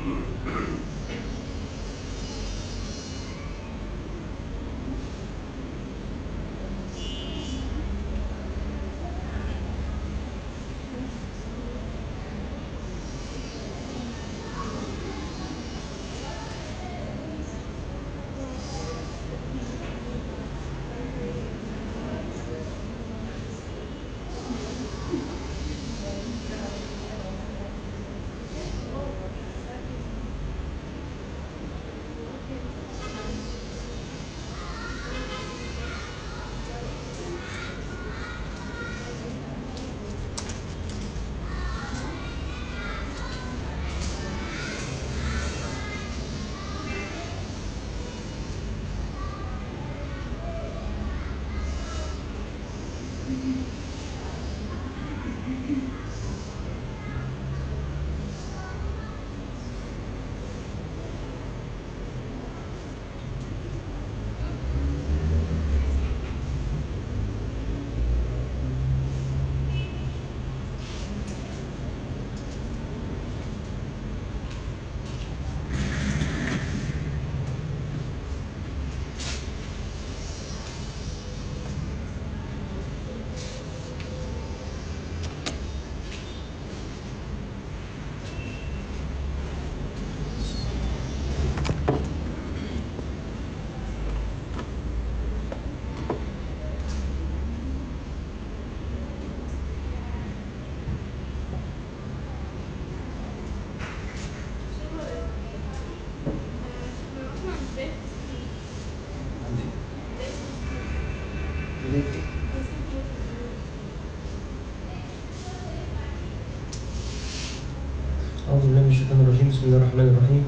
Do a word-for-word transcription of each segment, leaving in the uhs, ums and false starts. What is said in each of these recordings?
أعوذ بالله من الشيطان الرجيم. بسم الله الرحمن الرحيم.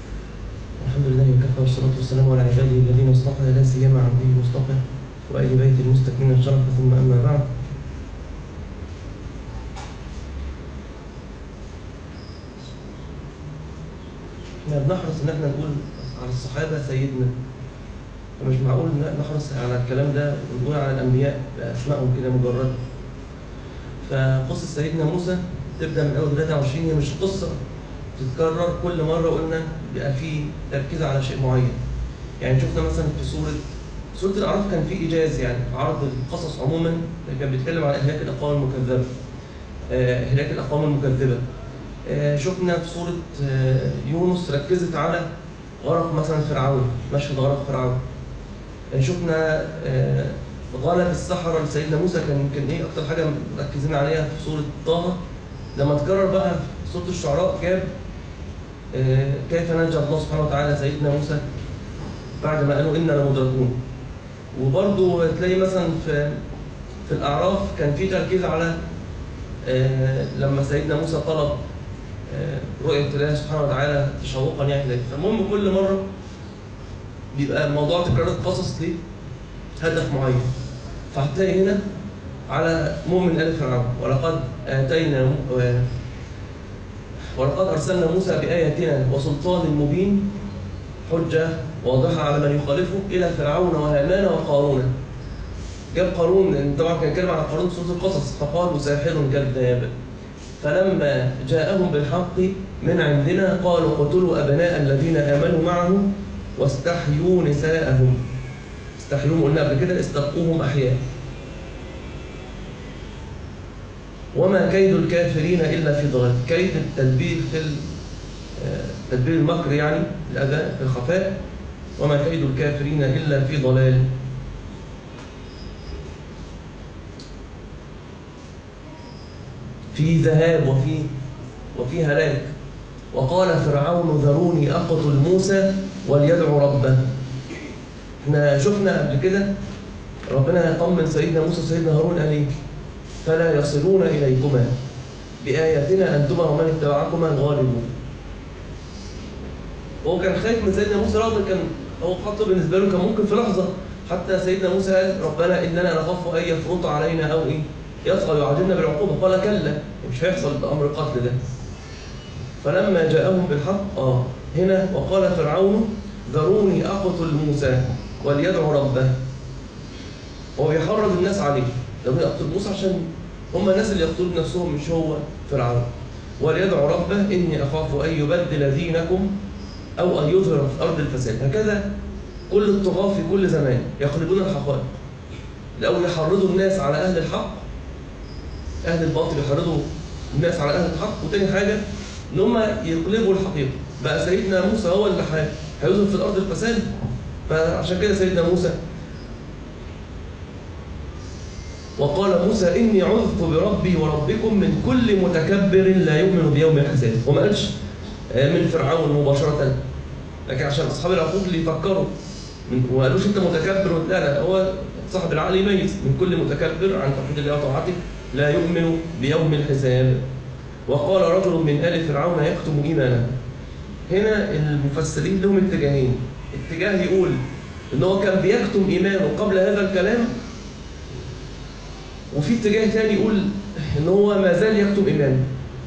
الحمد لله وكفى والصلاة والسلام على عباده الذين اصطفى لا سيما عبده المصطفى وآل بيت المستكملين الشرف، ثم أما بعد. احنا بنحرص إن احنا نقول على الصحابة سيدنا، فمش معقول نحرص على الكلام ده ونقول على الأنبياء بأسمائهم كده مجرد. فقصة سيدنا موسى تبدأ من أول ثلاثة وعشرين، هي مش قصة تتكرر كل مرة قلنا بيبقى فيه تركيز على شيء معين. يعني شفنا مثلا في سورة سورة الأعراف كان في إيجاز، يعني عرض القصص عموما كان بيتكلم على إهلاك الأقوام المكذبة، إهلاك الأقوام المكذبة. شفنا في سورة يونس ركزت على غرق مثلا فرعون، مشهد غرق فرعون. شفنا غلب السحرة لسيدنا موسى، كان يمكن إيه أكتر حاجة مركزين عليها في سورة طه. لما تكرر بقى في سورة الشعراء جاب كيف نجى الله سبحانه وتعالى سيدنا موسى بعد ما قالوا إنا لمدركون. وبرضه تلاقي مثلا في في الأعراف كان في تركيز على لما سيدنا موسى طلب رؤية الله سبحانه وتعالى تشوقا يعني إليه. فالمهم كل مرة بيبقى موضوع تكرار القصص ليه هدف معين. فهتلاقي هنا على مؤمن آل فرعون، ولقد آتينا ولقد أرسلنا موسى بآياتنا وسلطان مبين حجة واضحة على من يخالفه إلى فرعون وهامان وقارون. جاب قارون، طبعا كان يتكلم عن قارون في سورة القصص، فقالوا ساحر كذاب. فلما جاءهم بالحق من عندنا قالوا اقتلوا أبناء الذين آمنوا معه واستحيوا نساءهم. استحيوهم قلنا قبل كده استبقوهم أحياء. وما كيد الكافرين إلا في ضلال. كيد التدبير في تدبير المكر، يعني الأذى في الخفاء. وما كيد الكافرين إلا في ضلال. في ذهاب وفي وفي هلاك. وقال فرعون ذروني أقتل موسى وليدعو ربه. احنا شفنا قبل كده ربنا يطمن سيدنا موسى وسيدنا هارون قال ايه؟ فلا يصلون إليكما بآياتنا أنتما ومن اتبعكما الغالبون. هو كان خايف من سيدنا موسى، رغم كان هو خطه بالنسبة له كان ممكن في لحظة حتى سيدنا موسى قال ربنا إننا نخاف أن يفرط علينا أو إيه يطغى يعاجلنا بالعقوبة. قال كلا، مش هيحصل بأمر القتل ده. فلما جاءهم بالحق اه هنا وقال فرعون ذروني أقتل موسى وليدعو ربه. هو بيحرض الناس عليه، لو يقتل موسى عشان هم الناس اللي يقتلوا نفسهم مش هو فرعون. وليدعو ربه إني أخاف أن يبدل دينكم أو أن يظهر في الأرض الفساد. هكذا كل الطغاة في كل زمان يقلبون الحقائق. الأول يحرضوا الناس على أهل الحق، أهل الباطل يحرضوا الناس على أهل الحق، وتاني حاجة إن هم يقلبوا الحقيقة. بقى سيدنا موسى هو اللي هيظهر في الأرض الفساد. فعشان كده سيدنا موسى وقال موسى إني عذت بربي وربكم من كل متكبر لا يؤمن بيوم الحساب. وما قالش من فرعون مباشرة، لكن عشان أصحاب العقول اللي يفكروا وما قالوش أنت متكبر، لا لا، هو صاحب العقل يميز من كل متكبر عن توحيد الله وطاعته لا يؤمن بيوم الحساب. وقال رجل من آل فرعون يكتم إيمانه. هنا المفسرين لهم اتجاهين، اتجاه يقول إن هو كان بيكتم إيمانه قبل هذا الكلام، وفي اتجاه ثاني يقول إن هو ما زال يكتم إيمانه.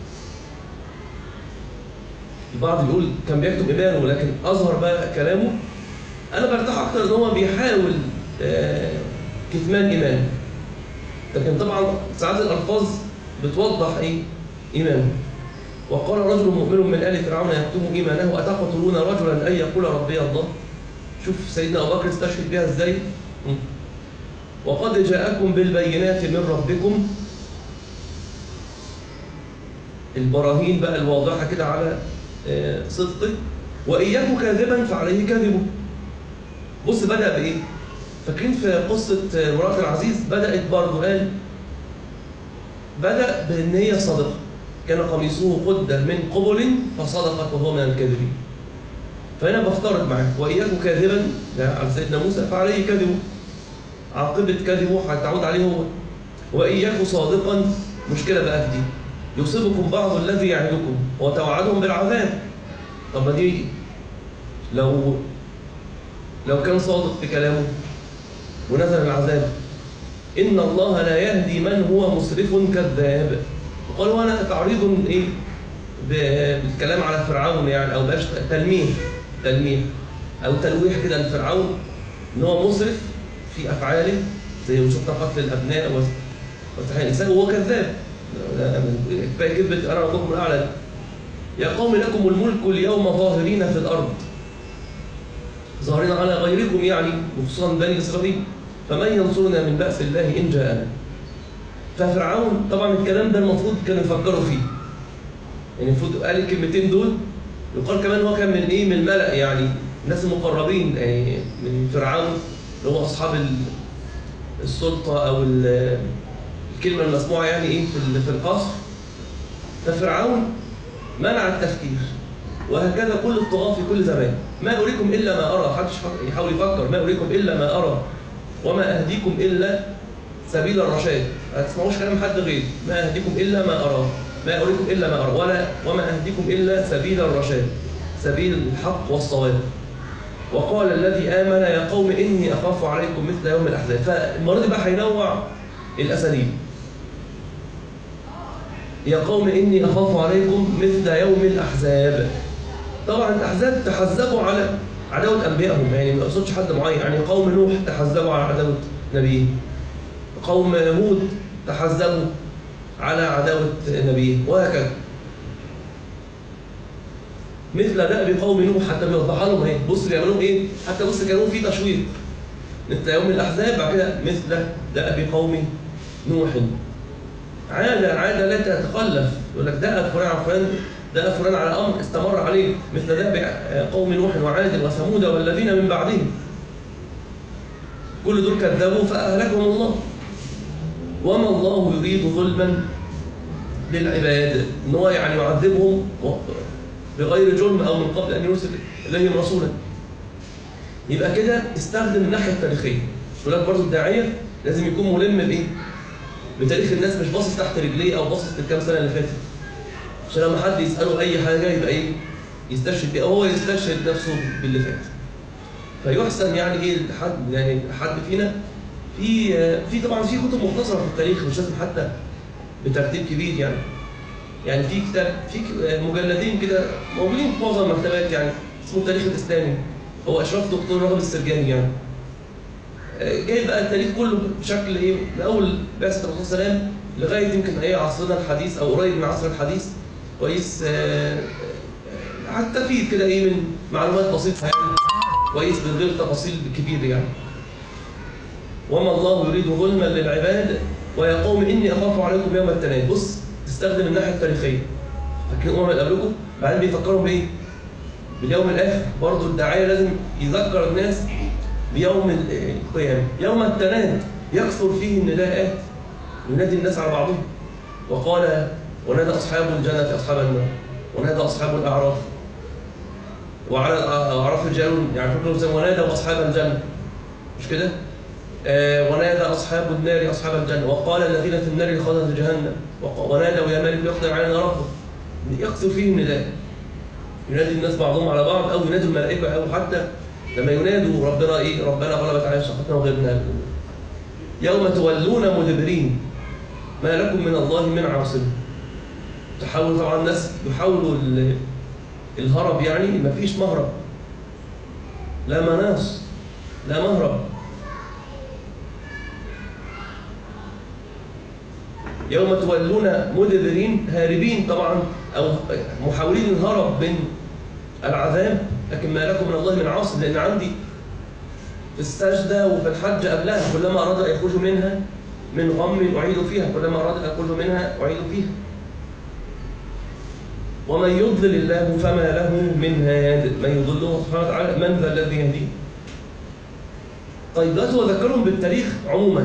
البعض يقول كان بيكتم إيمانه لكن أظهر بقى كلامه. أنا برتاح أكتر إن هو بيحاول آه كتمان إيمانه، لكن طبعا ساعات الألفاظ بتوضح إيه إيمانه. وقال رجل مؤمن من آل فرعون يكتم إيمانه أتقتلون رجلا أن يقول ربي الله. شوف سيدنا أبو بكر استشهد بها إزاي. وقد جاءكم بالبينات من ربكم، البراهين بقى الواضحة كده على صدقه، وإن يكن كاذبا فعليه كذبه. بص بدأ بإيه؟ فاكرين في قصة امرأة العزيز بدأت برضه قال بدأ بأن هي صادقة، كان قميصه قد من قبل فصدقت وهو من الكاذبين. فهنا بفترض معاك وإن يكن كاذبا على سيدنا موسى فعليه كذبه، عاقبة كذبه هتعود عليه هو. وإن يكن صادقا، مشكلة بقى في دي، يصيبكم بعض الذي يعدكم وتوعدهم بالعذاب. طب ما دي لو لو كان صادق في كلامه ونزل العذاب، إن الله لا يهدي من هو مسرف كذاب. وقالوا أنا تعريض إيه بالكلام على فرعون يعني، أو باش تلميح تلميح أو تلويح كده لفرعون إن هو مسرف في أفعاله، زي ما شفنا قتل الأبناء وتحيي النساء، وهو كذاب. كفاية كذبة أنا ربكم الأعلى. يا قوم لكم الملك اليوم ظاهرين في الأرض، ظاهرين على غيركم يعني، وخصوصا بني إسرائيل، فمن ينصرنا من بأس الله إن جاءنا. ففرعون طبعا الكلام ده المفروض كانوا يفكروا فيه، يعني المفروض قال الكلمتين دول. يقال كمان هو كان من إيه، من الملأ يعني، الناس المقربين يعني من فرعون، اللي هو أصحاب السلطة أو الكلمة المسموعة يعني إيه في القصر. ففرعون منع التفكير، وهكذا كل الطغاة في كل زمان. ما أريكم إلا ما أرى، محدش يحاول يفكر، ما أريكم إلا ما أرى وما أهديكم إلا سبيل الرشاد. ما تسمعوش كلام حد غير، ما أهديكم إلا ما أرى، ما أريكم إلا ما أرى، ولا وما أهديكم إلا سبيل الرشاد، سبيل الحق والصواب. وقال الذي آمن يا قوم إني أخاف عليكم مثل يوم الأحزاب. فالمرة دي بقى هينوع الأساليب. يا قوم إني أخاف عليكم مثل يوم الأحزاب. طبعا الأحزاب تحزبوا على عداوة أنبيائهم، يعني ما يقصدش حد معين، يعني قوم نوح تحزبوا على عداوة نبيه، قوم هود تحزبوا على عداوة نبيه، وهكذا. مثل دأب قوم نوح، حتى بيوضح لهم اهي، بص بيعملوا ايه، حتى بص كانوا في تشويق. مثل يوم الأحزاب، بعد كده مثل دأب قوم نوح. عادة عادة لا تتخلف، يقول لك دأب فلان عن فلان، دأب فلان على أمر استمر عليه، مثل دأب قوم نوح وعاد وثمود والذين من بعدهم. كل دول كذبوا فأهلكهم الله. وما الله يريد ظلما للعباد، ان هو يعني يعذبهم بغير جرم او من قبل ان يرسل اليهم رسولا. يبقى كده استخدم الناحيه التاريخيه. يقول لك برضه الداعيه لازم يكون ملم بايه؟ بتاريخ الناس، مش باصص تحت رجليه او باصص الكام سنه اللي فاتت، عشان لما حد يساله اي حاجه يبقى ايه؟ يستشهد بيه، او هو يستشهد نفسه باللي فات. فيحسن يعني ايه حد يعني حد فينا في في طبعا في كتب مختصره في التاريخ، مش لازم حتى بترتيب كبير يعني. يعني في كتاب، في مجلدين كده موجودين في معظم المكتبات يعني، اسمه التاريخ الاسلامي، هو اشراف دكتور راغب السرجاني يعني. جايب بقى التاريخ كله بشكل ايه، من اول بعثه الرسول صلى الله عليه وسلم لغايه يمكن ايه عصرنا الحديث او قريب من عصر الحديث، كويس. حتى في كده ايه من معلومات بسيطه يعني كويس من غير تفاصيل كبيره يعني. وما الله يريد ظلما للعباد ويا قوم اني اخاف عليكم يوم التناد. بص تستخدم الناحيه التاريخيه، فاكرين الامم اللي قبلكم بعدين بيفكروا بايه؟ باليوم الاخر. برضه الداعيه لازم يذكر الناس بيوم القيامه. يوم التناد يكثر فيه النداءات، ينادي الناس على بعضهم. وقال ونادى اصحاب الجنه اصحاب النار ونادى اصحاب الاعراف، وعلى الاعراف رجال يعني فكروا ونادى اصحاب الجنه، مش كده؟ آه ونادى اصحاب النار اصحاب الجنه وقال الذين في النار لخزنة جهنم ونادوا يا مالك يقضي علينا ربك. يكثر فيه النداء، ينادي الناس بعضهم على بعض او ينادوا الملائكه، او حتى لما ينادوا ربنا ايه؟ ربنا غلبت علينا شقتنا وغيرنا. يوم تولون مدبرين ما لكم من الله من عاصم. تحاول طبعا الناس يحاولوا الهرب، يعني ما فيش مهرب، لا مناص لا مهرب. يوم تولون مدبرين هاربين طبعا او محاولين الهرب من العذاب، لكن ما لكم من الله من عاصم. لان عندي في السجده وفي الحج قبلها كلما اراد ان يخرجوا منها من غم اعيدوا فيها، كلما اراد ان يخرجوا منها اعيدوا فيها. ومن يضلل الله فما له من هاد. من يضله سبحانه وتعالى من ذا الذي يهديه. طيب دلوقتي هو ذكرهم بالتاريخ عموما،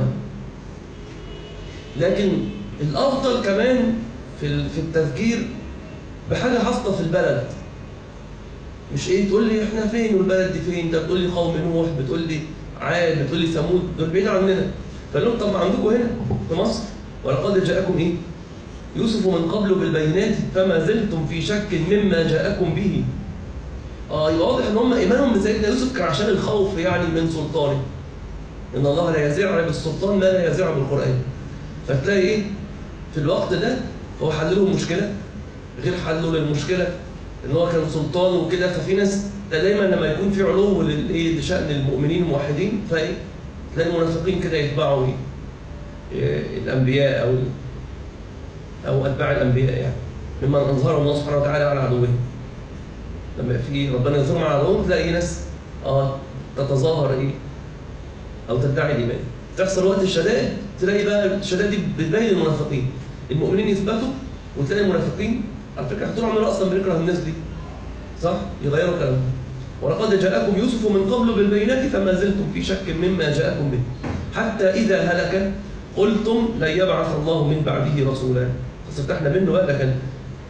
لكن الافضل كمان في في التذكير بحاجه حاصله في البلد. مش ايه تقول لي احنا فين والبلد دي فين؟ انت بتقول لي قوم نوح، بتقول لي عاد، بتقول لي ثمود، دول بعيد عننا. فقال لهم طب عندكم هنا في مصر ولقد جاءكم ايه؟ يوسف من قبل بالبينات فما زلتم في شك مما جاءكم به. اه يبقى واضح ان هم ايمانهم بسيدنا يوسف كان عشان الخوف يعني من سلطانه. ان الله لا يزيع بالسلطان ما لا يزيع بالقران. فتلاقي ايه؟ في الوقت ده هو حل لهم مشكله غير حله للمشكله ان هو كان سلطان وكده. ففي ناس دايما لما يكون في علو للايه لشان المؤمنين الموحدين فايه تلاقي المنافقين كده يتبعوا ايه الانبياء او او اتباع الانبياء، يعني ممن انظرهم الله سبحانه وتعالى على عدوهم. لما في ربنا يظهرهم على عدوهم تلاقي ناس اه تتظاهر ايه او تدعي الايمان. تحصل وقت الشدائد تلاقي بقى الشدائد دي بتبين المنافقين. المؤمنين يثبتوا وتلاقي المنافقين على فكره طول عمرنا اصلا بنكره الناس دي، صح؟ يغيروا كلامهم. ولقد جاءكم يوسف من قبل بالبينات فما زلتم في شك مما جاءكم به حتى اذا هلك قلتم لن يبعث الله من بعده رسولا. فاستفتحنا منه بقى، ده كان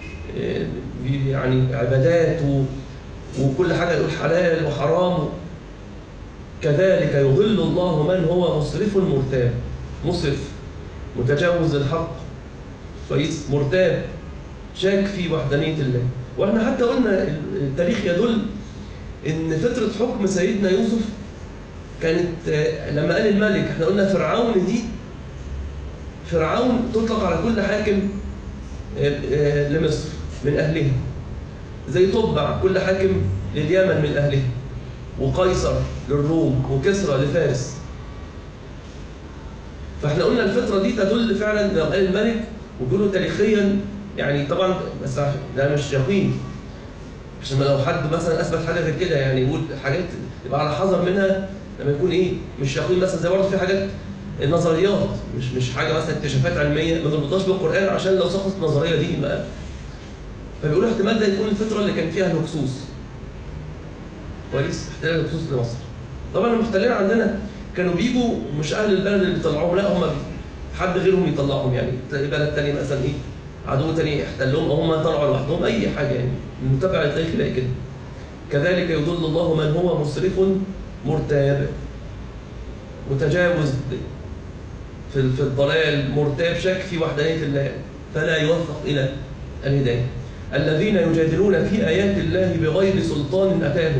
يعني عبادات وكل حاجه يقول حلال وحرام. كذلك يضل الله من هو مسرف مرتاب. مسرف متجاوز الحق كويس، مرتاب شاك في وحدانيه الله. واحنا حتى قلنا التاريخ يدل ان فتره حكم سيدنا يوسف كانت لما قال الملك، احنا قلنا فرعون دي فرعون تطلق على كل حاكم لمصر من اهلها، زي طبع كل حاكم لليمن من اهلها، وقيصر للروم، وكسرى لفارس. فاحنا قلنا الفتره دي تدل فعلا لو قال الملك، وبيقولوا تاريخيا يعني طبعا بس ده مش يقين، عشان لو حد مثلا اثبت حاجه غير كده يعني يقول حاجات يبقى على حذر منها لما يكون ايه مش يقين. مثلا زي برضه في حاجات النظريات مش مش حاجه مثلا اكتشافات علميه ما نربطهاش بالقران عشان لو سقطت النظريه دي بقى. فبيقولوا احتمال ده يكون الفتره اللي كان فيها الهكسوس. كويس، احتلال الهكسوس لمصر. طبعا المحتلين عندنا كانوا بيجوا مش اهل البلد اللي بيطلعوهم، لا هم حد غيرهم يطلعهم. يعني تلاقي بلد ثانيه مثلا ايه عدو ثاني يحتلهم او هم طلعوا لوحدهم، اي حاجه يعني المتابع التاريخي يلاقي كده. كذلك يضل الله من هو مسرف مرتاب، متجاوز في في الضلال، مرتاب شك في وحدانيه الله فلا يوفق الى الهدايه. الذين يجادلون في ايات الله بغير سلطان اتاهم.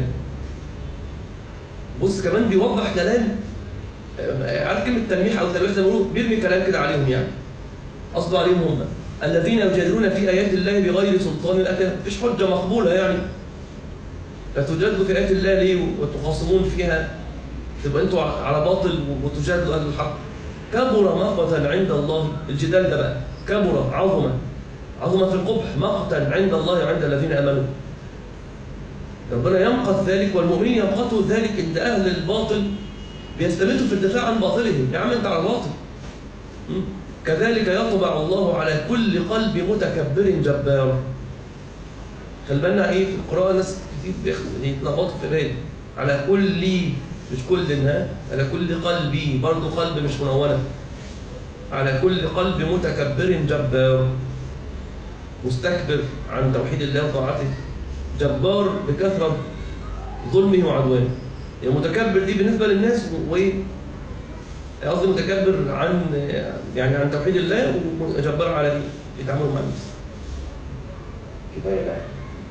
بص كمان بيوضح كلام، عارف كلمه تلميح او تلويح زي ما بيقولوا، بيرمي كلام كده عليهم، يعني قصده عليهم هم الذين يجادلون في ايات الله بغير سلطان اتاهم. مفيش حجه مقبوله يعني، فتجادلوا في ايات الله ليه وتخاصمون فيها؟ تبقى انتوا على باطل وتجادلوا اهل الحق. كبر مقتا عند الله. الجدال ده بقى كبر عظمه عظم في القبح مقتا عند الله وعند الذين امنوا. ربنا يمقت ذلك والمؤمنين يمقتوا ذلك عند اهل الباطل بيستمدوا في الدفاع عن باطلهم. يا عم انت على باطل. كذلك يطبع الله على كل قلب متكبر جبار. خلي بالنا ايه في القرآن ناس كتير بيتلخبطوا في بالي على كل، مش كل ها، على كل قلبي، برضه قلب مش منونة. على كل قلب متكبر جبار، مستكبر عن توحيد الله وطاعته، جبار بكثرة ظلمه وعدوانه. يعني متكبر دي بالنسبة للناس وايه؟ قصدي متكبر عن يعني عن توحيد الله، وجبار على ايه؟ يتعاملوا مع الناس. كفاية بقى.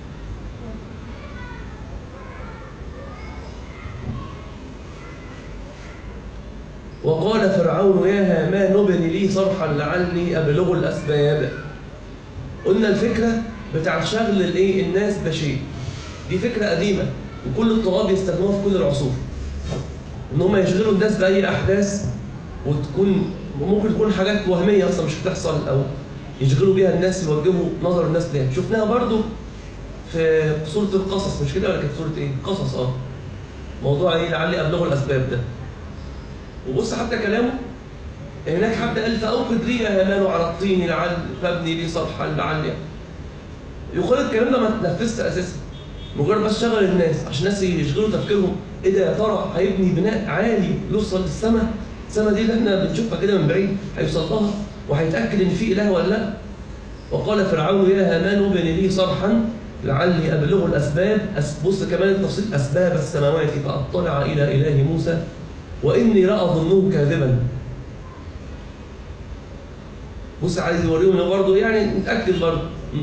وقال فرعون يا هامان ابن لي صرحا لعلي ابلغ الاسباب. قلنا الفكره بتاع شغل الايه الناس بشيء دي فكره قديمه، وكل الطغاة بيستخدموها في كل العصور، ان هم يشغلوا الناس باي احداث وتكون ممكن تكون حاجات وهميه اصلا مش هتحصل، او يشغلوا بيها الناس، يوجهوا نظر الناس ليها. شفناها برضو في سوره القصص، مش كده ولا كانت سوره ايه؟ قصص. اه موضوع ايه لعلي ابلغ الاسباب ده. وبص حتى كلامه هناك حد قال فأوقد لي يا هامان على الطين لعل فابني لي صرحا لعلي. يقال الكلام ده ما تنفذش اساسا، مجرد بس شغل الناس عشان الناس يشغلوا تفكيرهم ايه ده يا ترى هيبني بناء عالي يوصل للسماء، السماء دي اللي احنا بنشوفها كده من بعيد هيوصل لها وهيتاكد ان في اله ولا لا. وقال فرعون يا هامان ابن لي صرحا لعلي ابلغ الاسباب. بص كمان التفصيل، اسباب السماوات فاطلع الى اله موسى واني لاظنه كاذبا. بص عايز يوريهم برضه يعني نتاكد برضه.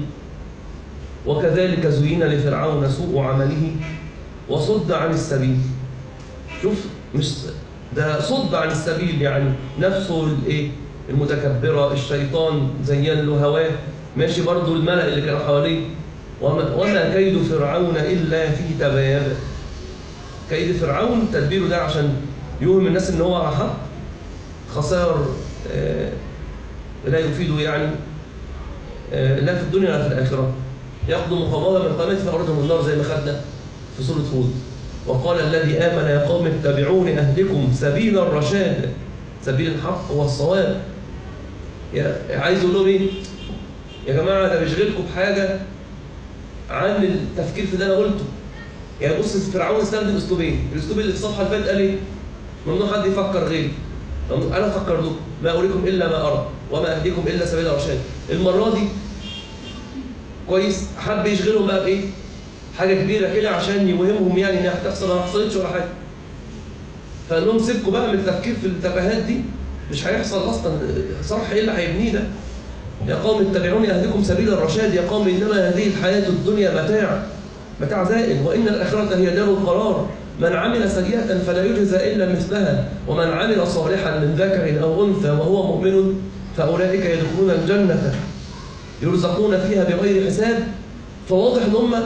وكذلك زين لفرعون سوء عمله وصد عن السبيل. شوف مش ده صد عن السبيل، يعني نفسه الايه المتكبره، الشيطان زين له هواه، ماشي برضه الملأ اللي كانوا حواليه. وما, وما كيد فرعون الا في تباب. كيد فرعون تدبيره ده عشان يوهم الناس ان هو على حق، خسائر آه لا يفيده يعني آه لا في الدنيا ولا في الاخره. يقضم قضاء من قامته فأخرجهم من النار زي ما خدنا في سورة هود. وقال الذي آمن يا قوم اتبعون أهدكم سبيل الرشاد. سبيل الحق والصواب. عايز يقول لهم ايه؟ يا جماعة ده بيشغلكم بحاجة عن التفكير في اللي أنا قلته. يعني بص فرعون استخدم أسلوبين، الأسلوب اللي في الصفحة اللي فاتت قال ايه؟ ممنوع حد يفكر غيري. أنا أفكر لكم ما أريكم إلا ما أرى وما أهديكم إلا سبيل الرشاد. المرة دي كويس حب يشغلهم بقى بايه؟ حاجه كبيره كده عشان يوهمهم يعني انها هتحصل ما حصلتش ولا حاجه. فقال لهم سيبكم بقى من التفكير في التفاهات دي، مش هيحصل اصلا صرح ايه اللي هيبنيه ده؟ يا قوم اتبعوني اهدكم سبيل الرشاد. يا قوم انما هذه الحياه الدنيا متاع متاع زائل وان الاخره هي دار القرار. من عمل سيئه فلا يجزى الا مثلها ومن عمل صالحا من ذكر او انثى وهو مؤمن فاولئك يدخلون الجنه يرزقون فيها بغير حساب. فواضح ان هم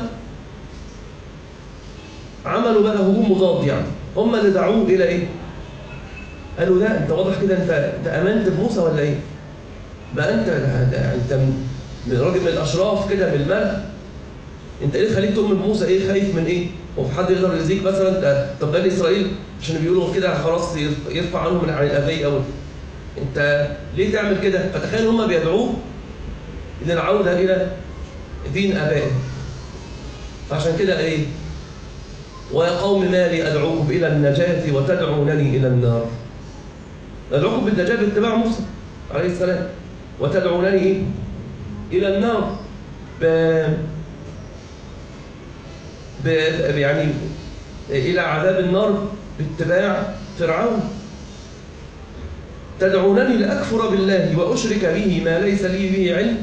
عملوا بقى هجوم مضاد، يعني هم اللي دعوه الى ايه؟ قالوا لا انت واضح كده انت انت امنت بموسى ولا ايه؟ بقى انت انت من راجل من الاشراف كده من الملأ، انت ايه خليك تؤمن بموسى؟ ايه خايف من ايه؟ هو في حد يقدر يزيك مثلا؟ طب بني اسرائيل عشان بيقولوا كده خلاص يرفع عنهم عن الاذيه اول. انت ليه تعمل كده؟ فتخيل هم بيدعوه إلى العودة إلى دين آبائه. فعشان كده إيه؟ ويا قوم ما لي أدعوكم إلى النجاة وتدعونني إلى النار. أدعوكم بالنجاة باتباع موسى عليه السلام، وتدعونني إيه؟ إلى النار. ب... ب... يعني إلى عذاب النار باتباع فرعون. تدعونني لأكفر بالله وأشرك به ما ليس لي به علم.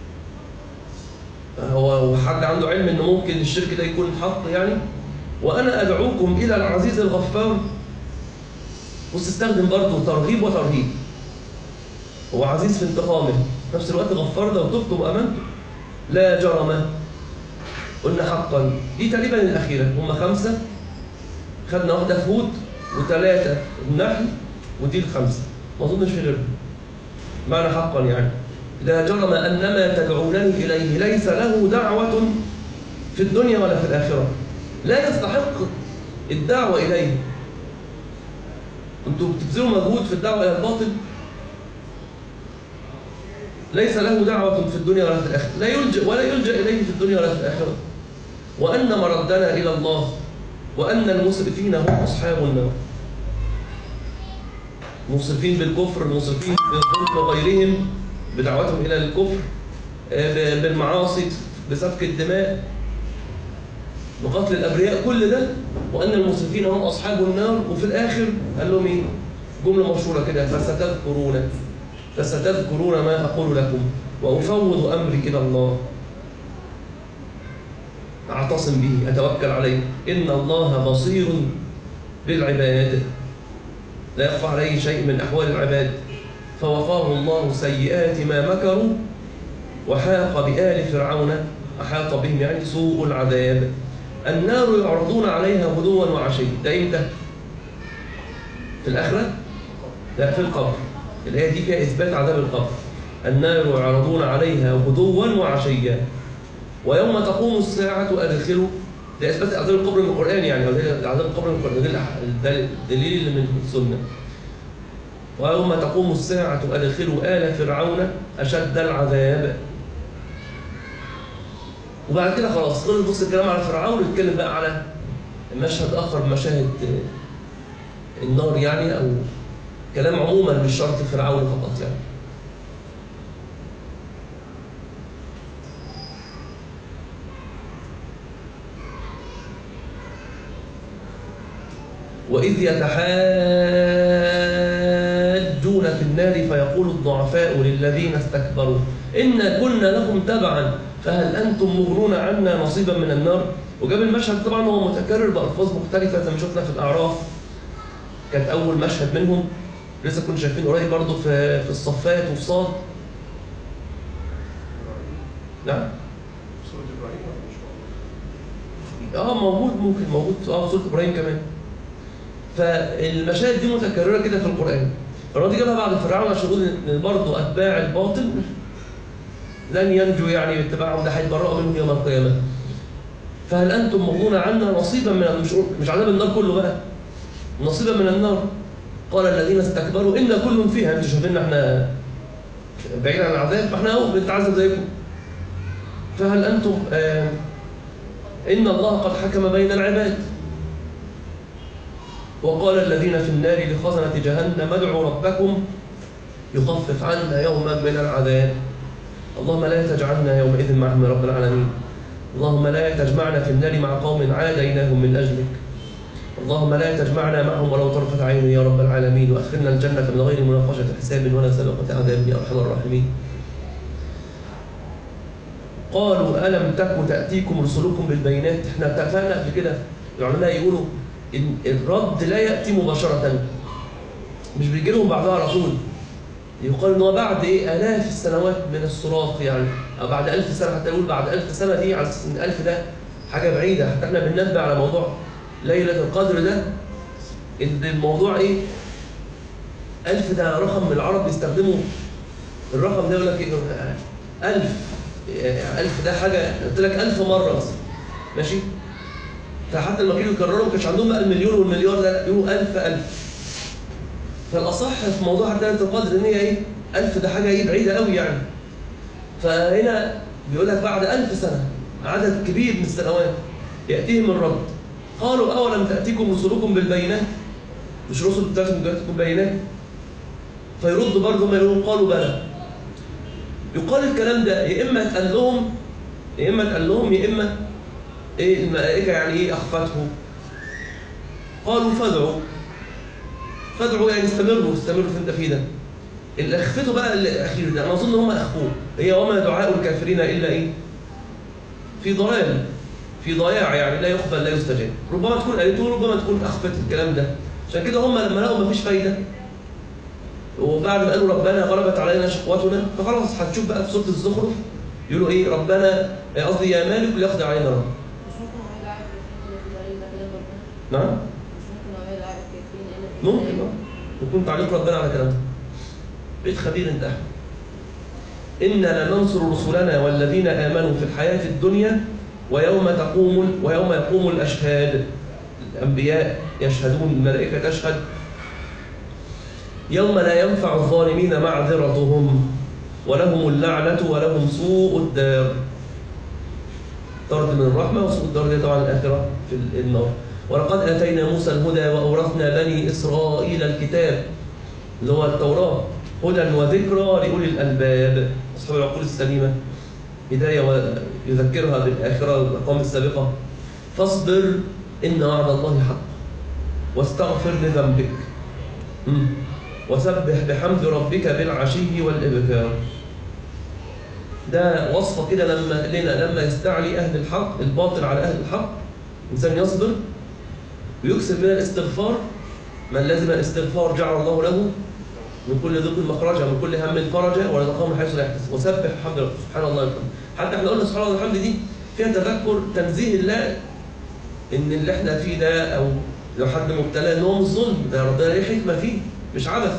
هو حد عنده علم إنه ممكن الشرك ده يكون حق يعني؟ وأنا أدعوكم إلى العزيز الغفار. بص استخدم برضه ترغيب وترهيب. هو عزيز في انتقامه، في نفس الوقت غفار لو تبتم وأمنتم. لا جرم قلنا حقا، دي تقريبا الأخيرة، هم خمسة، خدنا واحدة في هود وثلاثة النحل ودي الخمسة، ما أظنش في غيرهم. معنى حقا يعني لا جرم أن ما تدعونني إليه ليس له دعوة في الدنيا ولا في الآخرة، لا يستحق الدعوة إليه. أنتم بتبذلوا مجهود في الدعوة إلى الباطل، ليس له دعوة في الدنيا ولا في الآخرة، لا يلجأ ولا يلجأ إليه في الدنيا ولا في الآخرة، وأن مردنا إلى الله، وأن المسرفين هم أصحاب النار. المسرفين بالكفر، المسرفين بالظلم وغيرهم، بدعوتهم إلى الكفر، بالمعاصي، بسفك الدماء، بقتل الأبرياء، كل ده، وأن المسرفين هم أصحاب النار. وفي الآخر قال لهم إيه؟ جملة مشهورة كده: فستذكرون فستذكرون ما أقول لكم وأفوض أمري إلى الله، أعتصم به، أتوكل عليه، إن الله بصير بالعباد، لا يخفى عليه شيء من أحوال العباد. فوقاه الله سيئات ما مكروا وحاق بآل فرعون، أحاط بهم يعني سوء العذاب. النار يعرضون عليها غدوا وعشيا. ده إمتى؟ في الآخرة؟ لا، في القبر. الآية دي فيها إثبات عذاب القبر. النار يعرضون عليها غدوا وعشيا ويوم تقوم الساعة أدخلوا. ده إثبات عذاب القبر من القرآن يعني، أو عذاب القبر من القرآن، ده الدليل اللي من السنة. ويوم تقوم الساعة أدخلوا آل فرعون أشد العذاب. وبعد كده خلاص خلص بص الكلام على فرعون، نتكلم بقى على مشهد آخر من مشاهد النار يعني، أو كلام عموما مش شرط فرعون فقط يعني. وإذ يتحاجون في النار فيقول الضعفاء للذين استكبروا إنا كنا لكم تبعا فهل أنتم مغنون عنا نصيبا من النار. وجاب المشهد طبعا هو متكرر بألفاظ مختلفة زي ما شفنا في الأعراف، كانت أول مشهد منهم، لسه كنا شايفين قريب برضه في في الصفات وفي صاد. نعم؟ سورة إبراهيم مش اه موجود، ممكن موجود اه في سورة إبراهيم كمان. فالمشاهد دي متكررة كده في القرآن. الراضي جابها بعد فرعون عشان يقول إن برضه أتباع الباطل لن ينجوا يعني باتباعهم، ده هيتبرأوا منهم يوم القيامة. فهل أنتم مغنون عنا نصيبا من مش مش عذاب النار كله بقى، نصيبا من النار. قال الذين استكبروا إن كل فيها. أنتوا شايفين احنا بعيد عن العذاب، ما احنا اهو بنتعذب زيكم. فهل أنتم آه إن الله قد حكم بين العباد. وقال الذين في النار لخزنة جهنم ادعوا ربكم يخفف عنا يوما من العذاب. اللهم لا تجعلنا يومئذ معهم يا رب العالمين. اللهم لا تجمعنا في النار مع قوم عاديناهم من أجلك. اللهم لا تجمعنا معهم ولو طرفة عين يا رب العالمين، وأدخلنا الجنة من غير مناقشة حساب ولا سابقة عذاب يا أرحم الراحمين. قالوا ألم تك تأتيكم رسلكم بالبينات. احنا اتفقنا قبل كده العلماء يقولوا إن الرد لا يأتي مباشرة، مش بيجي لهم بعدها على طول. يقال إن هو بعد إيه آلاف السنوات من الصراخ يعني، أو بعد ألف سنة، حتى يقول بعد ألف سنة دي على أساس إن ألف ده حاجة بعيدة. حتى إحنا بننبه على موضوع ليلة القدر ده، إن الموضوع إيه؟ ألف ده رقم من العرب بيستخدموا الرقم ده، يقول لك إيه؟ ألف يعني ألف ده حاجة قلت لك ألف مرة مثلا، ماشي؟ فحتى لما كانوا يكرروا ما كانش عندهم بقى المليون والمليار ده، يقولوا ألف ألف. فالأصح في موضوع حتى ليلة القدر إن هي إيه؟ ألف ده حاجة إيه بعيدة قوي يعني. فهنا بيقول لك بعد ألف سنة عدد كبير من السنوات يأتيهم الرد. قالوا أولم تأتيكم رسلكم بالبينات، مش رسل بتاعتكم جاتكم بينات؟ فيرد برضه ما يقولون قالوا بلى. يقال الكلام ده يا إما اتقال لهم يا إما اتقال لهم يا إما إيه الملائكة يعني إيه أخفته. قالوا فادعوا فادعوا يعني استمروا استمروا في انت فيه ده. اللي أخفته بقى الأخير ده أنا أظن هم أخفوه، هي وما دعاء الكافرين إلا إيه؟ في ضلال، في ضياع يعني، لا يقبل لا يستجاب. ربما تكون قالته ربما تكون أخفت الكلام ده. عشان كده هم لما لقوا مفيش فايدة وبعد ما قالوا ربنا غلبت علينا شقوتنا، فخلاص هتشوف بقى في سورة الزخرف يقولوا إيه؟ ربنا قصدي يا مالك ليقضي علينا رب. نعم؟ ممكن اه يكون تعليق ربنا على كلامه. بيت خبير انت. إنا لننصر رسلنا والذين آمنوا في الحياة الدنيا ويوم تقوم ويوم يقوم الأشهاد. الأنبياء يشهدون، الملائكة تشهد. يوم لا ينفع الظالمين معذرتهم ولهم اللعنة ولهم سوء الدار. طرد من الرحمة وسوء الدار دي طبعا الآخرة في النار. ولقد آتينا موسى الهدى وأورثنا بني إسرائيل الكتاب اللي هو التوراة هدى وذكرى لأولي الألباب أصحاب العقول السليمة، هداية ويذكرها بالآخرة الأقوام السابقة. فاصبر إن وعد الله حق واستغفر لذنبك وسبح بحمد ربك بالعشي والإبكار. ده وصفة كده لما لنا لما يستعلي أهل الحق الباطل على أهل الحق، إنسان يصبر ويكسر من الاستغفار. من لازم الاستغفار جعل الله له من كل ضيق مخرجا من كل هم فرجا ورزقه من حيث لا يحتسب. وسبح بحمد ربك سبحان الله والحمد. حتى احنا قلنا سبحان الله والحمد دي فيها تذكر تنزيه الله ان اللي احنا فيه ده، او لو حد مبتلى ان هو مش ظلم، ده ربنا ليه حكمه فيه مش عبث.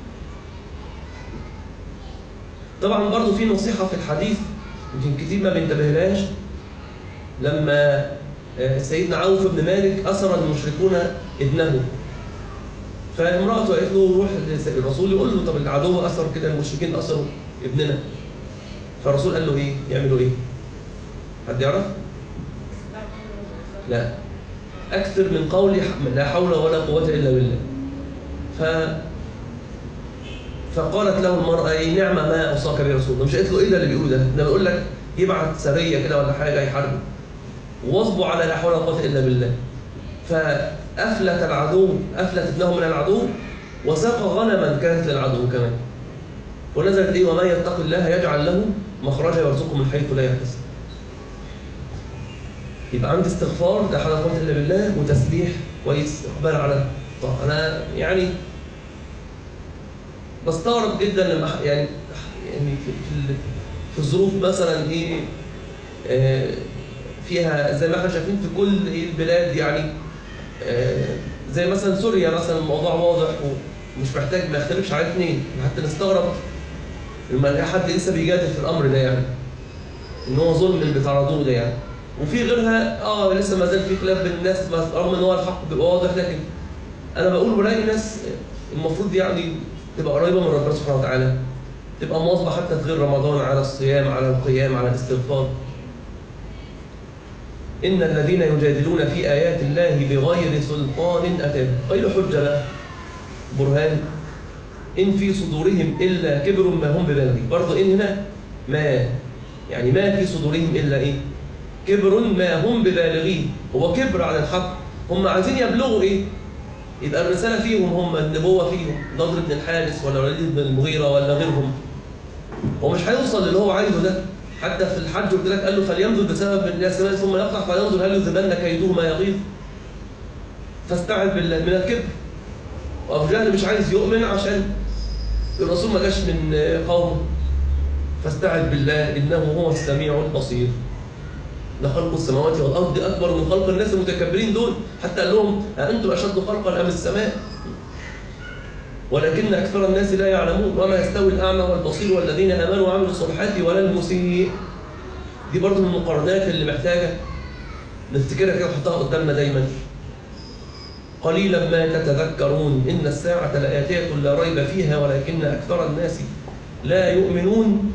طبعا برضو في نصيحه في الحديث يمكن كتير ما بينتبهلهاش. لما سيدنا عوف بن مالك اسر المشركون ابنه، فامرأته قالت له روح الرسول يقول له طب العدو أثر كده، المشركين أثروا ابننا. فالرسول قال له إيه؟ يعملوا إيه؟ حد يعرف؟ لا. أكثر من قول لا حول ولا قوة إلا بالله. ف فقالت له المرأة إيه نعم ما أوصاك به رسول الله. مش قالت له إيه ده اللي بيقوله ده؟ أنا بقول لك يبعت سرية كده ولا حاجة يحاربه واصبوا على لا حول ولا قوة إلا بالله. فأفلت العدو، أفلت ابنه من العدو وساق غنما كانت للعدو كمان. ونزلت إيه وما يتق الله يجعل له مخرجا يرزقه من حيث لا يحتسب. يبقى عندي استغفار لا حول ولا قوة إلا بالله وتسبيح كويس إقبال على الطاعة. أنا يعني بستغرب جدا لما يعني يعني في في الظروف مثلا إيه آه فيها زي ما احنا شايفين في كل البلاد يعني آه زي مثلا سوريا مثلا الموضوع واضح ومش محتاج ما يختلفش عليه اثنين، حتى نستغرب لما نلاقي حد لسه بيجادل في الامر ده يعني ان هو ظلم اللي بيتعرضوا له ده يعني. وفي غيرها اه لسه ما زال في خلاف بين الناس رغم ان هو الحق بيبقى واضح، لكن انا بقول بلاقي ناس المفروض يعني تبقى قريبه من ربنا سبحانه وتعالى، تبقى مواظبه حتى في غير رمضان على الصيام على القيام على الاستغفار. إن الذين يجادلون في آيات الله بغير سلطان أتاهم، غير حجة بقى برهان، إن في صدورهم إلا كبر ما هم ببالغيه. برضه إن هنا ما يعني ما في صدورهم إلا إيه؟ كبر ما هم ببالغيه. هو كبر على الحق، هم عايزين يبلغوا إيه؟ يبقى الرسالة فيهم، هم النبوة فيهم، نضر بن الحارث ولا وليد بن المغيرة ولا غيرهم. هو مش هيوصل للي هو عايزه ده. حتى في الحج قلت لك قال له فلينظر بسبب من السماء ثم يقطع فينظر هل يذهبن كيده ما يغيظ. فاستعذ بالله من الكبر. وابو جهل مش عايز يؤمن عشان الرسول ما جاش من قومه، فاستعذ بالله انه هو السميع البصير. ده خلق السماوات والارض اكبر من خلق الناس المتكبرين دول. حتى قال لهم أأنتم اشد خلقا ام السماء؟ ولكن اكثر الناس لا يعلمون. وما يستوي الاعمى والبصير والذين امنوا وعملوا الصالحات ولا المسيء. دي برضه من المقارنات اللي محتاجه نفتكرها كده ونحطها قدامنا دايما. قليلا ما تتذكرون ان الساعه لآتية لا ريب فيها ولكن اكثر الناس لا يؤمنون.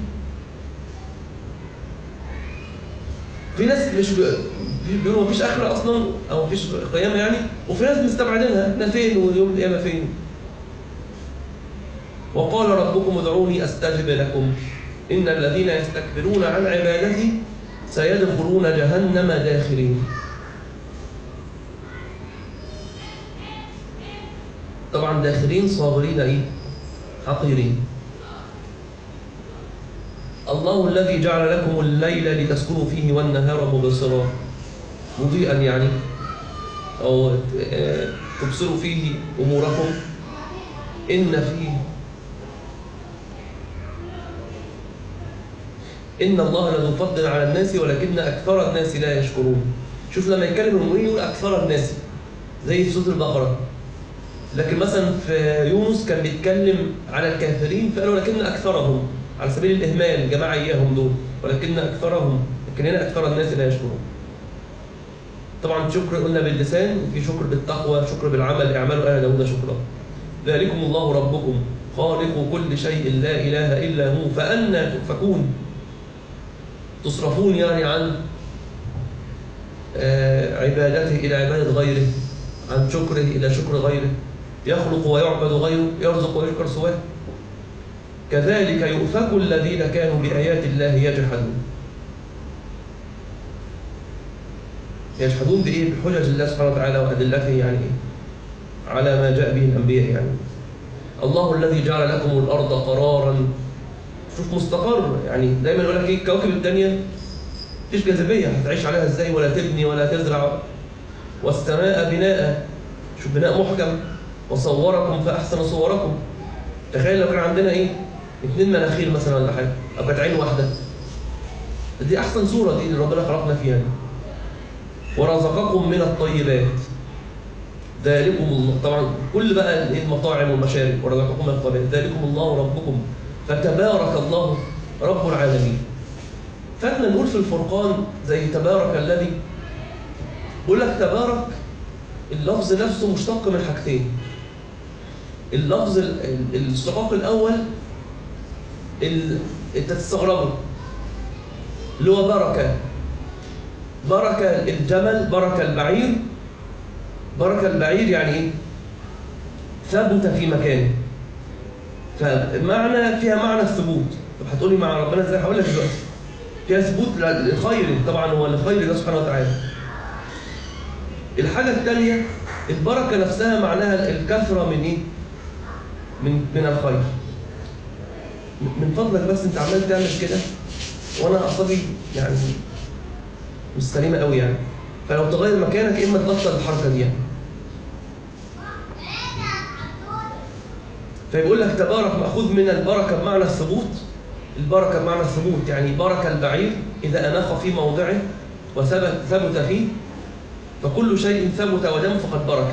في ناس مش بيقولوا مفيش اخره اصلا او مفيش قيامه يعني، وفي ناس مستبعدينها، احنا فين ويوم القيامه فين؟ وقال ربكم ادعوني استجب لكم ان الذين يستكبرون عن عبادتي سيدخلون جهنم داخرين. طبعا داخرين صاغرين ايه؟ حقيرين. الله الذي جعل لكم الليل لتسكنوا فيه والنهار مبصرا مضيئا يعني او تبصروا فيه اموركم. ان فيه إن الله لذو فضل على الناس ولكن أكثر الناس لا يشكرون. شوف لما يتكلم المؤمنين يقول أكثر الناس زي في سورة البقرة، لكن مثلا في يونس كان بيتكلم على الكافرين فقالوا لكن أكثرهم على سبيل الإهمال جماعة إياهم دول، ولكن أكثرهم لكن هنا أكثر الناس لا يشكرون. طبعا شكر قلنا باللسان، وفي شكر بالتقوى، شكر بالعمل، اعملوا آل داود شكرا. ذلكم الله ربكم خالق كل شيء لا إله إلا هو فأنى تؤفكون. تصرفون يعني عن عبادته إلى عبادة غيره، عن شكره إلى شكر غيره، يخلق ويعبد غيره، يرزق ويشكر سواه. كذلك يؤفك الذين كانوا بآيات الله يجحدون. يجحدون بإيه؟ بحجج الله سبحانه وتعالى وأدلته، يعني إيه؟ على ما جاء به الأنبياء. يعني الله الذي جعل لكم الأرض قرارا، شوف مستقر. يعني دايما يقول لك إيه؟ الكواكب الدنيا مفيش جاذبية، هتعيش عليها إزاي؟ ولا تبني ولا تزرع. والسماء بناء، شوف بناء محكم. وصوركم فأحسن صوركم. تخيل لو كان عندنا إيه؟ اتنين مناخير مثلا ولا حاجة، أو كانت عين واحدة، دي أحسن صورة دي اللي ربنا خلقنا فيها دي. ورزقكم من الطيبات ذلكم الله، طبعا كل بقى المطاعم والمشارب، ورزقكم من الطيبات ذلكم الله ربكم فتبارك الله رب العالمين. فاحنا نقول في الفرقان زي تبارك الذي، بقول لك تبارك اللفظ نفسه مشتق من حاجتين. اللفظ الاشتقاق الأول انت تستغربه، اللي هو بركة. بركة الجمل، بركة البعير. بركة البعير يعني ايه؟ ثبت في مكانه. فمعنى فيها معنى الثبوت. طب هتقولي مع ربنا ازاي؟ هقول لك دلوقتي. فيها ثبوت للخير، طبعا هو الخير ده سبحانه وتعالى. الحاجة الثانية البركة نفسها معناها الكثرة من ايه؟ من من الخير. من فضلك بس انت عمال تعمل كده وانا اعصابي يعني مش سليمه قوي يعني، فلو تغير مكانك اما تبطل الحركه دي يعني. فيقول لك تبارك مأخوذ من البركه بمعنى الثبوت. البركه بمعنى الثبوت يعني بركه البعير اذا اناخ في موضعه وثبت ثبت فيه، فكل شيء ثبت ودم فقد بركه.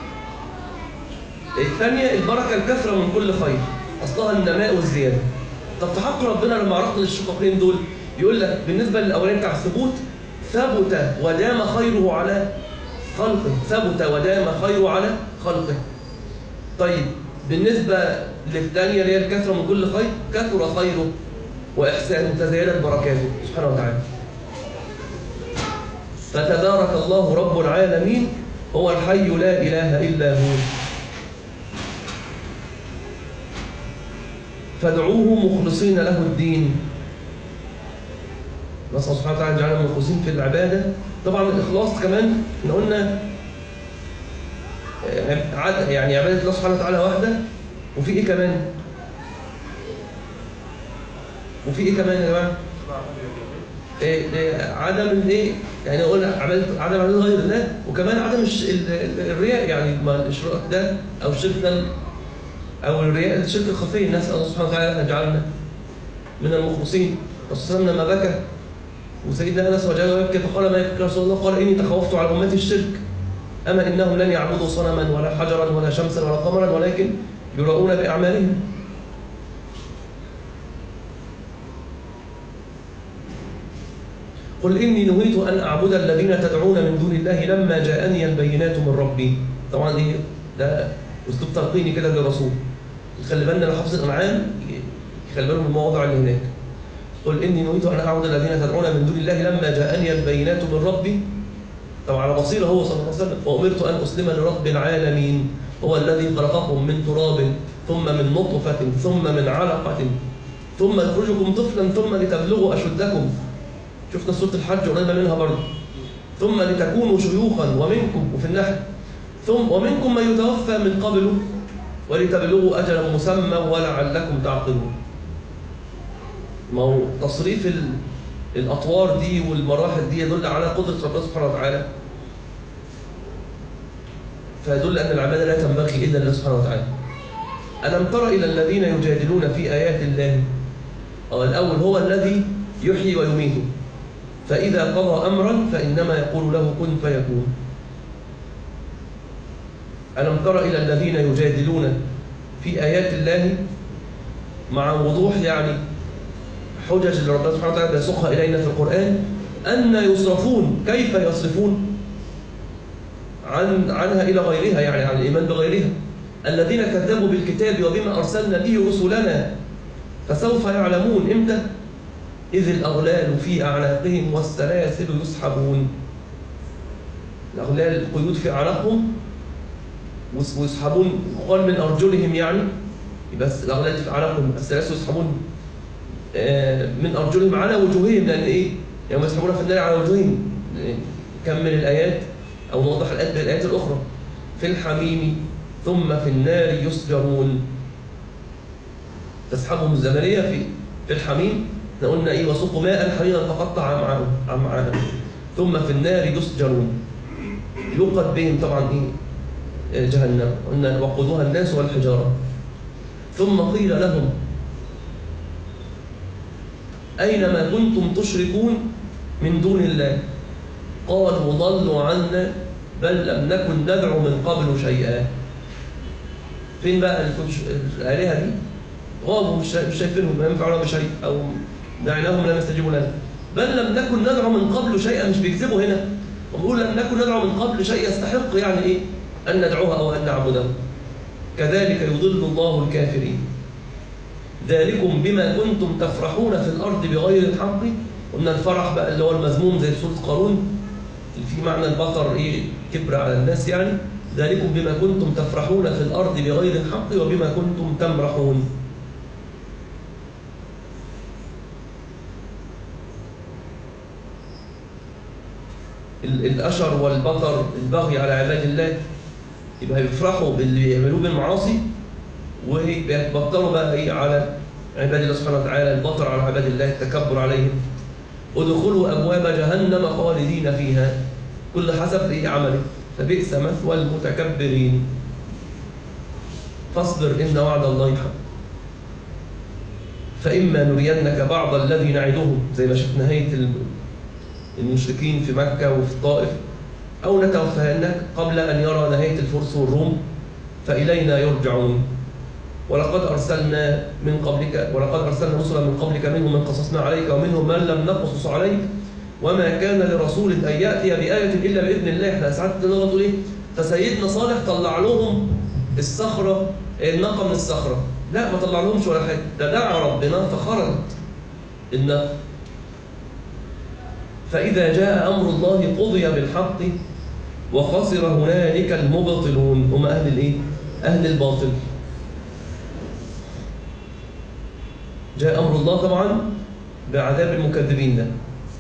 الثانيه البركه الكثره من كل خير، اصلها النماء والزياده. طب في حق ربنا لما عرفنا الشقاقين دول يقول لك بالنسبه للاولاني بتاع الثبوت ثبت ودام خيره على خلقه، ثبت ودام خيره على خلقه. طيب بالنسبه للثانيه اللي هي الكثره من كل خير، كثر خيره واحسانه تزايدت بركاته سبحانه وتعالى. فتبارك الله رب العالمين هو الحي لا اله الا هو فادعوه مخلصين له الدين. نسأل الله سبحانه وتعالى يجعلنا مخلصين في العبادة. طبعا الإخلاص كمان احنا قلنا يعني عبادة الله سبحانه وتعالى واحدة، وفي إيه كمان؟ وفي إيه كمان يا جماعة؟ إيه إيه عدم الإيه؟ يعني قلنا عبادة عدم عبادة غير الله، وكمان عدم الرياء، يعني ما الإشراك ده أو الشرك ده أو الرياء الشرك الخفي. نسأل الله سبحانه وتعالى أن يجعلنا من المخلصين. الرسول صلى الله عليه وسلم لما بكى وسيدنا أنس وجاء يبكي فقال ما يبكي رسول الله؟ قال إني تخوفت على أمتي الشرك، أما إنهم لن يعبدوا صنما ولا حجرا ولا شمسا ولا قمرا ولكن يراؤون بأعمالهم. قل إني نهيت أن أعبد الذين تدعون من دون الله لما جاءني البينات من ربي. طبعا إيه ده أسلوب تلقيني كده للرسول. خلي بالنا لحفظ الأنعام، خلي بالهم المواضع اللي هناك. قل إني نهيت أن أعبد الذين تدعون من دون الله لما جاءني البينات من ربي. طبعا على بصيرة هو صلى الله عليه وسلم. وأمرت أن أسلم لرب العالمين هو الذي خلقكم من تراب ثم من نطفة ثم من علقة ثم يخرجكم طفلا ثم لتبلغوا أشدكم. شفنا سورة الحج قريبة منها برضه. ثم لتكونوا شيوخا ومنكم وفي النحل ثم ومنكم من يتوفى من قبل ولتبلغوا أجلا مسمى ولعلكم تعقلون. ما هو تصريف الأطوار دي والمراحل دي يدل على قدرة ربنا سبحانه وتعالى، فيدل أن العبادة لا تنبغي إلا لله سبحانه وتعالى. ألم تر إلى الذين يجادلون في آيات الله؟ الأول هو الذي يحيي ويميت، فإذا قضى أمرا فإنما يقول له كن فيكون. ألم تر إلى الذين يجادلون في آيات الله؟ مع وضوح يعني الحجج اللي ربنا سبحانه وتعالى بيسوقها إلينا في القرآن، أن يصرفون، كيف يصرفون عن عنها إلى غيرها، يعني عن الإيمان بغيرها. الذين كذبوا بالكتاب وبما أرسلنا به رسلنا فسوف يعلمون إمتى؟ إذ الأغلال في أعناقهم والسلاسل يسحبون. الأغلال القيود في أعناقهم ويسحبون، قال من أرجلهم يعني، بس الأغلال في أعناقهم، السلاسل يسحبون من أرجلهم على وجوههم، لأن إيه؟ يوم يسحبون في النار على وجوههم. كمل الآيات أو نوضح الآيات بالآيات الأخرى. في الحميم ثم في النار يسجرون. تسحبهم الزمنية في في الحميم، احنا قلنا إيه؟ وسقوا ماء حميما فقطع أمعاءهم أمعاءهم. ثم في النار يسجرون، يوقد بهم طبعا إيه؟ جهنم، قلنا وقودها الناس والحجارة. ثم قيل لهم أينما كنتم تشركون من دون الله قالوا ضلوا عنا بل لم نكن ندعو من قبل شيئا. فين بقى الآلهة دي؟ غابوا، مش شايفينهم، ما ينفعون بشيء، أو دعيناهم لم يستجيبوا لنا. بل لم نكن ندعو من قبل شيئا، مش بيكذبوا هنا، وبيقول لم نكن ندعو من قبل شيء يستحق يعني إيه؟ أن ندعوها أو أن نعبدها. كذلك يضل الله الكافرين. ذلكم بما كنتم تفرحون في الأرض بغير الحق. قلنا الفرح بقى اللي هو المذموم زي سورة قارون، اللي في معنى البطر إيه؟ كبر على الناس يعني. ذلكم بما كنتم تفرحون في الأرض بغير الحق وبما كنتم تمرحون. الأشر والبطر البغي على عباد الله، يبقى يفرحوا باللي بيعملوه بالمعاصي، وبيتبطلوا بقى ايه على عباد الله سبحانه وتعالى، البطر على عباد الله، التكبر عليهم. ادخلوا ابواب جهنم خالدين فيها، كل حسب ايه عمله، فبئس مثوى المتكبرين. فاصبر ان وعد الله حق، فاما نرينك بعض الذي نعدهم، زي ما شفنا نهايه المشركين في مكه وفي الطائف، او نتوفينك قبل ان يرى نهايه الفرس والروم فالينا يرجعون. ولقد أرسلنا من قبلك ولقد أرسلنا رسلا من قبلك منهم من قصصنا عليك ومنهم من لم نقصص عليك وما كان لرسول أن يأتي بآية إلا بإذن الله. احنا ساعات نقول إيه؟ فسيدنا صالح طلع لهم الصخرة، الناقة من الصخرة، لا ما طلع لهمش ولا حاجة، ده دعا ربنا فخرجت الناقة. فإذا جاء أمر الله قضي بالحق وخسر هنالك المبطلون، هم أهل الإيه؟ أهل الباطل. جاء أمر الله طبعا بعذاب المكذبين ده.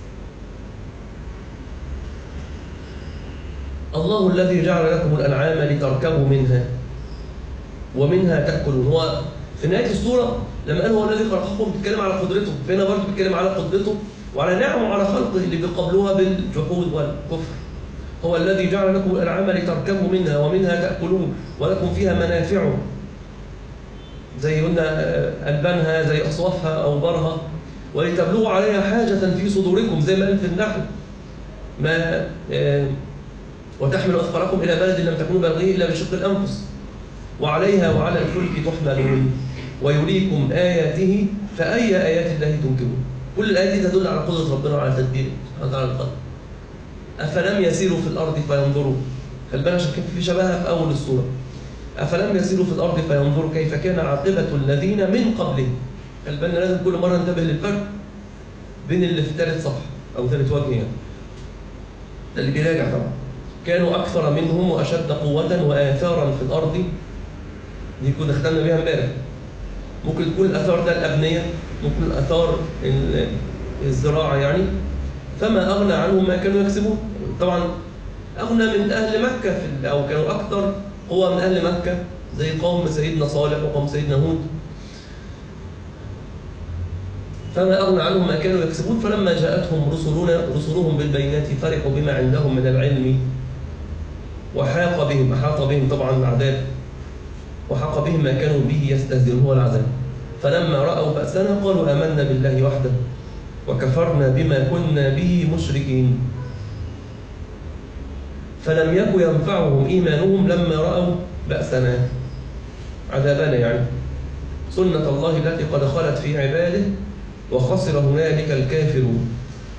الله الذي جعل لكم الأنعام لتركبوا منها ومنها تأكلون. هو في نهاية السورة لما قال هو الذي خلقكم بيتكلم على قدرته، فهنا برضه بيتكلم على قدرته وعلى نعمه وعلى خلقه اللي بيقابلوها بالجحود والكفر. هو الذي جعل لكم الأنعام لتركبوا منها ومنها تأكلون ولكم فيها منافع، زي قلنا ألبانها، زي أصوافها أو برها، ولتبلغوا عليها حاجة في صدوركم، زي ما قال في النحل ما آه وتحمل أثقالكم إلى بلد لم تكونوا بالغيه إلا بشق الأنفس وعليها وعلى الفلك تحملون ويريكم آياته فأي آيات الله تنكرون. كل الآيات دي تدل على قدرة ربنا وعلى تدبيره سبحانه وتعالى القدر. أفلم يسيروا في الأرض فينظروا، خلي بالك عشان في شبهها في أول السورة. أفلم يسيروا في الأرض فينظروا كيف كان عاقبة الذين من قبلهم. خلي بالنا لازم كل مرة ننتبه للفرق بين اللي في ثالث صفحة أو ثالث وجه يعني. ده اللي بيراجع طبعا. كانوا أكثر منهم وأشد قوة وآثارا في الأرض، دي كنا ختمنا بيها امبارح. ممكن تكون الآثار ده الأبنية، ممكن الآثار الزراعة يعني. فما أغنى عنهم ما كانوا يكسبون. طبعا أغنى من أهل مكة في أو كانوا أكثر قوة من أهل مكة زي قوم سيدنا صالح وقوم سيدنا هود. فما أغنى عنهم ما كانوا يكسبون. فلما جاءتهم رسلنا رسلهم بالبينات فرحوا بما عندهم من العلم وحاق بهم أحاط بهم طبعا العذاب وحاق بهم ما كانوا به يستهزئون هو العذاب. فلما رأوا بأسنا قالوا آمنا بالله وحده وكفرنا بما كنا به مشركين. فلم يكن ينفعهم إيمانهم لما رأوا بأسنا، عذابنا يعني. سنة الله التي قد خلت في عباده وخسر هنالك الكافرون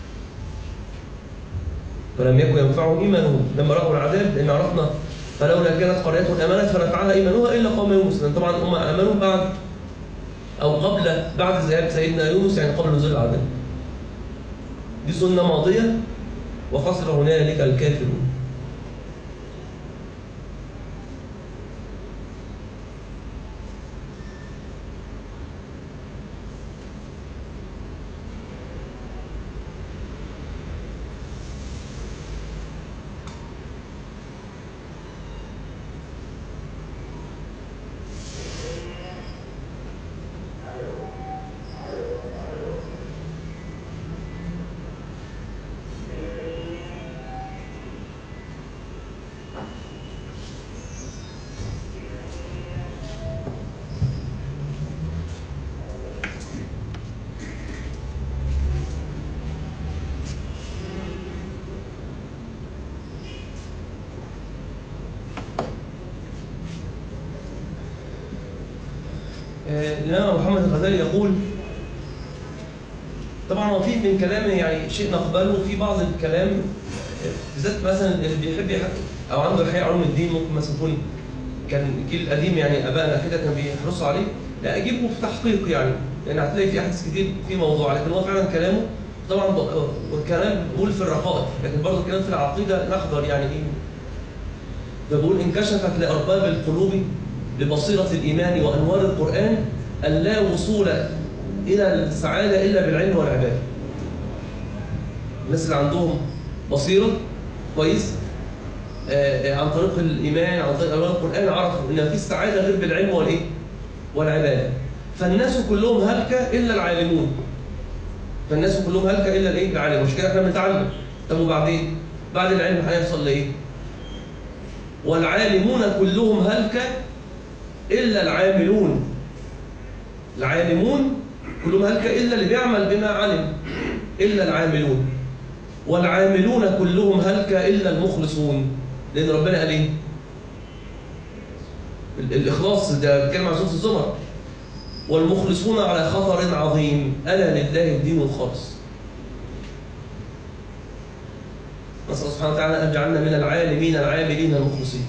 فلم يكن ينفعهم إيمانهم لما رأوا العذاب، لأن عرفنا فلولا كانت قرية آمنت فنفعها إيمانها إلا قوم يونس، لأن طبعا هم آمنوا بعد أو قبل بعد ذهاب سيدنا يونس، يعني قبل نزول العذاب. دي سنة ماضية. وخسر هنالك الكافرون. الإمام محمد الغزالي يقول، طبعا هو في من كلامه يعني شيء نقبله، وفي بعض الكلام بالذات مثلا اللي بيحب يحب او عنده الحقيقه علوم الدين، ممكن مثلا يكون كان الجيل القديم يعني ابائنا كده كانوا بيحرصوا عليه، لا اجيبه في تحقيق يعني، لان يعني هتلاقي في احاديث كتير في موضوع، لكن هو فعلا كلامه طبعا والكلام بيقول في الرقائق، لكن برضه الكلام في العقيده نحضر يعني ايه. فبقول انكشفت لارباب القلوب ببصيره الايمان وانوار القران ان لا وصول الى السعاده الا بالعلم والعباده. الناس اللي عندهم بصيره كويس آه عن طريق الايمان عن طريق انوار القران عرفوا ان في السعاده غير بالعلم والايه؟ والعباده. فالناس كلهم هلكه الا العالمون. فالناس كلهم هلكه الا الايه؟ العالمون. مش كده احنا بنتعلم. طب وبعدين؟ بعد العلم هيحصل لايه؟ والعالمون كلهم هلكه الا العاملون. العالمون كلهم هلكه الا اللي بيعمل بما علم، الا العاملون. والعاملون كلهم هلكه الا المخلصون، لان ربنا قال ايه؟ الاخلاص ده بيتكلم عن سوره الزمر. والمخلصون على خطر عظيم الا لله الدين الخالص. نسال سبحانه وتعالى ان يجعلنا من العالمين العاملين المخلصين.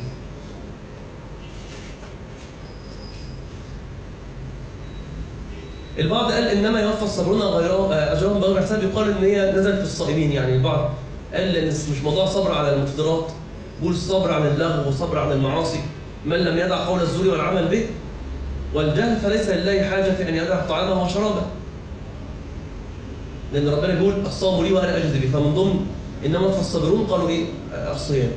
البعض قال انما يوفى الصابرون اجرهم بغير حساب، يقال ان هي نزلت في الصائمين. يعني البعض قال ان مش موضوع صبر على المفطرات، بيقول الصبر عن اللغو والصبر عن المعاصي، من لم يدع قول الزور والعمل به والجهل فليس لله حاجه في ان يدع طعامه وشرابه. لان ربنا بيقول الصوم لي وانا اجزي به، فمن ضمن انما فالصابرون قالوا ايه؟ الصيام.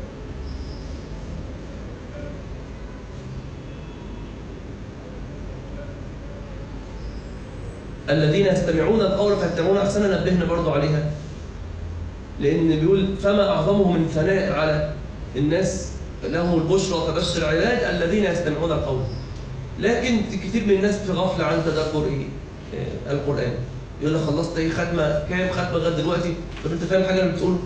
الذين يستمعون القول فيتبعون احسنه، نبهنا برضو عليها، لان بيقول فما اعظمه من ثناء على الناس لهم البشرى فبشر عباد الذين يستمعون القول. لكن كثير من الناس في غفله عن تدبر ايه؟ آه القران. يقول لك خلصت ايه ختمه كام ختمه لغايه دلوقتي؟ طب انت فاهم حاجه اللي بتقوله؟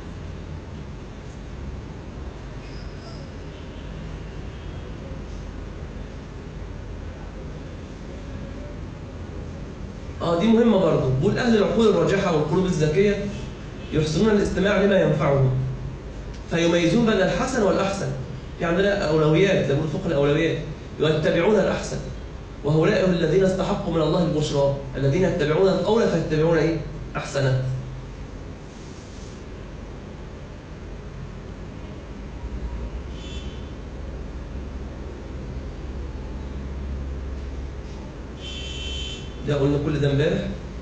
اه دي مهمه برضه. بيقول اهل العقول الراجحه والقلوب الذكيه يحسنون الاستماع لما ينفعهم فيميزون بين الحسن والاحسن. في عندنا اولويات، زي ما بيقولوا فقه الاولويات، يتبعون الاحسن. وهؤلاء الذين استحقوا من الله البشرى، الذين يتبعون القول فيتبعون ايه؟ احسنه. ده قلنا كل ده امبارح.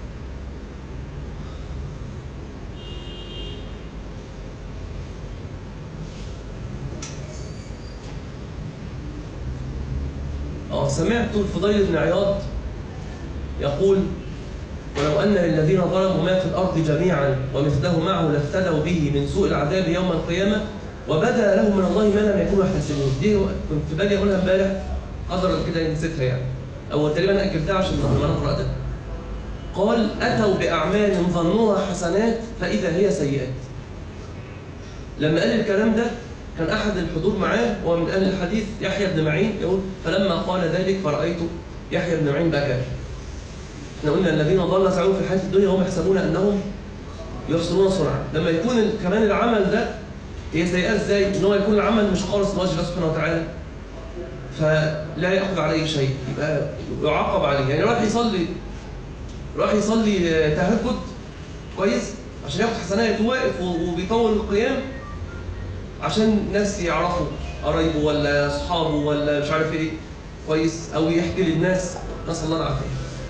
اه سمعت الفضيل بن عياض يقول ولو ان للذين ظلموا ما في الارض جميعا ومثله معه لافتدوا به من سوء العذاب يوم القيامه وبدا لهم من الله ما لم يكونوا يحتسبون. دي كنت في بالي اقولها امبارح، قدرا كده نسيتها يعني، او تقريبا اجلتها عشان لما نقرا ده. قال اتوا باعمال ظنوها حسنات فاذا هي سيئات. لما قال الكلام ده كان احد الحضور معاه ومن اهل الحديث يحيى بن معين يقول فلما قال ذلك فرايت يحيى بن معين بكى. احنا قلنا الذين ضل سعيهم في الحياة الدنيا وهم يحسبون أنهم يحسنون صنعا. لما يكون كمان العمل ده هي سيئة ازاي؟ ان هو يكون العمل مش خالص لوجه الله سبحانه وتعالى فلا يأخذ عليه شيء، يبقى يعاقب عليه. يعني راح يصلي راح يصلي تهجد كويس عشان ياخد حسنات، واقف وبيطول القيام عشان الناس يعرفوا قرايبه ولا اصحابه ولا مش عارف ايه كويس، او يحكي للناس، نسأل الله العافية.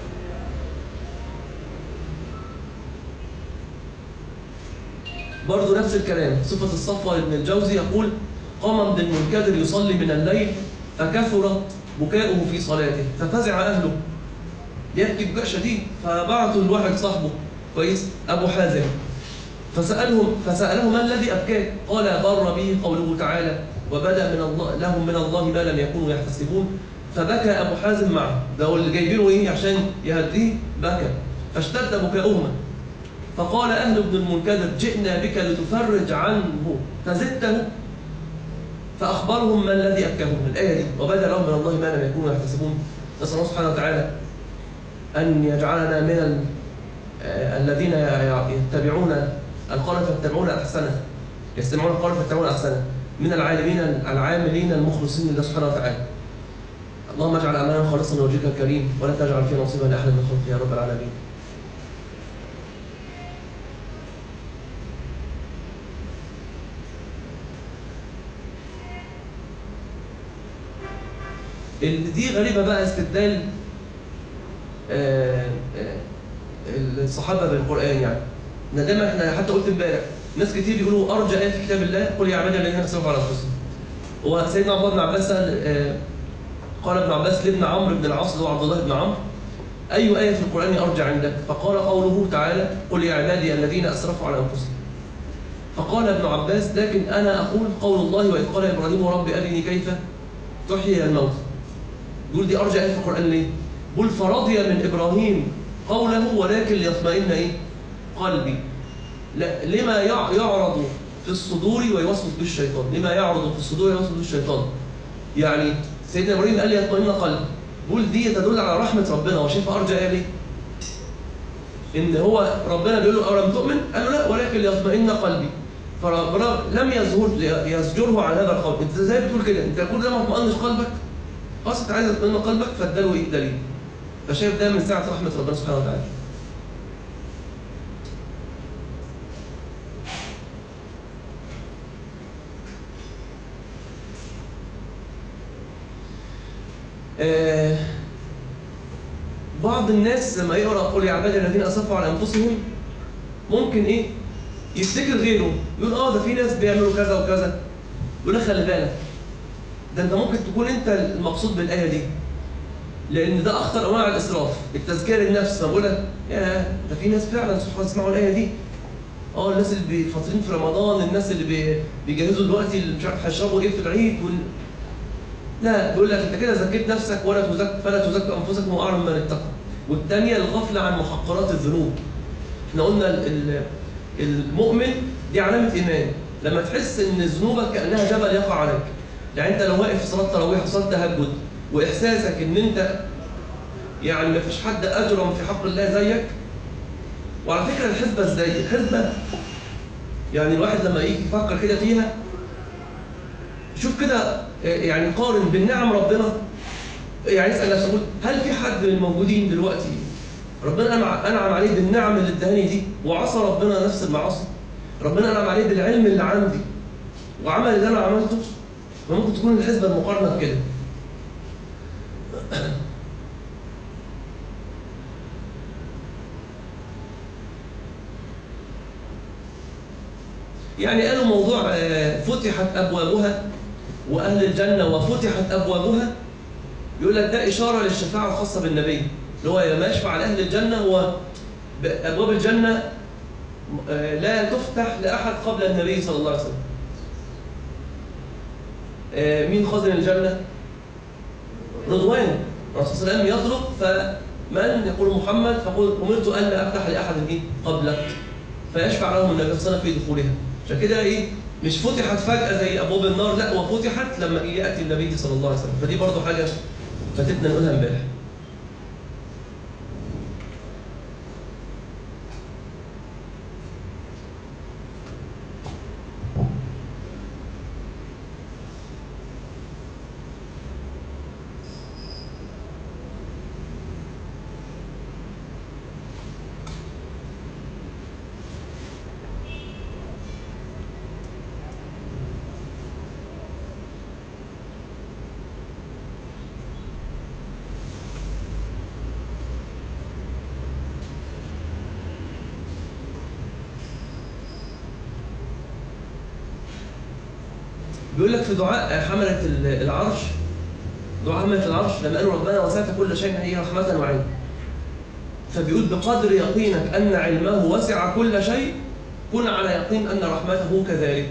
برضه نفس الكلام، صفة الصفوة ابن الجوزي يقول: قام ابن المنكدر يصلي من الليل فكثرت بكاؤه في صلاته ففزع أهله، يبكي بكاء شديد، فبعثوا لواحد صاحبه كويس أبو حازم فسألهم فسأله: ما الذي أبكاك؟ قال: ضر به قوله تعالى: وبدأ من الله لهم من الله ما لم يكونوا يحتسبون. فبكى أبو حازم معه، ده هو اللي جايبينه إيه عشان يهديه، بكى فاشتد بكاؤهما. فقال أهل ابن المنكدر: جئنا بك لتفرج عنه فزدته. فأخبرهم ما الذي أبكاهم، الآية دي: وبدأ لهم من الله ما لم يكونوا يحتسبون. نسأل الله سبحانه وتعالى أن يجعلنا من الذين يتبعون القول فيتبعون أحسنه، يستمعون القول فيتبعون أحسنه، من العالمين العاملين المخلصين لله سبحانه وتعالى. اللهم اجعل أعمالنا خالصا لوجهك الكريم ولا تجعل فينا نصيبا لأحد من خلقك يا رب العالمين. دي غريبة بقى، استدلال الصحابة بالقرآن. يعني دايما احنا حتى قلت امبارح ناس كتير بيقولوا أرجى آية في كتاب الله: قل يا عبادي الذين أسرفوا على أنفسهم. هو سيدنا عبد الله بن عباس سأل، قال ابن عباس لابن عمرو بن العاص اللي هو عبد الله بن عمرو: أي آية في القرآن أرجى عندك؟ فقال: قوله تعالى: قل يا عبادي الذين أسرفوا على أنفسهم. فقال ابن عباس: لكن أنا أقول قول الله: وإذ قال إبراهيم رب أرني كيف تحيي الموتى. يقول دي أرجى آية في القرآن ليه؟ يقول: فرضي من إبراهيم قوله ولكن ليطمئن إيه؟ قلبي. لا، لما يعرض في الصدور ويوسوس به الشيطان، لما يعرض في الصدور ويوسوس به الشيطان. يعني سيدنا إبراهيم قال: ليطمئن قلبي. يقول دي تدل على رحمة ربنا، وشايف أرجى آية ليه؟ إن هو ربنا بيقول له: أولم تؤمن؟ قال له: لا، ولكن ليطمئن قلبي. فربنا لم يزهر يزجره عن هذا القول. أنت إزاي بتقول كده؟ أنت كل ده ما اطمئنش قلبك؟ خلاص انت عايز تطمئن قلبك فاداله ايه؟ دليل. فشايف ده من سعة رحمة ربنا سبحانه وتعالى. آه بعض الناس لما يقرأ قل يا عبادي الذين أسرفوا على أنفسهم ممكن ايه؟ يفتكر غيره، يقول اه ده في ناس بيعملوا كذا وكذا. يقول لك خلي بالك، ده انت ممكن تكون انت المقصود بالآية دي، لأن ده أخطر أنواع الإسراف، التزكية للنفس. فبقول لك يا ده في ناس فعلا سبحان يسمعوا الآية دي، اه الناس اللي فاطرين في رمضان، الناس اللي بيجهزوا دلوقتي اللي مش عارف هيشربوا ايه في العيد وال... لا، بيقول لك انت كده زكيت نفسك ولا تزك فلا تزكوا انفسكم واعلم من اتقى. والثانيه الغفله عن محقرات الذنوب. احنا قلنا المؤمن دي علامه ايمان، لما تحس ان ذنوبك كانها جبل يقع عليك. يعني انت لو واقف في صلاه تراويح وصلاه تهجد واحساسك ان انت يعني ما فيش حد اجرم في حق الله زيك. وعلى فكره الحسبه ازاي؟ الحسبه يعني الواحد لما يجي يفكر كده فيها، شوف كده يعني قارن بين نعم ربنا. يعني اسال نفسك، هل في حد من الموجودين دلوقتي ربنا انعم عليه بالنعم اللي اداني دي وعصى ربنا نفس المعاصي؟ ربنا انعم عليه بالعلم اللي عندي وعمل اللي انا عملته. فممكن تكون الحسبه المقارنه بكده. يعني قالوا موضوع فتحت أبوابها وأهل الجنة وفتحت أبوابها، يقول لك ده إشارة للشفاعة الخاصة بالنبي، اللي هو لما يشفع على أهل الجنة هو أبواب الجنة لا تفتح لأحد قبل النبي صلى الله عليه وسلم. مين خازن الجنة؟ رضوان. الرسول صلى الله عليه وسلم يطلب، فمن يقول محمد فقل أمرت أن لا أفتح لأحد قبلك، فيشفع لهم النبي صلى الله عليه وسلم في دخولها. عشان كده ايه؟ مش فتحت فجأة زي أبواب النار، لا، وفتحت لما يأتي النبي صلى الله عليه وسلم. فدي برضو حاجة فاتتنا نقولها امبارح. بيقول لك في دعاء حملة العرش، دعاء حملة العرش لما قالوا ربنا وسعت كل شيء هي رحمة وعلم، فبيقول بقدر يقينك أن علمه وسع كل شيء كن على يقين أن رحمته كذلك.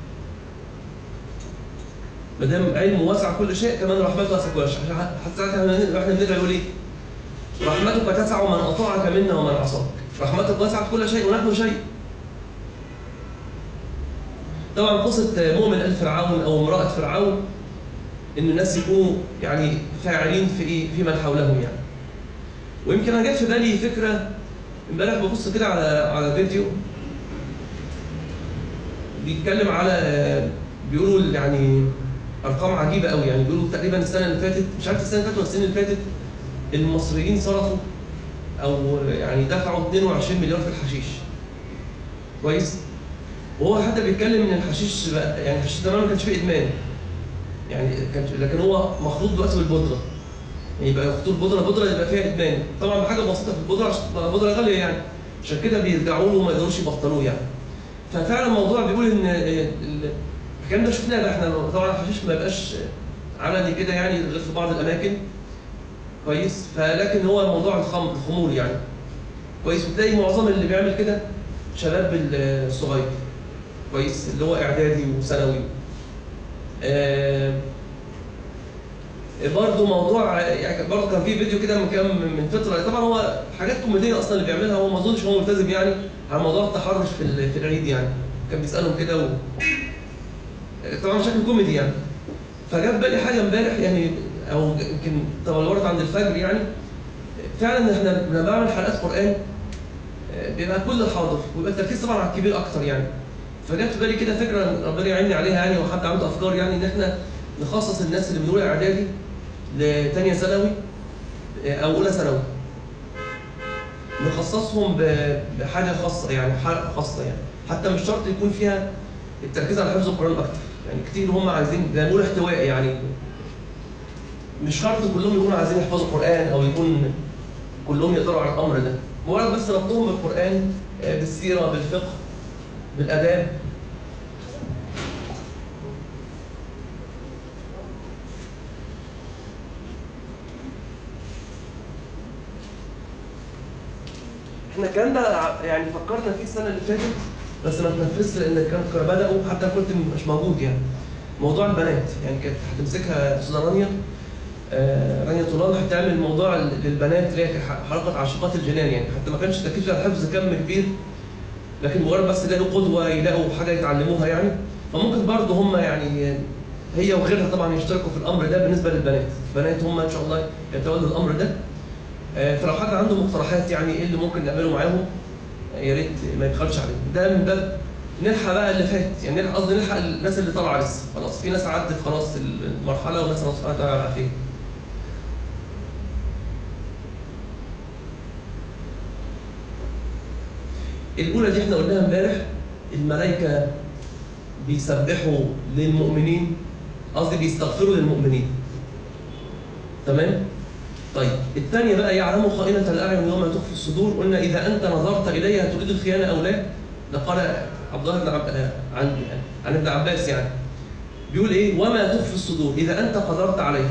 ما دام علمه وسع كل شيء كمان رحمته وسع كل شيء. حتى احنا بندعي يقول ايه؟ رحمتك تسع من أطاعك منا ومن عصاك. رحمتك وسعت كل شيء ونحن شيء. طبعا قصة مؤمن آل فرعون أو امرأة فرعون إن الناس يكونوا يعني فاعلين في إيه؟ في من حولهم يعني. ويمكن أنا جت في بالي فكرة امبارح ببص كده على على فيديو بيتكلم على، بيقولوا يعني أرقام عجيبة قوي يعني. بيقولوا تقريبا السنة اللي فاتت، مش عارف السنة اللي فاتت ولا السنة اللي فاتت، المصريين صرفوا أو يعني دفعوا اتنين وعشرين مليار في الحشيش. كويس؟ وهو حتى بيتكلم ان الحشيش بقى يعني الحشيش زمان ما كانش فيه ادمان يعني، كان لكن هو مخلوط دلوقتي بالبودره يعني، يبقى يخلطوا البودره بودره يبقى فيها ادمان، طبعا بحاجه بسيطه في البودره عشان البودره غاليه يعني، عشان كده بيرجعوا له وما يقدروش يبطلوه يعني. ففعلا الموضوع بيقول ان الكلام ده شفناه بقى احنا. طبعا الحشيش ما يبقاش علني كده يعني غير في بعض الاماكن. كويس؟ فلكن هو موضوع الخمر الخمور يعني. كويس؟ وتلاقي معظم اللي بيعمل كده شباب الصغير. كويس؟ اللي هو اعدادي وثانوي. آه برضه موضوع يعني، برضه كان في فيديو كده من كام من فتره، طبعا هو حاجات كوميديه اصلا اللي بيعملها، هو ما اظنش هو ملتزم يعني، عن موضوع التحرش في في العيد يعني. كان بيسالهم كده و... طبعا بشكل كوميدي يعني. فجاب في بالي حاجه امبارح يعني، او يمكن تبلورت عند الفجر يعني. فعلا احنا لما بعمل حلقات قران بيبقى كل حاضر ويبقى التركيز طبعا على الكبير اكتر يعني. فجت في بالي كده فكره ربنا يعيني عليها يعني، وحد عنده افكار يعني، ان احنا نخصص الناس اللي من اولى اعدادي لثانيه ثانوي او اولى ثانوي، نخصصهم بحاجه خاصه يعني، حلقه خاصه يعني، حتى مش شرط يكون فيها التركيز على حفظ القران اكتر يعني. كتير هم عايزين زي ما بنقول احتواء يعني، مش شرط كلهم يكونوا عايزين يحفظوا القران او يكون كلهم يقدروا على الامر ده، مجرد بس ربطهم بالقران، بالسيره، بالفقه، بالاداب. احنا الكلام ده يعني فكرنا فيه السنه اللي فاتت بس ما تنفذش لان كانوا بداوا، حتى كنت مش موجود يعني. موضوع البنات يعني كانت هتمسكها استاذه رانيا آه رانيا طولان، هتعمل موضوع للبنات اللي هي حلقه عاشقات الجنان يعني، حتى ما كانش تركيز على حفظ كم كبير، لكن مجرد بس يلاقوا قدوه، يلاقوا حاجه يتعلموها يعني. فممكن برضه هم يعني هي وغيرها طبعا يشتركوا في الامر ده. بالنسبه للبنات، البنات هم ان شاء الله يتولوا الامر ده. فلو حد عنده مقترحات يعني ايه اللي ممكن نعمله معاهم يا ريت ما يبخلش عليهم. ده من باب نلحق بقى اللي فات يعني، نلحق قصدي نلحق الناس اللي طالعه لسه، خلاص في ناس عدت خلاص المرحله وناس نصها على فين. الاولى دي احنا قلناها امبارح، الملائكه بيسبحوا للمؤمنين، قصدي بيستغفروا للمؤمنين. تمام؟ طيب الثانية بقى يعلم خائنة الأعين وما تخفي الصدور. قلنا إذا أنت نظرت إليها تريد الخيانة أو لا. ده قال عبد الله بن عب... عن عن ابن عباس يعني. بيقول إيه؟ وما تخفي الصدور إذا أنت قدرت عليها.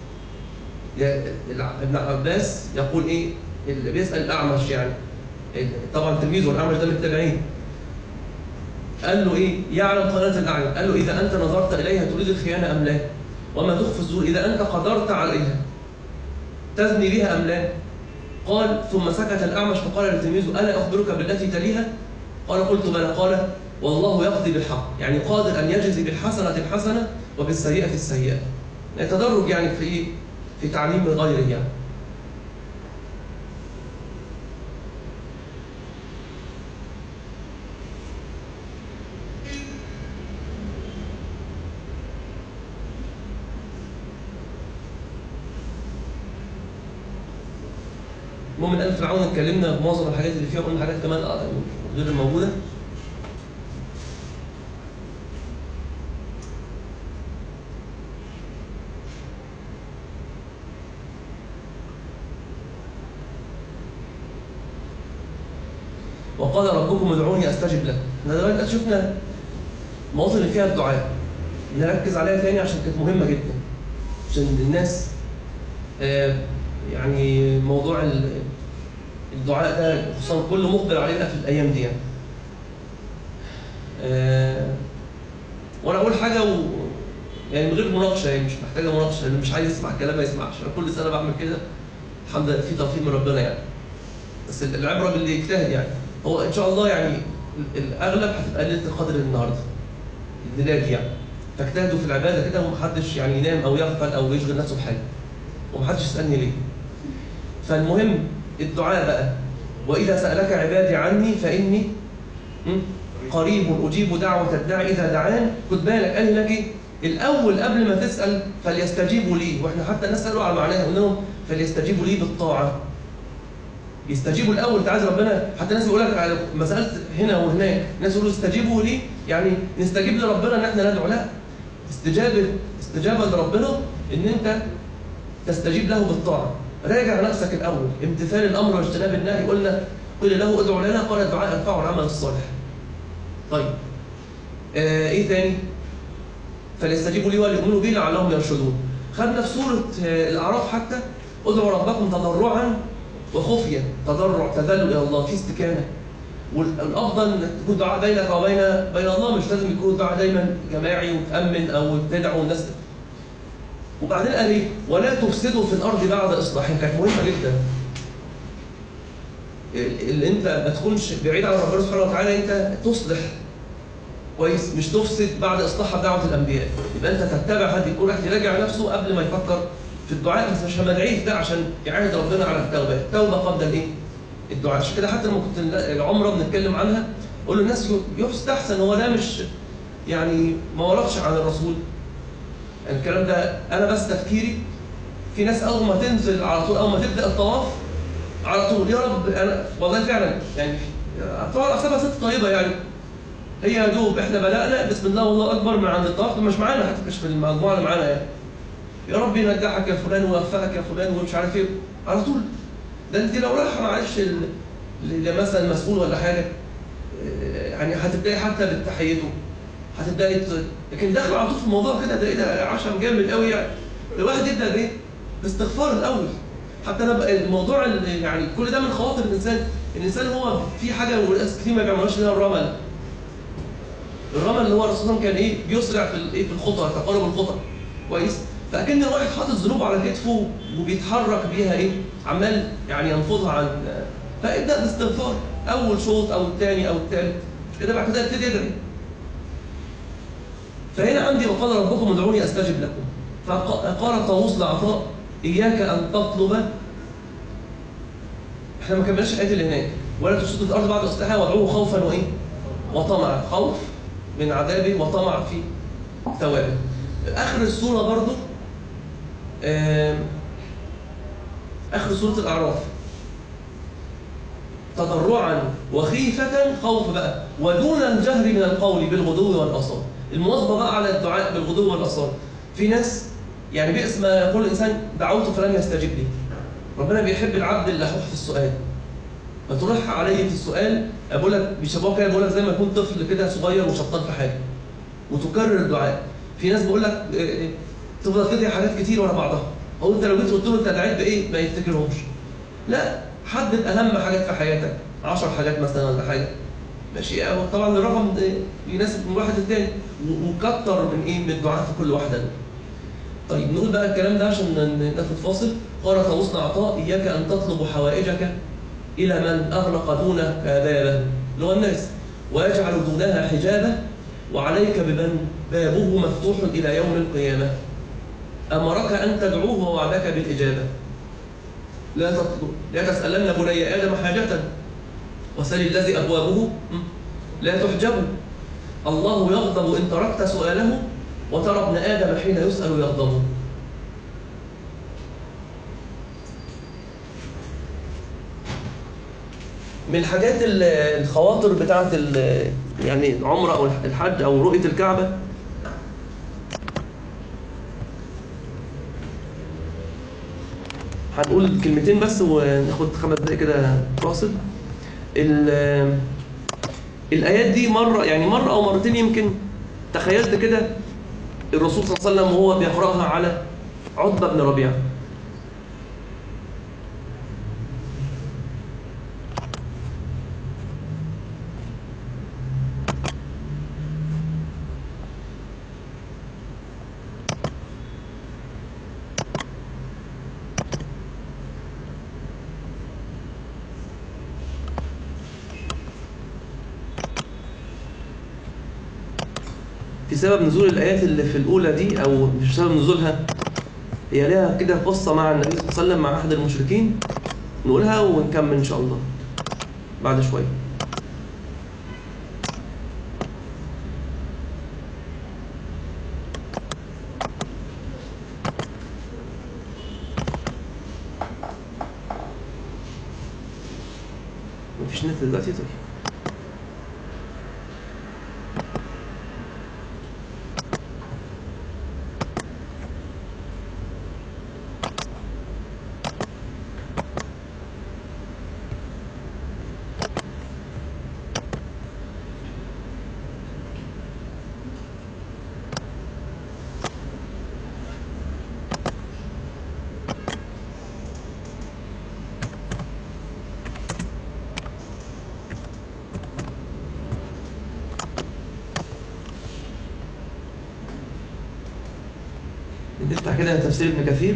ابن عباس يقول إيه؟ اللي بيسأل الأعمش يعني، طبعا تلميذه الأعمش ده من التابعين. قال له إيه؟ يعلم خائنة الأعين. قال له إذا أنت نظرت إليها تريد الخيانة أم لا؟ وما تخفي الصدور إذا أنت قدرت عليها تزني بها أم لا؟ قال ثم سكت الأعمش فقال لتلميذه ألا أخبرك بالتي تليها؟ قال قلت بلى. قال والله يقضي بالحق، يعني قادر أن يجزي بالحسنة الحسنة وبالسيئة السيئة. يعني تدرج يعني في إيه؟ في تعليم غيره يعني. المهم آل فرعون اتكلمنا في معظم الحاجات اللي فيها، قلنا حاجات كمان غير الموجوده. وقال ربكم ادعوني استجب لكم. احنا دلوقتي شفنا المواطن اللي فيها الدعاء. نركز عليها تاني عشان كانت مهمة جدا، عشان الناس آه يعني موضوع الدعاء ده خصوصا كله مقبل عليه بقى في الأيام دي يعني. آه وأنا أقول حاجة و يعني من غير مناقشة، يعني مش محتاجة مناقشة، اللي مش عايز يسمع الكلام ما يسمعش، أنا كل سنة بعمل كده الحمد لله في توفيق من ربنا يعني. بس العبرة باللي يجتهد يعني. هو إن شاء الله يعني الأغلب هتبقى ليلة القدر النهاردة الليلة دي يعني، فاجتهدوا في العبادة كده ومحدش يعني ينام أو يغفل أو يشغل نفسه بحاجة، ومحدش يسألني ليه. فالمهم الدعاء بقى، وإذا سألك عبادي عني فإني قريب أجيب دعوة الداعي إذا دعان. خد بالك قال لك إيه؟ الأول قبل ما تسأل فليستجيبوا لي، وإحنا حتى نسألوا على معناها قلنا لهم فليستجيبوا لي بالطاعة. يستجيبوا الأول، أنت عايز ربنا، حتى الناس يقول لك على مسألة هنا وهناك، الناس يقولوا استجيبوا لي يعني نستجيب لربنا إن إحنا ندعو، لا، استجابة استجابة لربنا إن أنت تستجيب له بالطاعة. راجع نفسك الأول، امتثال الأمر واجتناب النهي. قلنا قل له ادعو لنا، قال الدعاء ينفع العمل الصالح. طيب آه إيه تاني؟ فليستجيبوا لي وليؤمنوا بي لعلهم يرشدون. خدنا في سورة آه الأعراف حتى ادعوا ربكم تضرعا وخفية، تضرع تذلل إلى الله في استكانة. والأفضل تكون دعاء بينك وبين بين الله، مش لازم يكون دعاء دايما جماعي وتأمن أو تدعو الناس. وبعدين قال ايه؟ ولا تفسدوا في الأرض بعد إصلاحها، كانت مهمة جدا. اللي أنت ما تكونش بعيد عن ربنا سبحانه وتعالى، أنت تصلح كويس، مش تفسد بعد إصلاحها بدعوة الأنبياء. يبقى أنت تتبع هدي، كل واحد يراجع نفسه قبل ما يفكر في الدعاء. بس مش مدعيه ده عشان يعاهد ربنا على التوبة، التوبة قبل الإيه؟ الدعاء. عشان كده حتى لما كنت العمرة بنتكلم عنها أقول للناس يستحسن، هو ده مش يعني ما وردش عن الرسول الكلام ده، أنا بس تفكيري. في ناس أول ما تنزل على طول، أول ما تبدأ الطواف على طول يا رب أنا والله فعلا يعني طبعا أحسبها ست طيبة يعني، هي يا دوب إحنا بدأنا بسم الله والله أكبر من عند الطواف، مش معانا حتى، مش في المجموعة اللي معانا يعني، يا رب ينجحك يا فلان ويوفقك يا فلان ومش عارف إيه على طول. ده أنت لو رايحة معلش مثلا مسؤول ولا حاجة يعني هتبدأي حتى بالتحيته، هتبدأي، لكن داخل على طول في الموضوع كده، ده ايه ده عشم جامد قوي يعني. الواحد يبدأ بايه؟ باستغفار الأول. حتى انا بقى الموضوع يعني كل ده من خواطر الإنسان. الإنسان هو في حاجة وناس كتير ما بيعملوش، اللي هو الرمل. الرمل اللي هو الرسول كان ايه؟ بيسرع في الايه؟ في الخطى، تقارب الخطى. كويس؟ فأكن الواحد حاطط ذنوب على كتفه وبيتحرك بيها ايه؟ عمال يعني ينفضها عن، فابدأ باستغفار أول شوط أو الثاني أو الثالث كده، بعد كده ابتدي ادعي. فهنا عندي وقال ربكم ادعوني استجب لكم. فقال طاووس لعطاء اياك ان تطلب، احنا ما كملناش الايه اللي هناك، ولا تفسدوا في الارض بعد اصلاحها وادعوه خوفا وايه؟ وطمعا. خوف من عذابه وطمع في ثوابه. اخر السوره برضو اخر سوره الاعراف تضرعا وخيفه، خوف بقى، ودون الجهر من القول بالغدو والاصال. المواظبه بقى على الدعاء بالغدو والاصال. في ناس يعني بئس ما يقول الانسان دعوته فلم يستجب لي. ربنا بيحب العبد اللحوح في السؤال، فتلح عليه في السؤال. بقول لك بيشبهوها كده، بقول لك زي ما يكون طفل كده صغير وشطان في حاجه وتكرر الدعاء. في ناس بقول لك تفضل تدعي حاجات كتير ورا بعضها، او انت لو جيت قلت له انت دعيت بايه ما يفتكرهمش. لا، حدد اهم حاجات في حياتك، عشر حاجات مثلا ولا حاجه ماشي. طبعا الرقم يناسب من واحد للتاني، وكتر من ايه من الدعاء في كل واحده. طيب نقول بقى الكلام ده عشان ناخد فاصل. قال طاووس عطاء اياك ان تطلب حوائجك الى من اغلق دونك بابه، اللي هو الناس، ويجعل دونها حجابه، وعليك بمن بابه مفتوح الى يوم القيامه. امرك ان تدعوه ووعدك بالاجابه. لا تطلب لا تسالن بني ادم حاجه وسل الذي أبوابه لا تحجب. الله يغضب إن تركت سؤاله، وترى ابن آدم حين يسأل يغضب. من الحاجات الخواطر بتاعت يعني العمرة أو الحج أو رؤية الكعبة، هنقول كلمتين بس وناخد خمس دقايق كده فاصل. الآيات دي مرة يعني مرة أو مرتين يمكن تخيلت كده الرسول صلى الله عليه وسلم وهو بيقرأها على عتبة بن ربيعة. في سبب نزول الآيات اللي في الأولى دي، أو مش سبب نزولها، هي لها كده قصة مع النبي صلى الله عليه وسلم مع أحد المشركين، نقولها ونكمل إن شاء الله بعد شوية. مفيش نت دلوقتي؟ طيب نفتح كده تفسير ابن كثير.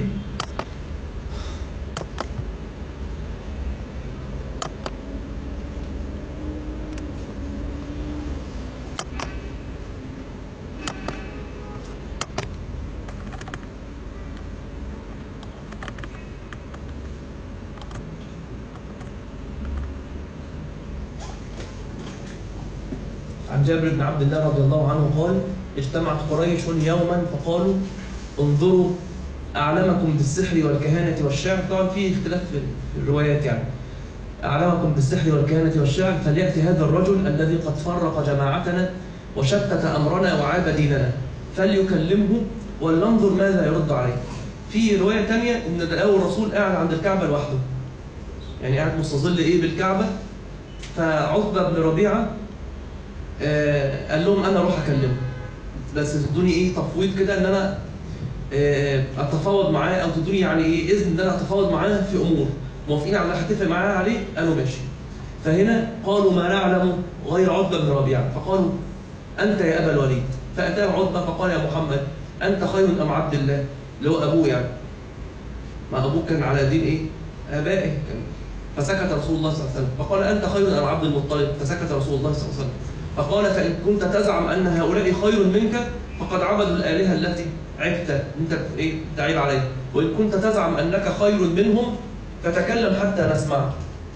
عن جابر بن عبد الله رضي الله عنه قال: اجتمعت قريش يوما فقالوا: انظروا أعلمكم بالسحر والكهانة والشعر. طبعا في اختلاف في الروايات، يعني أعلمكم بالسحر والكهانة والشعر فليأتي هذا الرجل الذي قد فرق جماعتنا وشتت أمرنا وعاب ديننا فليكلمه ولننظر ماذا يرد عليه. في رواية تانية إن لقوا الرسول قاعد عند الكعبة لوحده، يعني قاعد مستظل إيه بالكعبة، فعتبة بن ربيعة آه قال لهم أنا أروح أكلمه، بس تدوني إيه تفويض كده إن أنا اتفاوض معاه، او تدوني يعني ايه اذن ان انا اتفاوض معاه في امور موافقين على اللي هتفق معاه عليه. قالوا ماشي. فهنا قالوا ما نعلم غير عتبة بن ربيعة، فقالوا انت يا ابا الوليد. فاتاه عتبة فقال يا محمد انت خير ام عبد الله، اللي هو ابوه يعني، ما ابوه كان على دين ايه ابائه كان. فسكت رسول الله صلى الله عليه وسلم فقال انت خير ام عبد المطلب، فسكت رسول الله صلى الله عليه وسلم فقال فان كنت تزعم ان هؤلاء خير منك فقد عبدوا الالهه التي عبت انت ايه تعيب عليه، وان كنت تزعم انك خير منهم فتكلم حتى نسمع.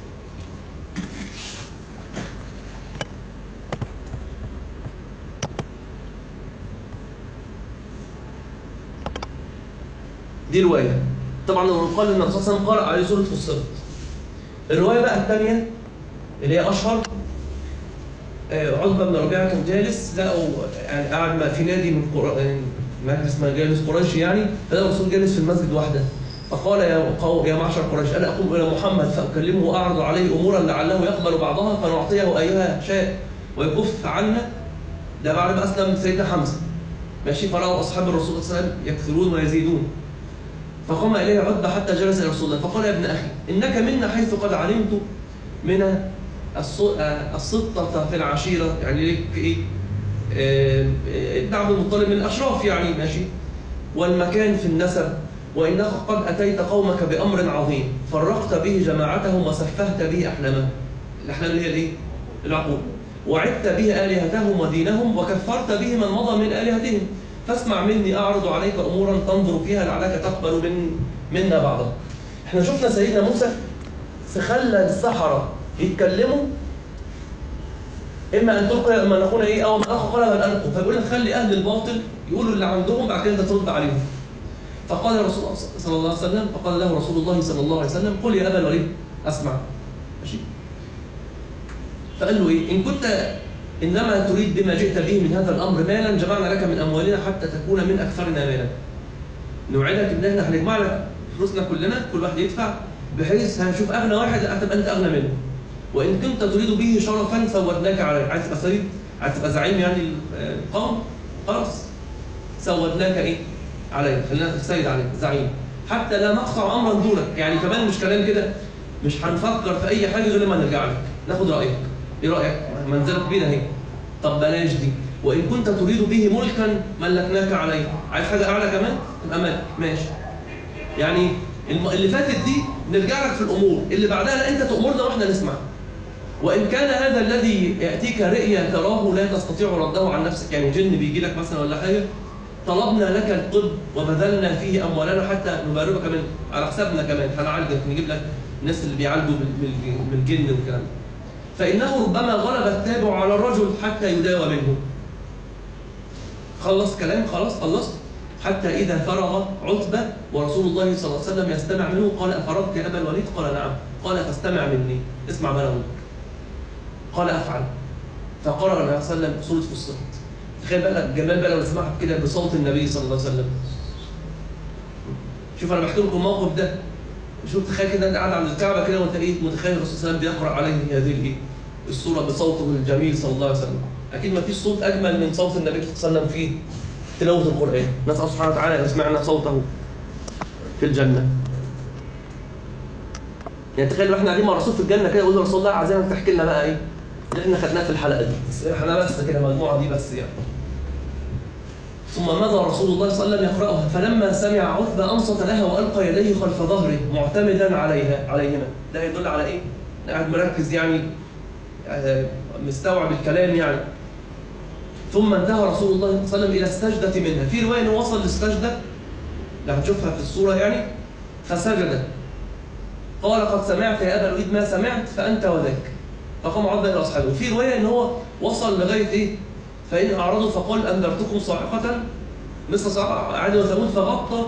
دي روايه. طبعا قال ان الرسول صلى الله عليه وسلم قرأ عليه سوره فصلت. الروايه بقى الثانيه اللي هي اشهر، عتبة بن ربيعة كان جالس، لقوا يعني قاعد في نادي من قرى مجلس مجالس قريش يعني، فلقى الرسول جالس في المسجد وحده، فقال يا قوم يا معشر قريش انا اقوم الى محمد فاكلمه واعرض عليه امورا لعله يقبل بعضها فنعطيه ايها شاء ويكف عنا. ده بعد ما اسلم سيدنا حمزه ماشي، فرأوا اصحاب الرسول صلى الله عليه وسلم يكثرون ويزيدون، فقام اليه عتبة حتى جلس الى رسول الله فقال يا ابن اخي انك منا حيث قد علمت من السطة في العشيرة، يعني لك ايه ابن عبد المطلب من الاشراف يعني ماشي، والمكان في النسب، وانك قد اتيت قومك بامر عظيم فرقت به جماعتهم وسفهت به احلامهم، الاحلام اللي هي الايه العقول، وعدت به الهتهم ودينهم وكفرت به من مضى من الهتهم، فاسمع مني اعرض عليك امورا تنظر فيها لعلك تقبل من منا بعضها. احنا شفنا سيدنا موسى خلى السحرة يتكلموا، اما ان تلقى اما نكون ايه او ما اخو قال بل القوا، فبيقول لك خلي اهل الباطل يقولوا اللي عندهم بعد كده انت ترد عليهم. فقال الرسول صلى الله عليه وسلم فقال له رسول الله صلى الله عليه وسلم قل يا ابا الوليد اسمع ماشي. فقال له ايه ان كنت انما تريد بما جئت به من هذا الامر مالا جمعنا لك من اموالنا حتى تكون من اكثرنا مالا، نوعدك ان احنا هنجمع لك فلوسنا كلنا كل واحد يدفع بحيث هنشوف اغنى واحد هتبقى انت اغنى منه، وان كنت تريد به شرفا سودناك عليه، عايز تبقى سيد عايز تبقى زعيم يعني القوم خلاص سودناك إيه؟ عليه، خلينا السيد عليك زعيم، حتى لا نقطع أمرا دونك. يعني كمان مش كلام كده، مش هنفكر في أي حاجة غير لما نرجع لك ناخد رأيك. إيه رأيك؟ منزلك بينا أهي. طب بلاش دي، وإن كنت تريد به ملكا ملكناك عليه. عايز حاجة أعلى كمان؟ تبقى ملك، ماشي. يعني اللي فاتت دي نرجع لك في الأمور، اللي بعدها لا أنت تأمرنا وإحنا نسمع. وإن كان هذا الذي يأتيك رئيا تراه لا تستطيع رده عن نفسك، يعني جن بيجي لك مثلا ولا حاجة، طلبنا لك الطب وبذلنا فيه أموالنا حتى نبارك منه على حسابنا كمان، هنعالجك، نجيب لك الناس اللي بيعالجوا من الجن والكلام ده. فإنه ربما غلب التابع على الرجل حتى يداوى منه. خلص كلام، خلاص خلصت. حتى إذا فرغ عتبة ورسول الله صلى الله عليه وسلم يستمع منه قال: أفرغت يا أبا الوليد؟ قال: نعم. قال: فاستمع مني، اسمع ما أقول. قال: أفعل. فقرأ النبي صلى الله عليه وسلم سورة فصلت. تخيل بقى جمال بقى لو نسمعها كده بصوت النبي صلى الله عليه وسلم. شوف أنا بحكي لكم الموقف ده، شوف تخيل كده أنت قاعد على الكعبة كده وأنت إيه متخيل الرسول صلى الله عليه وسلم بيقرأ عليه هذه الإيه؟ السورة بصوته الجميل صلى الله عليه وسلم. أكيد ما فيش صوت أجمل من صوت النبي صلى الله عليه وسلم في تلاوة القرآن. نسأل سبحانه وتعالى أن يسمعنا صوته في الجنة. يعني تخيل واحنا قاعدين مع الرسول في الجنة كده، يقول له: رسول الله عايزينك تحكي لنا بقى إيه اللي احنا خدناه في الحلقة دي. احنا بس كده المجموعة دي بس يعني. ثم مضى رسول الله صلى الله عليه وسلم يقرأها، فلما سمع عتبة أنصت لها وألقى يديه خلف ظهره معتمدا عليها عليهما. ده يدل على إيه؟ قاعد مركز يعني، مستوعب الكلام يعني. ثم انتهى رسول الله صلى الله عليه وسلم إلى السجدة منها. في رواية أنه وصل للسجدة اللي هنشوفها في الصورة يعني، فسجد. قال: قد سمعت يا أبا الوليد ما سمعت فأنت وذاك. فقام عتبة إلى أصحابه. في رواية أنه هو وصل لغاية إيه؟ فإن أعرضوا فقال: أنذرتكم صاعقة مثل صاعقة عاد وثمود، فغطى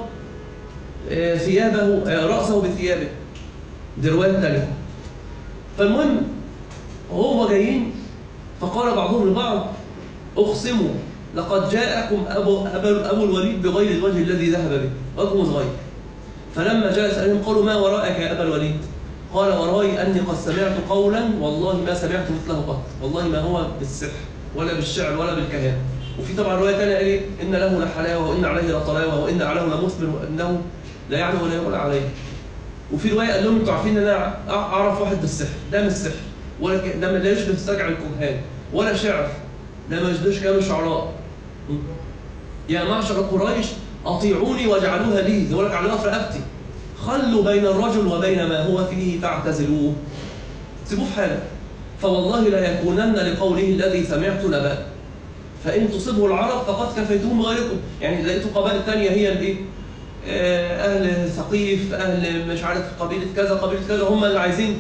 ثيابه رأسه بثيابه. دي رواية ثانية. فالمهم هو جايين، فقال بعضهم لبعض: أقسم لقد جاءكم أبو, أبو الوليد بغير الوجه الذي ذهب به، وجهه صغير. فلما جاء سألهم قالوا: ما وراءك يا أبا الوليد؟ قال: ورائي أني قد سمعت قولا والله ما سمعت مثله قط. والله ما هو بالسحر ولا بالشعر ولا بالكهان. وفي طبعا رواية ثانية إيه؟ إن له لحلاوة وإن عليه لطلاوة وإن عليه لمثمر وإنه لا يعلم ولا يقول عليه. وفي رواية قال لهم: أنتوا عارفين إن أنا أعرف واحد بالسحر، ده مش سحر ولا ك... ده لا يشبه سجع الكهان ولا شعر، ده ما يشبهش كلام الشعراء. يا معشر قريش أطيعوني واجعلوها لي، يقول لك علوها في رقبتي. خلوا بين الرجل وبين ما هو فيه فاعتزلوه، سيبوه في حاله. فوالله لا يكونن لقوله الذي سمعت نبأ، فإن تصبه العرب فقد كفيتهم بغيركم. يعني لقيتوا قبائل ثانية هي الايه؟ أهل ثقيف، أهل مش عارف قبيلة كذا قبيلة كذا، هم اللي عايزين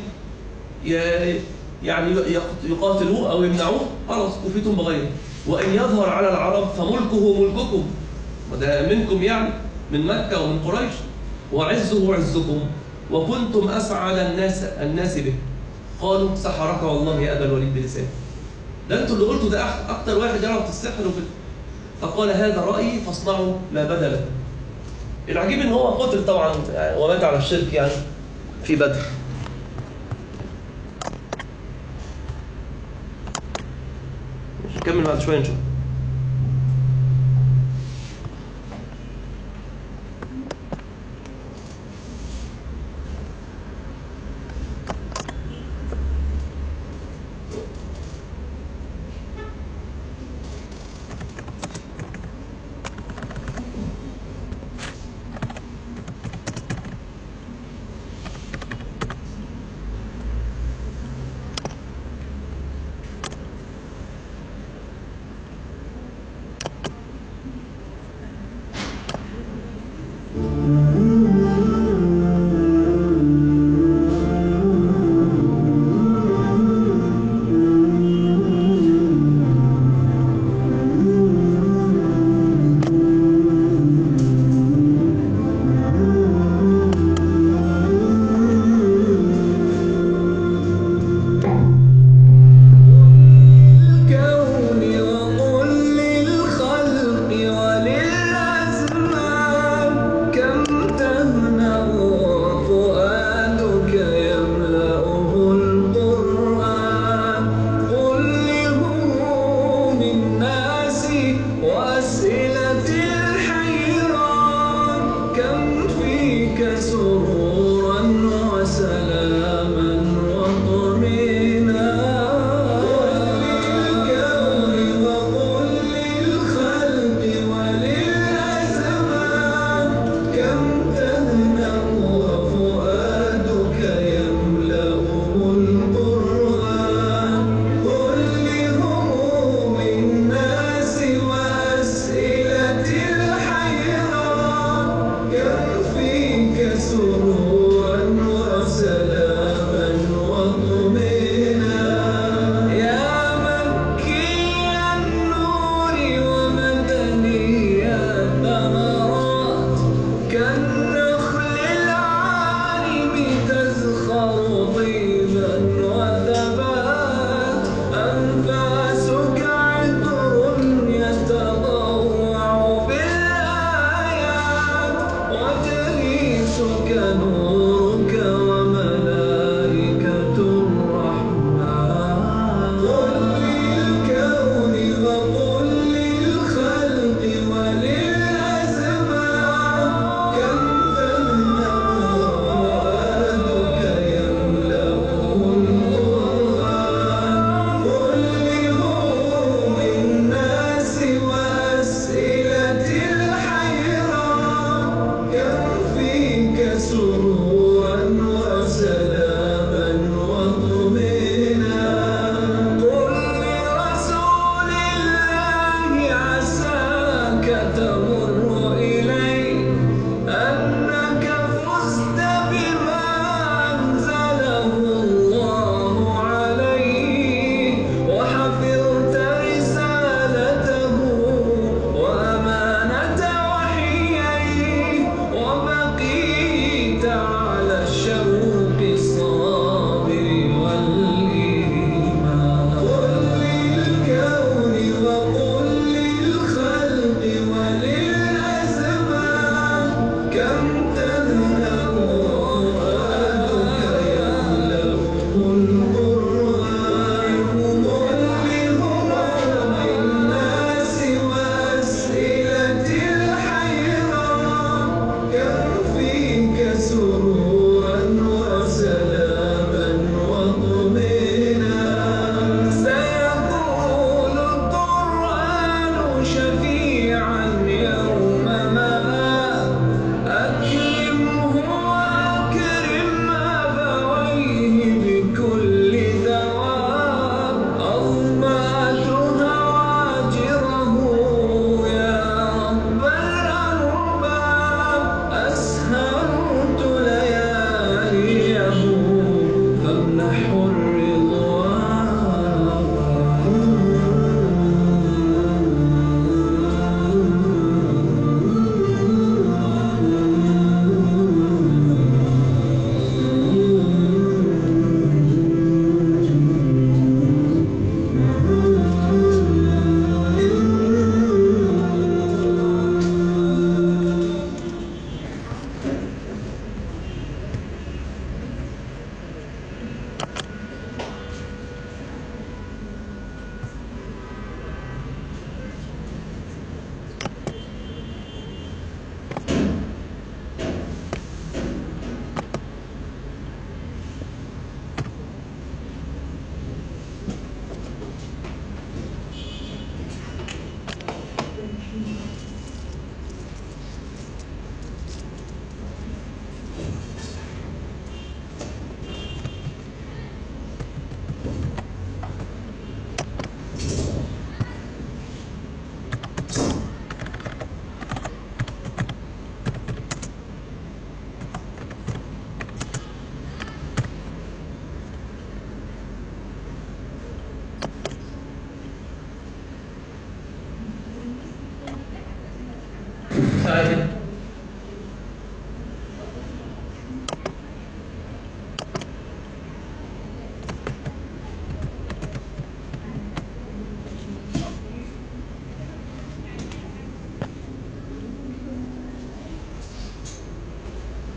يعني يقاتلوه أو يمنعوه، خلاص كفيتم بغيره. وإن يظهر على العرب فملكه ملككم، وده منكم يعني من مكة ومن قريش، وعزه عزكم وكنتم أسعد الناس الناس به. قالوا: سحرك والله يا أبا الوليد بلسانه، ده أنتوا اللي قلتوا، ده أكتر واحد يعرف السحر. وفي فقال: هذا رأيي فاصنعوا ما بدا لكم. العجيب إن هو قتل طبعا ومات على الشرك يعني في بدر. نكمل بعد شوية نشوف.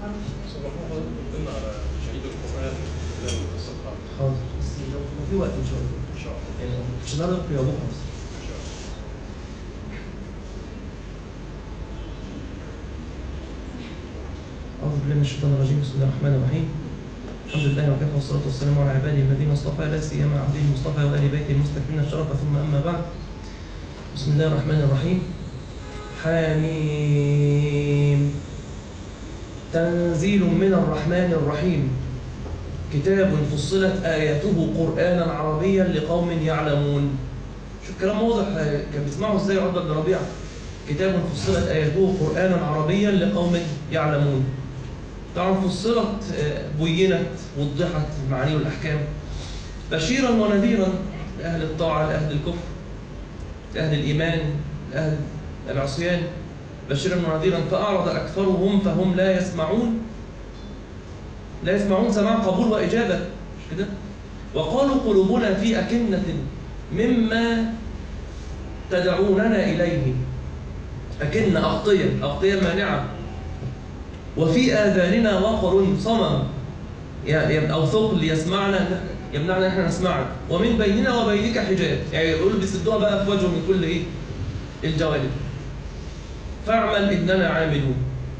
صدق الله حضرتك قلنا على شهيد القرآن في الصفحة. حاضر، بس لو لو في وقت ان شاء الله. إن شاء الله. يعني مش النهارده يا بكره بس. إن شاء الله. أعوذ بالله من الشيطان الرجيم، بسم الله الرحمن الرحيم. الحمد لله وكفى والصلاة والسلام على عباده الذين اصطفى، لا سيما عبده المصطفى وآل بيته المستكبرين الشرف، ثم أما بعد. بسم الله الرحمن الرحيم. حميم. تنزيل من الرحمن الرحيم، كتاب فصلت آياته قرآنا عربيا لقوم يعلمون. شوف كلام واضح، كان بيسمعوا ازاي عتبة بن ربيعة. كتاب فصلت آياته قرآنا عربيا لقوم يعلمون. طبعا فصلت بينت وضحت المعاني والأحكام، بشيرا ونذيرا لأهل الطاعة لأهل الكفر لأهل الإيمان لأهل العصيان، بشيرا ونذيرا. فأعرض أكثرهم فهم لا يسمعون لا يسمعون سماع قبول وإجابة، مش كده؟ وقالوا قلوبنا في أكنة مما تدعوننا إليه. أكنة أغطية أغطية مانعة. وفي آذاننا وقر صمم، يعني أو ثقل يسمعنا يمنعنا إحنا نسمعك. ومن بيننا وبينك حجاب، يعني يقول بيسدوها بقى في وجهه من كل إيه؟ الجوانب. فاعمل إننا عاملون.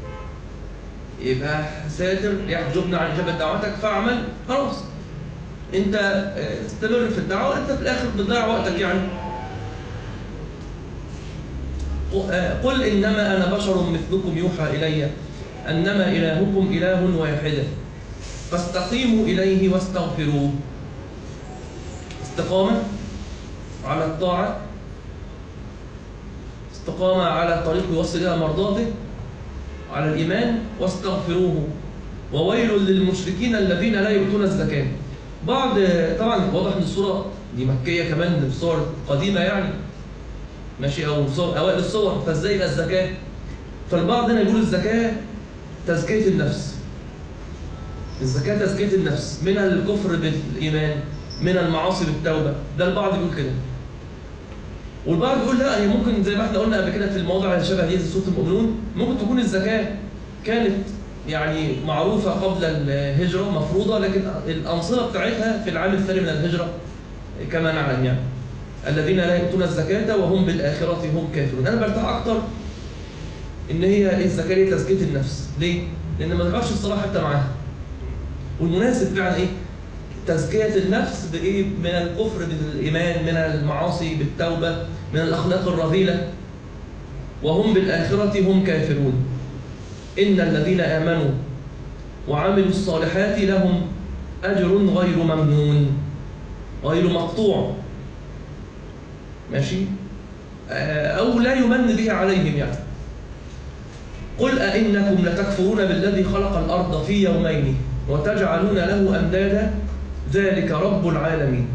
يبقى ساتر يحجبنا عن إجابة دعوتك، فاعمل. خلاص أنت استمر في الدعوة، أنت في الآخر بتضيع وقتك يعني. قل إنما أنا بشر مثلكم يوحى إلي أنما إلهكم إله واحد فاستقيموا إليه واستغفروه. استقامة على الطاعة، استقامة على طريق يوصل إلى مرضاته، على الإيمان، واستغفروه. وويل للمشركين الذين لا يؤتون الزكاة. بعض طبعا واضح ان الصورة دي مكية كمان، صور قديمة يعني ماشي، أو صور أوائل الصور، فازاي يبقى الزكاة؟ فالبعض هنا يقول الزكاة تزكية النفس. الزكاة تزكية النفس من الكفر بالإيمان، من المعاصي بالتوبة. ده البعض يقول كده. والبعض يقول لا، هي ممكن زي ما احنا قلنا قبل كده في المواضع اللي شبه دي زي سورة المؤمنون، ممكن تكون الزكاة كانت يعني معروفة قبل الهجرة مفروضة، لكن الأنصرة بتاعتها في العام الثاني من الهجرة كما نعلم يعني. الذين لا يؤتون الزكاة وهم بالآخرة هم كافرون. أنا برتاح أكتر إن هي الزكاة هي تزكية النفس. ليه؟ لأن ما ذكرش الصلاة حتى معاها. والمناسب فعلا إيه؟ تزكية النفس بإيه؟ من الكفر بالإيمان، من المعاصي بالتوبة، من الأخلاق الرذيلة. وهم بالآخرة هم كافرون. إن الذين آمنوا وعملوا الصالحات لهم أجر غير ممنون، غير مقطوع، ماشي؟ أو لا يمن به عليهم يعني. قل أئنكم لتكفرون بالذي خلق الأرض في يومين وتجعلون له أندادا ذلك رب العالمين.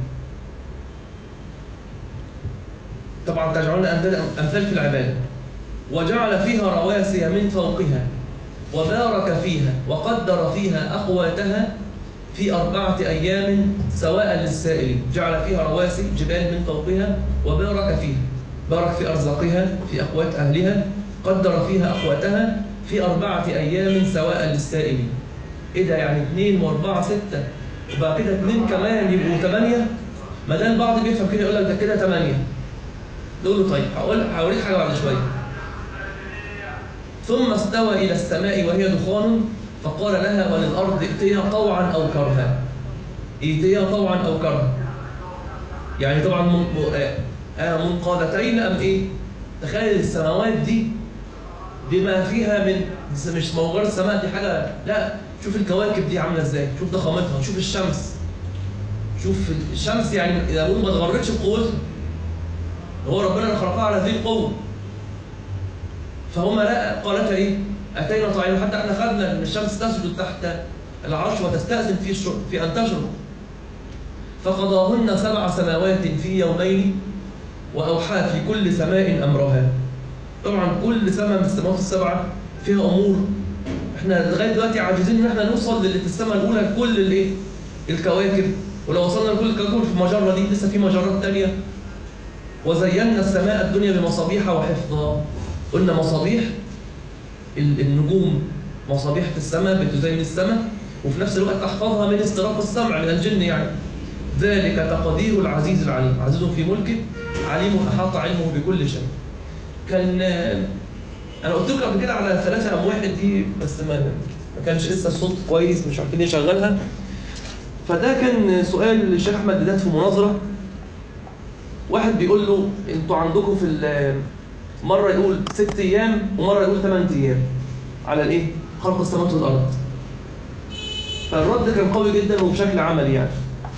طبعا تجعلون أندادا أمثال في العبادة. وجعل فيها رواسي من فوقها وبارك فيها وقدر فيها أقواتها في أربعة أيام سواء للسائلين. جعل فيها رواسي جبال من فوقها وبارك فيها، بارك في أرزاقها في أقوات أهلها، قدر فيها أقواتها في أربعة أيام سواء للسائلين. إيه ده يعني اثنين وأربعة ستة وبعد كده اثنين كمان يبقوا ثمانية؟ ما ده البعض بيفهم كده يقول لك ده كده ثمانية. نقول له طيب هقول هوريك حاجة بعد شوية. ثم استوى إلى السماء وهي دخان فقال لها وللأرض ائتيا طوعا أو كرها. ائتيا طوعا أو كرها يعني طبعا منقادتين أم إيه؟ تخيل السماوات دي بما فيها من، مش مجرد السماء دي حاجة، لا شوف الكواكب دي عاملة ازاي، شوف ضخامتها، شوف الشمس، شوف الشمس يعني إذا أقول ما اتغرتش بقوتها، هو ربنا اللي خلقها على هذه القوة. فهم لا قالتا ايه؟ اتينا طائعين. حتى احنا خدنا ان الشمس تسجد تحت العرش وتستأذن في في ان تشرق. فقضاهن سبع سماوات في يومين واوحى في كل سماء امرها. طبعا كل سماء من السماوات السبعه فيها امور احنا لغايه دلوقتي عاجزين ان احنا نوصل للي في السماء الاولى لكل الايه؟ الكواكب. ولو وصلنا لكل الكواكب في المجره دي لسه في مجرات ثانيه. وزينا السماء الدنيا بمصابيح وحفظا. قلنا مصابيح النجوم مصابيح في السماء بتزين السماء، وفي نفس الوقت أحفظها من استراق السمع من الجن يعني. ذلك تقدير العزيز العليم، عزيز في ملكه عليم أحاط علمه بكل شيء. كان أنا قلت لكم قبل كده على ثلاثة أم واحد دي، بس ما ما كانش لسه الصوت كويس، مش عارفين نشغلها. فده كان سؤال الشيخ أحمد ديدات في مناظرة. واحد بيقول له انتوا عندكم في مرة يقول ست أيام ومرة يقول ثمان أيام على الإيه؟ خلق السماوات والأرض. فالرد كان قوي جدا وبشكل عملي يعني.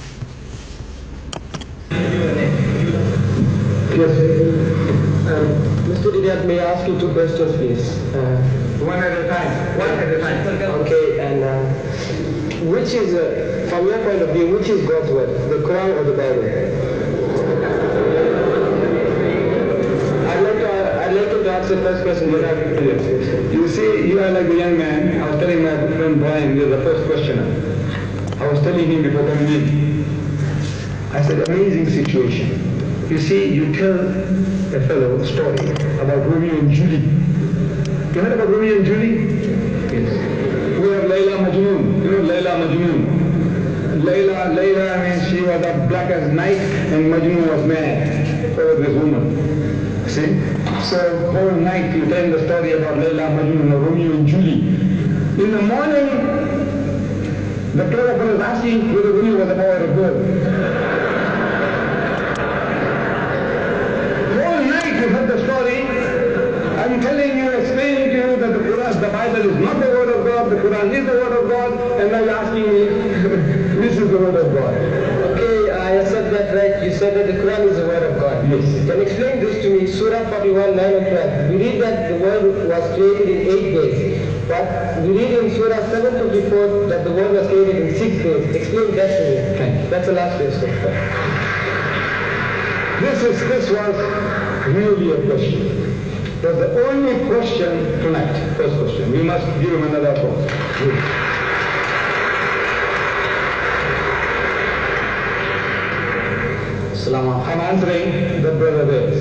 Yes. Um, Mister Didiat, may I ask you two questions, please? Uh, one at a time. One at a time. Okay, and uh, which is, uh, from your point of view, which is God's word, the Quran or the Bible? I'd like to, I'd like to ask the first question. Then I'll yes. You see, you are like a young man. I was telling my good friend Brian, you're the first questioner. I was telling him before coming in. I said, amazing situation. You see, you tell a fellow a story about Romeo and Julie. You heard about Romeo and Julie? Yes. We have Layla Majnoon. You know Layla Majnoon. Layla, Layla, I mean, she was as black as night, and Majnoon was mad over this woman. See? So, whole night you tell the story about Layla Majnoon or Romeo and Julie. In the morning, the clerk was asking whether Romeo was a boy or a girl. You heard the story. I'm telling you, explaining to you that the Quran, the Bible is not the word of God, the Quran is the word of God, and now you're asking me, this is the word of God. Okay, I accept that right. You said that the Quran is the word of God. Yes. Can you explain this to me? Surah forty-one, nine and twelve. We read that the world was created in eight days. But we read in Surah seven fifty-four that the world was created in six days. Explain that to me. Okay. That's the last question. This is, this was really a question. It was the only question tonight, first question. We must give him another applause. I'm answering the brother there.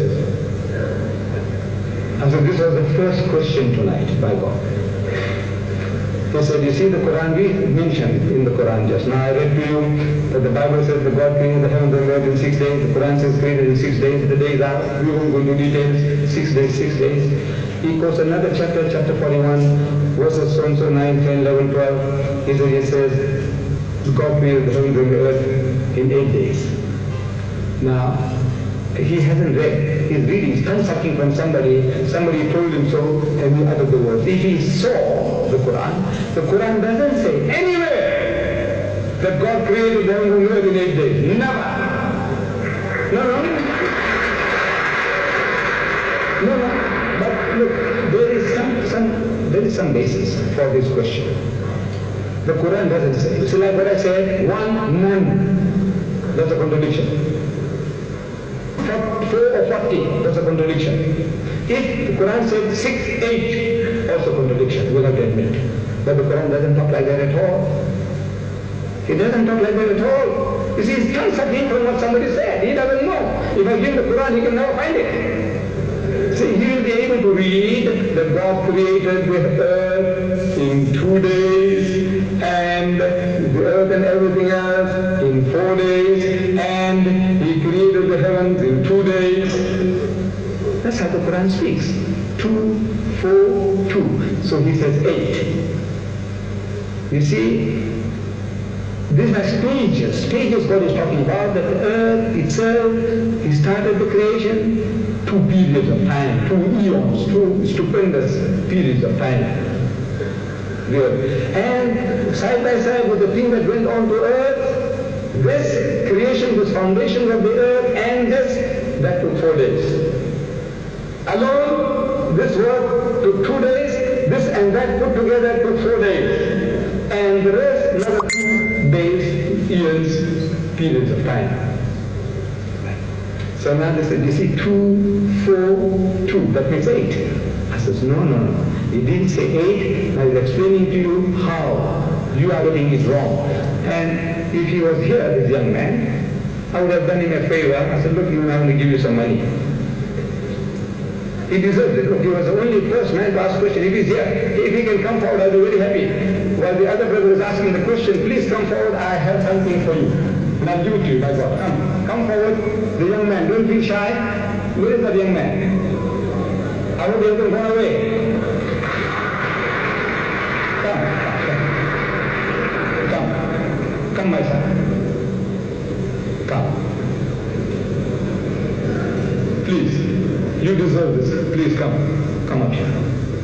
I said, this was the first question tonight by God. He said, you see the Quran, we mentioned in the Quran just now, I read to you that the Bible says that God created the heavens and the earth in six days. The Quran says created in six days. The days are, we won't go into details, six days, six days. He quotes another chapter, chapter forty-one, verses so and so, nine, ten, eleven, twelve. He says, he says, God created the heavens and the earth in eight days. Now, he hasn't read. He's reading, he's done something from somebody, somebody told him so, and he uttered the words. If he saw the Quran, the Quran doesn't say anywhere that God created the heaven and earth in eight days. Never. No, no. No, no. But look, there is some, some, there is some basis for this question. The Quran doesn't say. So like what I said, one, none. That's a contradiction. Four or forty, that's a contradiction. If the Quran said six, eight, also contradiction, we'll have to admit. But the Quran doesn't talk like that at all. It doesn't talk like that at all. You see, it's done something from what somebody said. He doesn't know. If I give the Quran, he can never find it. See, he will be able to read that God created the earth in two days, and the earth and everything else in four days, and he created the heavens in two days. That's how the Quran speaks. Two, four, two. So he says eight. You see, these are stages. Stages God is talking about, that the earth itself, he started the creation, two periods of time, two eons, two stupendous periods of time. And side by side with the thing that went on to earth, this creation, this foundation of the earth, and this, that took four days. Alone, this work took two days, this and that put together took four days. And the rest, another two days, years, periods of time. So now they said, you see, two, four, two, that makes eight. I says, no, no, no. He didn't say eight. I was explaining to you how you are getting it wrong. And if he was here, this young man, I would have done him a favor. I said, look, I'm going to give you some money. He deserves it. Look, he was the only first man to ask a question. If he's here, if he can come forward, I'll be very happy. While the other brother is asking the question, please come forward, I have something for you. And I'll give it to you, my God. Come, come forward. The young man, don't feel shy. Where is that young man? I hope he hasn't gone away. Come, come, come, come, my son. Come. Please, you deserve this. Please come, come up here.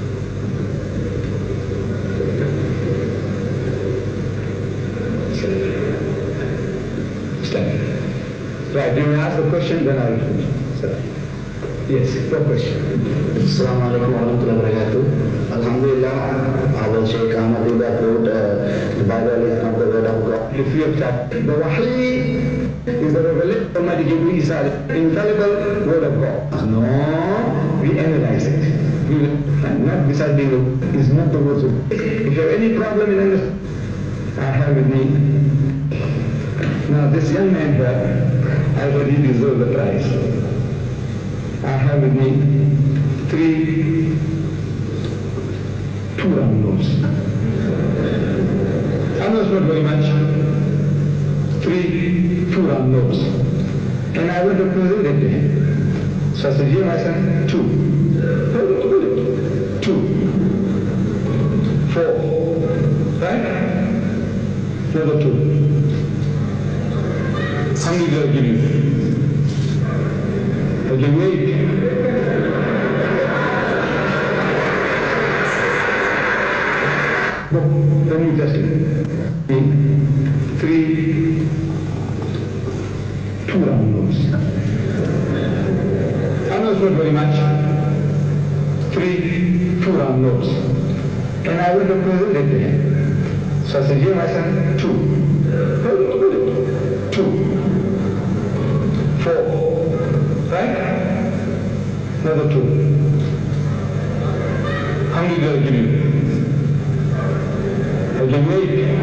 Stand. Right, do you ask the question, then I will finish. Yes, your question. Assalamu alaikum wa rahmatullahi wa barakatuh. Alhamdulillah, our Shaykh Ahmad Diba wrote uh, the Bible is not the word of God. If you have that, the Wahi is the revelation of Almighty Jibreel Isa, infallible word of God. No, we analyze it. We will find not beside being is not the words of God. If you have any problem in understanding, I have with me. Now this young man here, I thought he deserved the prize. I have with me three two round notes. I know it's not very much. Three two round notes. And I went to present it to him. So I said, here my son, two. Hold it, hold it. Two. Four. Right? Another two. How many did I give you? I give eight. No, the New Testament. Eight. Three. Two round notes. I know it's not very much. Three. Two round notes. And I went to present it to him. So I said, here my son, two. Hold it, hold it. Two. Four. Right? Another two. How many did I give you? I gave eight.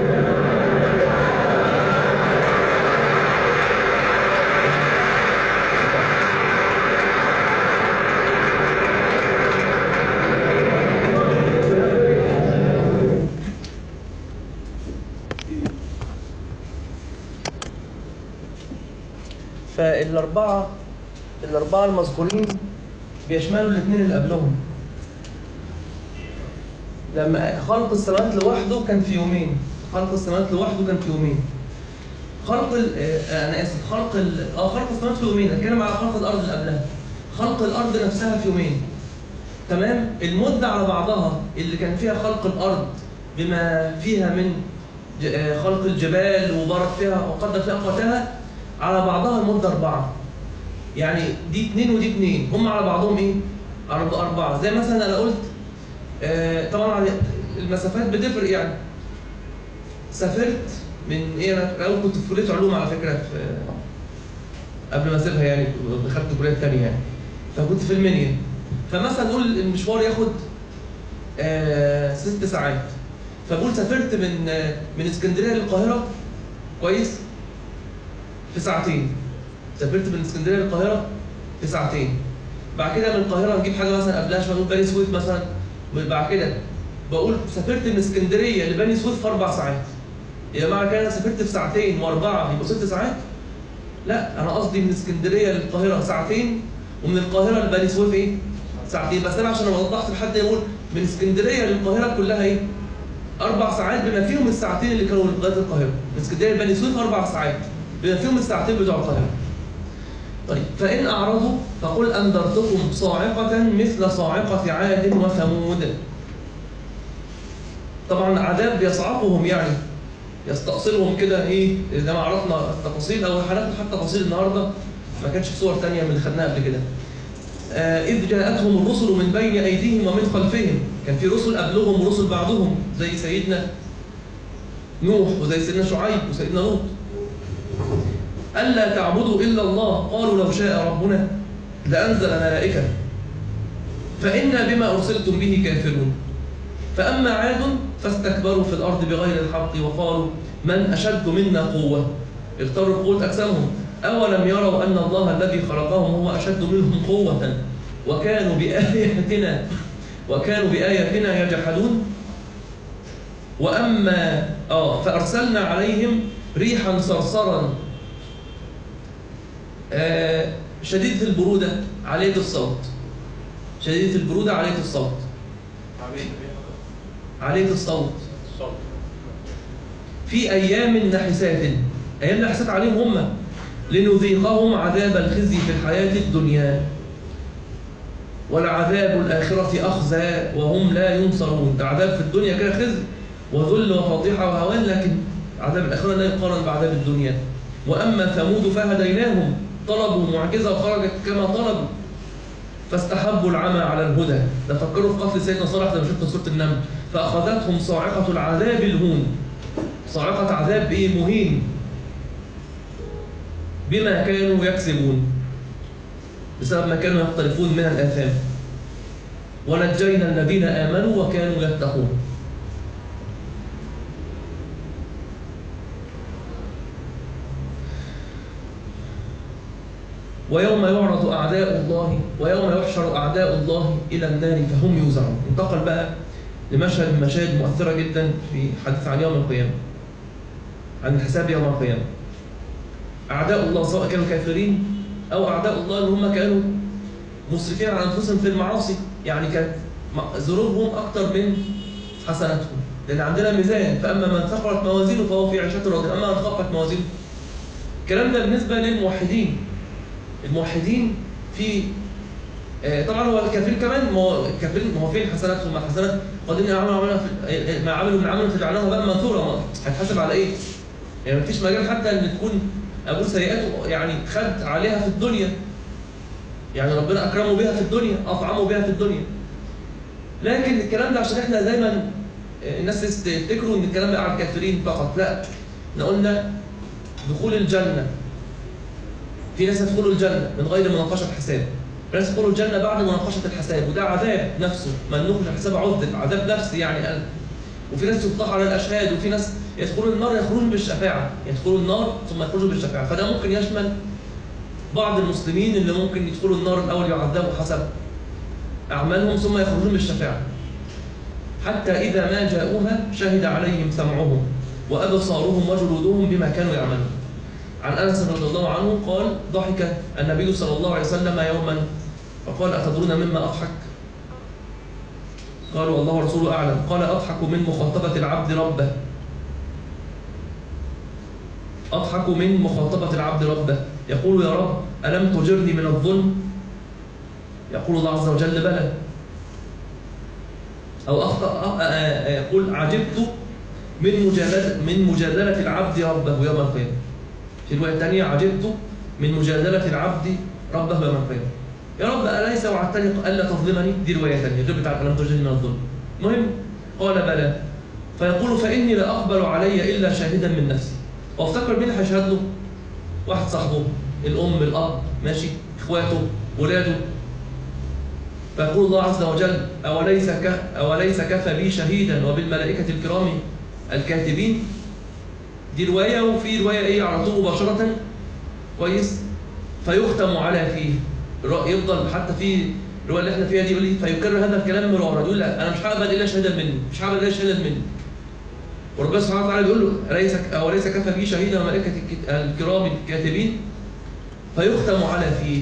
فالأربعة الأربعة المذكورين بيشملوا الاثنين اللي قبلهم. لما خلق السماوات لوحده كان في يومين، خلق السماوات لوحده كان في يومين. خلق ال آه أنا آسف خلق ال آه خلق السماوات في يومين، أتكلم على خلق الأرض اللي قبلها. خلق الأرض نفسها في يومين. تمام؟ المدة على بعضها اللي كان فيها خلق الأرض بما فيها من خلق الجبال وبارك فيها وقدر فيها أقواتها على بعضها المدة أربعة. يعني دي اتنين ودي اتنين، هم على بعضهم ايه؟ أربعة. زي مثلا أنا قلت آه طبعا المسافات بتفرق يعني. سافرت من ايه؟ أنا الأول كنت في كلية علوم على فكرة في قبل ما أسيبها يعني، دخلت كلية تانية يعني. فكنت في المنيا. فمثلا نقول المشوار ياخد آه ست ساعات. فبقول سافرت من آه من اسكندرية للقاهرة كويس؟ في ساعتين. سافرت من اسكندريه للقاهره في ساعتين. بعد كده من القاهره نجيب حاجه مثلا قبلها شويه، نقول بني سويف مثلا. بعد كده بقول سافرت من اسكندريه لبني سويف في اربع ساعات. يبقى معنى كده انا سافرت في ساعتين واربعه يبقوا ست ساعات؟ لا، انا قصدي من اسكندريه للقاهره ساعتين ومن القاهره لبني سويف ايه؟ ساعتين. بس انا عشان لو وضحت لحد يقول من اسكندريه للقاهره كلها ايه؟ اربع ساعات بما فيهم الساعتين اللي كانوا لغايه القاهره. من اسكندريه لبني سويف اربع ساعات بما فيهم الساعتين بتوع القاهره. طيب فإن أعرضوا فقل أنذرتكم صاعقة مثل صاعقة عاد وثمود. طبعا عذاب يصعقهم يعني يستأصلهم كده ايه زي ما عرفنا التفاصيل، او هناخد حتى تفاصيل النهارده ما كانش في صور ثانيه من اللي خدناها قبل كده. آه إذ جاءتهم الرسل من بين أيديهم ومن خلفهم، كان في رسل قبلهم ورسل بعدهم زي سيدنا نوح وزي سيدنا شعيب وسيدنا لوط. ألا تعبدوا إلا الله، قالوا لو شاء ربنا لأنزل ملائكة فإنا بما أرسلتم به كافرون. فأما عاد فاستكبروا في الأرض بغير الحق وقالوا من أشد منا قوة، اغتروا قوة أجسامهم. أولم يروا أن الله الذي خلقهم هو أشد منهم قوة وكانوا بآياتنا وكانوا بآياتنا يجحدون. وأما آه فأرسلنا عليهم ريحا صرصرا آه شديدة البرودة عالية الصوت. شديدة البرودة عالية الصوت. عالية الصوت. في أيام نحسات. أيام نحسات عليهم هم لنذيقهم عذاب الخزي في الحياة الدنيا والعذاب الآخرة أخزى وهم لا ينصرون. ده عذاب في الدنيا كده خزي وذل وفضيحة وهوان، لكن عذاب الآخرة لا يقارن بعذاب الدنيا. وأما ثمود فهديناهم طلبوا معجزة وخرجت كما طلبوا فاستحبوا العمى على الهدى. ده فكروا في قتل سيدنا صالح زي ما شفنا سورة النمل. فأخذتهم صاعقة العذاب الهون. صاعقة عذاب إيه؟ مهين بما كانوا يكسبون، بسبب ما كانوا يختلفون من الآثام. ونجينا الذين آمنوا وكانوا يتقون. ويوم يعرض أعداء الله ويوم يحشر أعداء الله إلى النار فهم يوزعون. انتقل بقى لمشهد من مشاهد مؤثرة جدا في حديث عن يوم القيامة، عن الحساب يوم القيامة. أعداء الله سواء كانوا كافرين أو أعداء الله اللي هم كانوا مسرفين على أنفسهم في المعاصي، يعني كانت ذنوبهم أكثر من حسناتهم، لأن عندنا ميزان. فأما من ثقلت موازينه فهو في عيشة راضية، أما من خفت موازينه. الكلام ده بالنسبة للموحدين. الموحدين في آه طبعا هو الكافرين كمان، ما هو الكافرين ما هو فين حسناتهم؟ ما حسنات قادرين يعملوا ما عملوا من عمل فجعلناه بقى منثورا. هتحاسب على ايه؟ يعني مفيش مجال حتى ان تكون اقول سيئاته يعني خد عليها في الدنيا، يعني ربنا اكرمه بها في الدنيا، اطعمه بها في الدنيا. لكن الكلام ده عشان احنا دايما الناس تفتكروا ان الكلام ده على الكافرين فقط، لا، احنا قلنا دخول الجنه. في ناس يدخلوا الجنه من غير مناقشه حساب، في ناس يدخلوا الجنه بعد مناقشه الحساب، وده عذاب نفسه، من نوقش الحساب عذب، عذاب نفسي يعني قلب. وفي ناس يطلق على الاشهاد، وفي ناس يدخلوا النار يخرجون بالشفاعه، يدخلوا النار ثم يخرجوا بالشفاعه. فده ممكن يشمل بعض المسلمين اللي ممكن يدخلوا النار الاول يعذبوا حسب اعمالهم ثم يخرجون بالشفاعه. حتى اذا ما جاءوها شهد عليهم سمعهم وابصارهم وجلودهم بما كانوا يعملون. عن انس رضي الله عنه قال: ضحك النبي صلى الله عليه وسلم يوما فقال: اتدرون مما اضحك؟ قالوا: الله ورسوله اعلم. قال: اضحك من مخاطبه العبد ربه. اضحك من مخاطبه العبد ربه، يقول: يا رب الم تجرني من الظلم؟ يقول الله عز وجل: بلى. او اخطا يقول: عجبت من مجادله من مجادله العبد ربه يوم القيامه. في روايه ثانيه: عجبت من مجادله العبد ربه يوم القيامه. يا رب اليس وعدتني الا تظلمني؟ دي روايه ثانيه غير بتاعت الم تجرني من الظلم. المهم قال: بلى. فيقول: فاني لا اقبل علي الا شاهدا من نفسي. وافتكر مين هيشهد له؟ واحد صاحبه، الام، الاب، ماشي، اخواته، ولاده. فيقول الله عز وجل: اوليس ك اوليس كفى بي شهيدا وبالملائكه الكرام الكاتبين. دي روايه، وفي روايه ايه على طول مباشره، كويس. فيختم على فيه، يفضل حتى في الروايه اللي احنا فيها دي يقول لي فيكرر هذا الكلام مرارا، يقول: لا انا مش هقبل الا شهادا مني، مش هقبل الا شهادا مني. وربنا سبحانه وتعالى بيقول له: أليس أوليس كفى بي شهيدا وملائكة الكرام الكاتبين. فيختم على فيه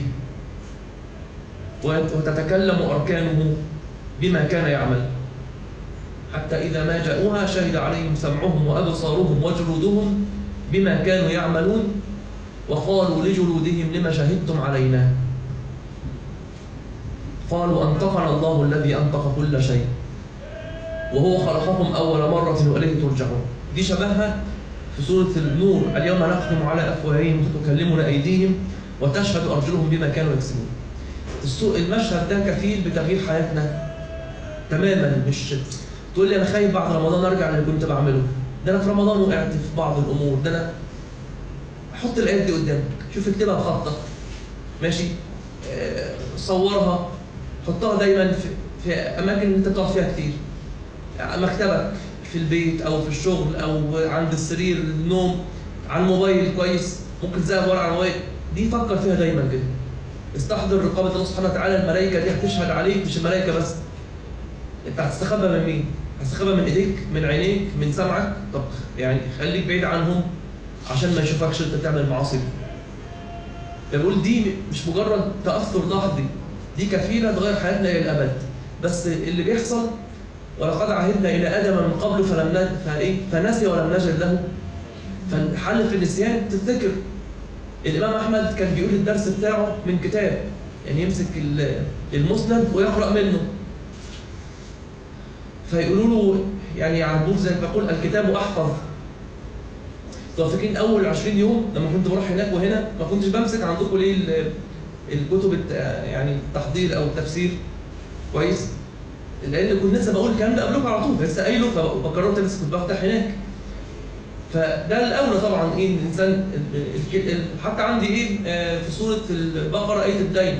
وتتكلم أركانه بما كان يعمل. حتى إذا ما جاءوها شهد عليهم سمعهم وأبصارهم وجلودهم بما كانوا يعملون وقالوا لجلودهم: لما شهدتم علينا؟ قالوا: أنطقنا الله الذي أنطق كل شيء وهو خلقكم أول مرة وإليه ترجعون. دي شبهها في سورة النور: اليوم نختم على أفواههم وتكلمنا أيديهم وتشهد أرجلهم بما كانوا يكسبون. المشهد ده كفيل بتغيير حياتنا تماما. مش تقول لي أنا خايف بعد رمضان أرجع للي كنت بعمله، ده أنا في رمضان وقعت في بعض الأمور، ده أنا حط الآيات دي قدامك، شوف اكتبها بخطك، ماشي، اه صورها، حطها دايما في, في أماكن أنت بتقعد فيها كتير، مكتبك، في البيت او في الشغل او عند السرير النوم، على الموبايل، كويس، ممكن تزهق ورقه على الموبايل، دي فكر فيها دايما كده. استحضر رقابة الله سبحانه وتعالى، الملائكة دي هتشهد عليك، مش الملائكة بس. أنت هتستخبى من مين؟ هتستخبى من إيديك، من عينيك، من سمعك. طب يعني خليك بعيد عنهم عشان ما يشوفكش أنت تعمل معاصي. فبقول دي مش مجرد تأثر لحظي، دي كفيلة تغير حياتنا إلى الأبد. بس اللي بيحصل ولقد عهدنا إلى آدم من قبل فلم ن... فإيه؟ فنسي ولم نجد له. فالحل في النسيان تفتكر. الإمام أحمد كان بيقول الدرس بتاعه من كتاب، يعني يمسك المسند ويقرأ منه. فيقولوا له يعني عندوه زي ما بقول الكتاب أحفظ. انتوا فاكرين أول عشرين يوم لما كنت بروح هناك وهنا ما كنتش بمسك عندكم ليه الكتب يعني التحضير أو التفسير كويس؟ لأن كنت لسه بقول الكلام ده قبلكم على طول، لسه قايله فبكررت لسه كنت بفتح هناك. فده الأولى طبعا إيه الإنسان حتى عندي إيه في سورة البقرة آية الدين،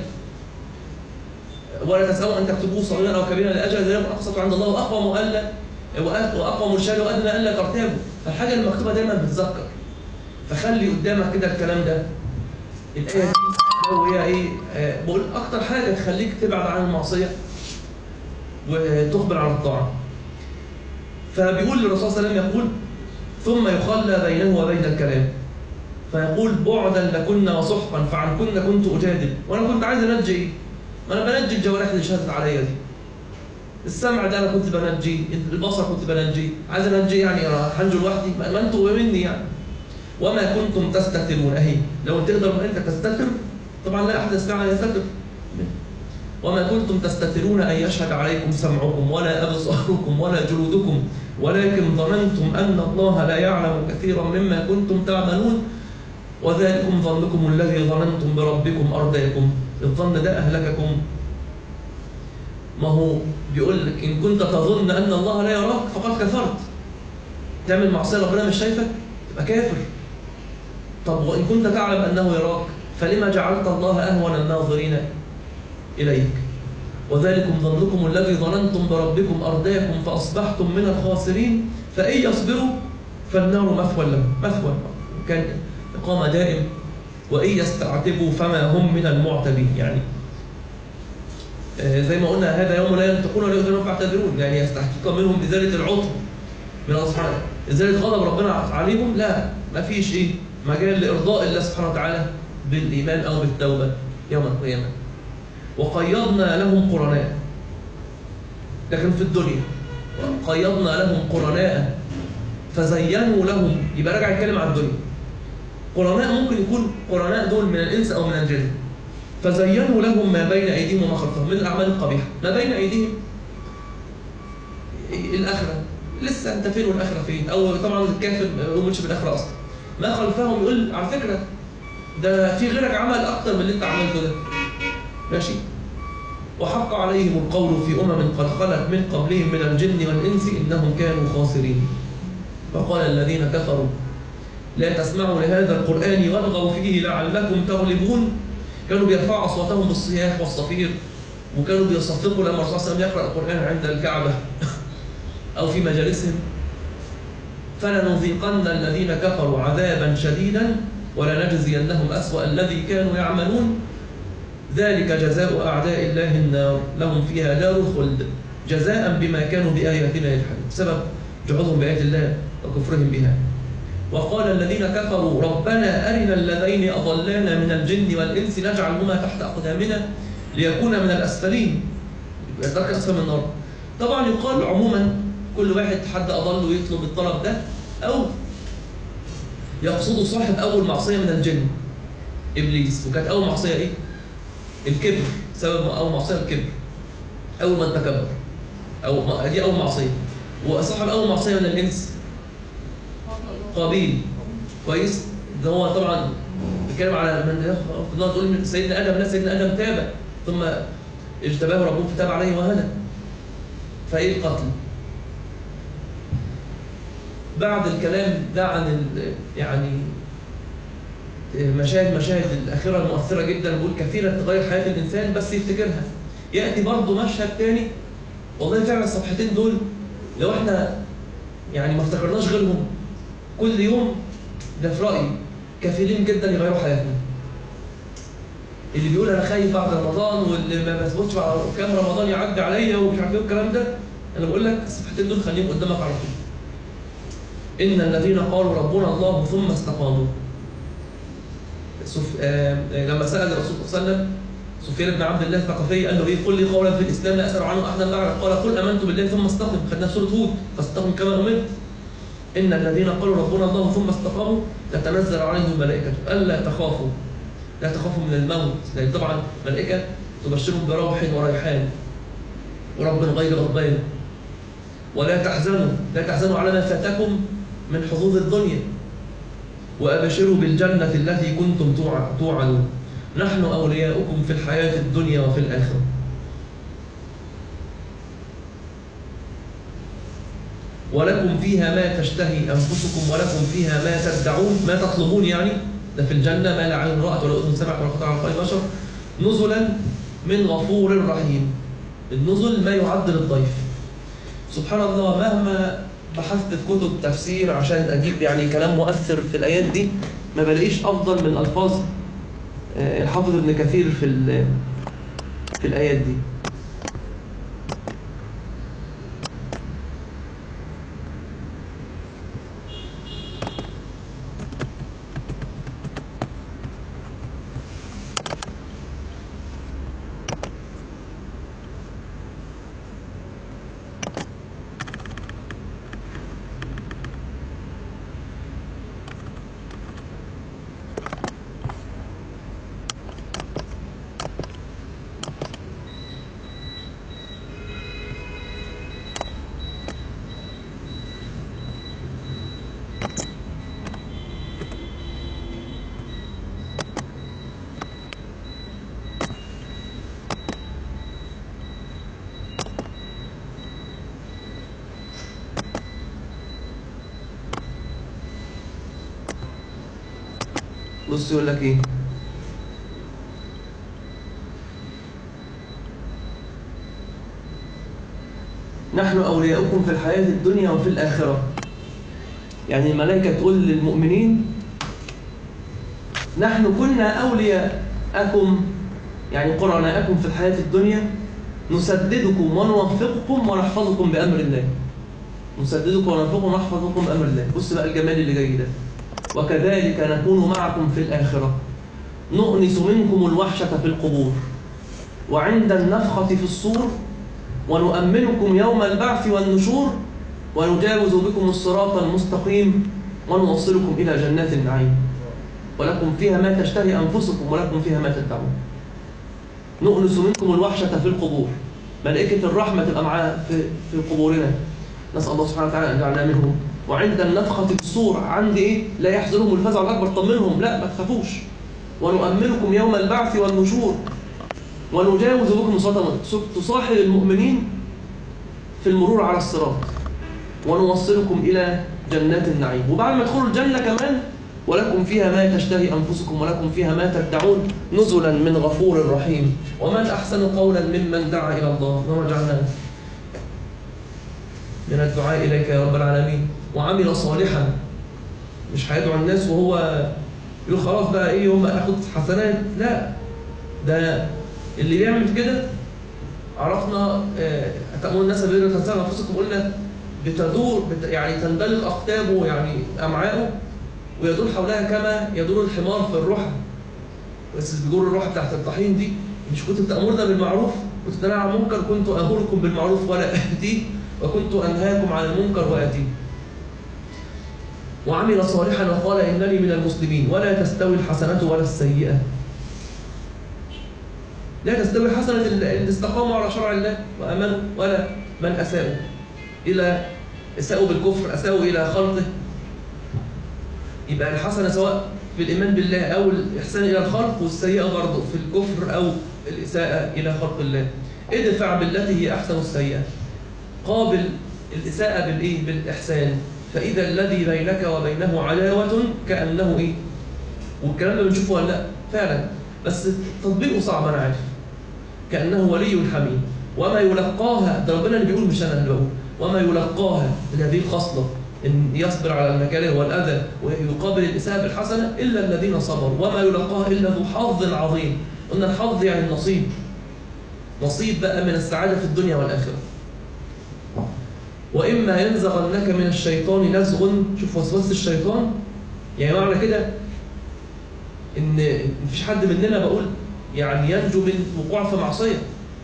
ولا تسألوا أن تكتبوه صغيرا أو كبيرا لأجل ذلك أقسط عند الله وأقوى مؤلة وأقوى مرشد وأدنى ألا ترتابوا. فالحاجة المكتوبة دايما بتذكر، فخلي قدامك كده الكلام ده. الآية دي وهي إيه بقول أكتر حاجة تخليك تبعد عن المعصية وتقبل على الطاعة. فبيقول للرسول صلى الله عليه وسلم يقول ثم يخلى بينه وبين الكلام فيقول بعدا لكنا وسحقا فعن كنا كنت أجادل. وأنا كنت عايز أنجي إيه؟ ما أنا بنجي الجوارح اللي شهدت عليا دي. السمع ده أنا كنت بنجي، البصر كنت بنجي، عايز أنجي يعني هنجو لوحدي؟ ما أنتوا مني يعني. وما كنتم تستترون أهي، لو تقدر أنت تستتر طبعا لا أحد يستطيع أن يستتر. وما كنتم تستترون أن يشهد عليكم سمعكم ولا أبصاركم ولا جلودكم ولكن ظننتم أن الله لا يعلم كثيرا مما كنتم تعملون وذلكم ظنكم الذي ظننتم بربكم أرداكم. الظن ده أهلككم. ما هو بيقول لك إن كنت تظن أن الله لا يراك فقد كفرت. تعمل معصية ربنا مش شايفك تبقى كافر. طب وإن كنت تعلم أنه يراك فلما جعلت الله أهون الناظرين إليك. وذلكم ظنكم الذي ظننتم بربكم أرداكم فأصبحتم من الخاسرين فإن يصبروا فالنار مثوى لهم. مثوى كان إقامة دائم. وإن يستعتبوا فما هم من المعتبين. يعني زي ما قلنا هذا يوم لا ينطقون ولا يؤذنون فاعتذرون، يعني يستحقق منهم إزالة العطب من أصحاب إزالة غضب ربنا عليهم. لا، ما فيش إيه مجال لإرضاء الله سبحانه وتعالى بالإيمان أو بالتوبة يوم القيامة. وقيضنا لهم قرناء، لكن في الدنيا قيضنا لهم قرناء فزينوا لهم. يبقى راجع يتكلم عن الدنيا. قرناء ممكن يكون قرناء دول من الإنس أو من الجن. فزينوا لهم ما بين أيديهم وما خلفهم من الأعمال القبيحة. ما بين أيديهم الآخرة، لسه أنت فين والآخرة فين؟ أو طبعا الكافر ما يقولش بالآخرة أصلا. ما خلفهم يقول على فكرة ده في غيرك عمل أكتر من اللي أنت عملته ده. ماشي. وحق عليهم القول في أمم قد خلت من قبلهم من الجن والإنس إنهم كانوا خاسرين. فقال الذين كفروا لا تسمعوا لهذا القرآن والغوا فيه لعلكم تغلبون. كانوا بيرفعوا أصواتهم بالصياح والصفير، وكانوا بيصفقوا لما الرسول صلى الله عليه وسلم يقرأ القرآن عند الكعبة أو في مجالسهم. فلنذيقن الذين كفروا عذابا شديدا ولنجزينهم أسوأ الذي كانوا يعملون. ذلك جزاء أعداء الله النار لهم فيها دار الخلد جزاء بما كانوا بآياتنا يجحدون، بسبب جحودهم بآيات الله وكفرهم بها. وقال الذين كفروا ربنا أرنا الذين أضلانا من الجن والإنس نجعلهما تحت أقدامنا ليكون من الأسفلين. يدرك أسفل من النار. طبعا يقال عموما كل واحد حد أضل يطلب الطلب ده، أو يقصد صاحب أول معصية من الجن إبليس. وكانت أول معصية إيه؟ الكبر. سبب أول معصية الكبر، أول من تكبر، أو دي أول معصية. وصاحب أول معصية من الإنس قابيل. كويس. ده هو طبعا بيتكلم على من كنا تقول من سيدنا آدم. لا، سيدنا آدم تاب ثم اجتباه ربه فتاب عليه وهدى. فإيه القتل؟ بعد الكلام ده عن يعني مشاهد مشاهد الأخيرة المؤثرة جدا، بقول كثيرة تغير حياة الإنسان بس يفتكرها. يأتي برضه مشهد تاني والله فعلا الصفحتين دول لو احنا يعني ما افتكرناش غيرهم كل يوم، ده في رأيي كفيلين جدا يغيروا حياتنا. اللي بيقول انا خايف بعد رمضان واللي ما بثبتش كام رمضان يعدي عليا ومش عارف ايه الكلام ده، انا بقول لك الصفحتين دول خليهم قدامك على طول. ان الذين قالوا ربنا الله ثم استقاموا. سف... آه... لما سال الرسول صلى الله عليه وسلم سفيان بن عبد الله الثقفي قال له ايه؟ قل لي قولا في الاسلام لا اسال عنه احدا بعدك، قال قل امنت بالله ثم استقم. خدناها في سوره هود، فاستقم كما امرت. ان الذين قالوا ربنا الله ثم استقاموا تتنزل عليهم الملائكه الا تخافوا، لا تخافوا من الموت، لان طبعا الملائكه تبشرهم بروح وريحان ورب غير غضبان. ولا تحزنوا، لا تحزنوا على ما فاتكم من حظوظ الدنيا، وابشروا بالجنه التي كنتم توعدون، نحن اولياؤكم في الحياه الدنيا وفي الاخره. ولكم فيها ما تشتهي انفسكم ولكم فيها ما تدعون، ما تطلبون يعني، ده في الجنه ما لا عين رأت ولا اذن سمعت ولا خطر على قلب بشر، نزلا من غفور رحيم. النزل ما يعد للضيف. سبحان الله، مهما بحثت في كتب تفسير عشان اجيب يعني كلام مؤثر في الايات دي ما بلاقيش افضل من الفاظ الحافظ ابن كثير في في الايات دي. بص يقول لك ايه؟ نحن أولياؤكم في الحياة الدنيا وفي الآخرة. يعني الملائكة تقول للمؤمنين نحن كنا أولياءكم، يعني قرناءكم في الحياة الدنيا، نسددكم ونوفقكم ونحفظكم بأمر الله. نسددكم ونوفقكم ونحفظكم بأمر الله. بص بقى الجمال اللي جاي ده. وكذلك نكون معكم في الآخرة، نؤنس منكم الوحشة في القبور، وعند النفخة في الصور، ونؤمنكم يوم البعث والنشور، ونجاوز بكم الصراط المستقيم، ونوصلكم إلى جنات النعيم، ولكم فيها ما تشتهي أنفسكم ولكم فيها ما تدعون. نؤنس منكم الوحشة في القبور، ملائكة الرحمة تبقى معانا في في قبورنا، نسأل الله سبحانه وتعالى أن يجعلنا منهم. وعند النفخة في الصور، عند إيه؟ لا يحزنهم الفزع الأكبر، طمنهم، لا ما تخافوش. ونؤمنكم يوم البعث والنشور، ونجاوز بكم الصراط، تصاحب المؤمنين في المرور على الصراط، ونوصلكم إلى جنات النعيم. وبعد ما تدخلوا الجنة كمان ولكم فيها ما تشتهي أنفسكم ولكم فيها ما تدعون، نزلا من غفور رحيم. ومن أحسن قولا ممن دعا إلى الله، اللهم اجعلنا من الدعاء إليك يا رب العالمين، وعمل صالحا. مش هيدعو الناس وهو يقول خلاص بقى إيه يوم أخذ حسنات، لا، ده اللي بيعمل كده عرفنا. أتأمرون الناس بالبر وتنسون أنفسكم، قلنا بتدور بت يعني تندلق أقطابه، يعني أمعاؤه، ويدور حولها كما يدور الحمار في الرحى. بس بيجور الرحى بتاعت الطحين دي، مش كنت بتأمرنا بالمعروف وتنهى عن المنكر، كنت أمركم بالمعروف ولا آتيه، وكنت أنهاكم عن المنكر وآتيه. وعمل صالحا وقال إنني من المسلمين. ولا تستوي الحسنة ولا السيئة. لا تستوي حسنة اللي استقاموا على شرع الله وأمنوا، ولا من أساءوا إلى أساءوا بالكفر، أساءوا إلى خلقه. يبقى الحسنة سواء في الإيمان بالله أو الإحسان إلى الخلق، والسيئة برضه في الكفر أو الإساءة إلى خلق الله. ادفع بالتي هي أحسن السيئة، قابل الإساءة بالإيه؟ بالإحسان. فإذا الذي بينك وبينه عداوة كأنه إيه؟ والكلام ده بنشوفه ولا لا؟ فعلا، بس تطبيقه صعب أنا عارف. كأنه ولي حميم. وما يلقاها، ده ربنا اللي بيقول مش أنا اللي بقول. وما يلقاها من هذه الخصلة، إن يصبر على المكاره والأذى ويقابل الإساءة بالحسنة، إلا الذين صبروا. وما يلقاها إلا ذو حظ عظيم. قلنا الحظ يعني النصيب، نصيب بقى من السعادة في الدنيا والآخرة. وإما ينزغنك من الشيطان نزغ، شوف وسوسة الشيطان، يعني معنى كده إن مفيش حد مننا بقول يعني ينجو من وقوع في معصية.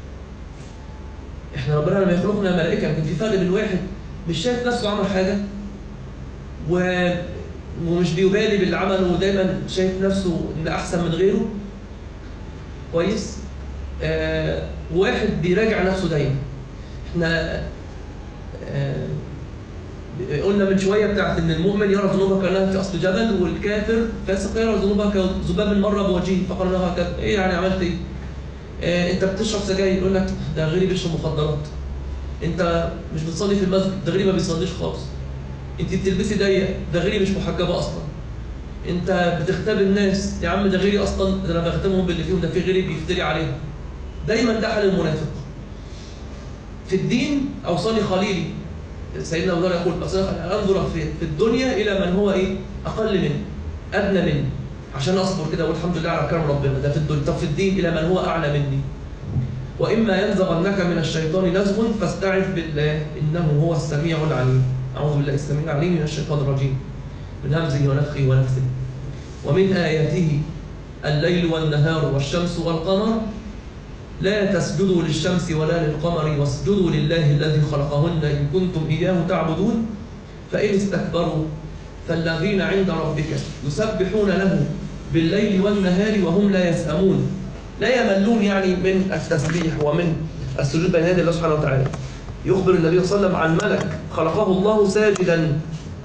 إحنا ربنا لما يخلقنا ملائكة، لكن في فرق بين واحد مش شايف نفسه عمل حاجة و... ومش بيبالي باللي عمله ودايما شايف نفسه إن أحسن من غيره، كويس؟ آه... واحد بيراجع نفسه دايما. إحنا آه... قلنا من شوية بتاعت إن المؤمن يرى ذنوبه كأنها في أصل جبل، والكافر فاسق يرى ذنوبه كذباب مر بوجهه فقال له هكذا. إيه يعني عملت إيه؟ آه أنت بتشرب سجاير، يقول لك ده غيري بيشرب مخدرات. أنت مش بتصلي في المسجد، ده غيري ما بيصليش خالص. أنت بتلبسي ضيق، ده غيري مش محجبة أصلا. أنت بتغتاب الناس، يا عم ده غيري أصلا، ده أنا بغتابهم باللي فيهم، ده في غيري بيفتري عليهم. دايما ده حال المنافق. في الدين أوصاني خليلي سيدنا أبو ذر يقول أنظر في الدنيا إلى من هو إيه؟ أقل مني، أدنى مني، عشان أصبر كده والحمد لله على كرم ربنا. ده في الدنيا. طب في الدين إلى من هو أعلى مني. وإما ينزغنك من الشيطان نزغ فاستعذ بالله إنه هو السميع العليم. أعوذ بالله السميع العليم من الشيطان الرجيم من همزه ونفخه ونفثه. ومن آياته الليل والنهار والشمس والقمر لا تسجدوا للشمس ولا للقمر واسجدوا لله الذي خلقهن إن كنتم إياه تعبدون. فإن استكبروا فالذين عند ربك يسبحون له بالليل والنهار وهم لا يسأمون. لا يملون يعني من التسبيح ومن السجود بين يدي الله سبحانه وتعالى. يخبر النبي صلى الله عليه وسلم عن ملك خلقه الله ساجدا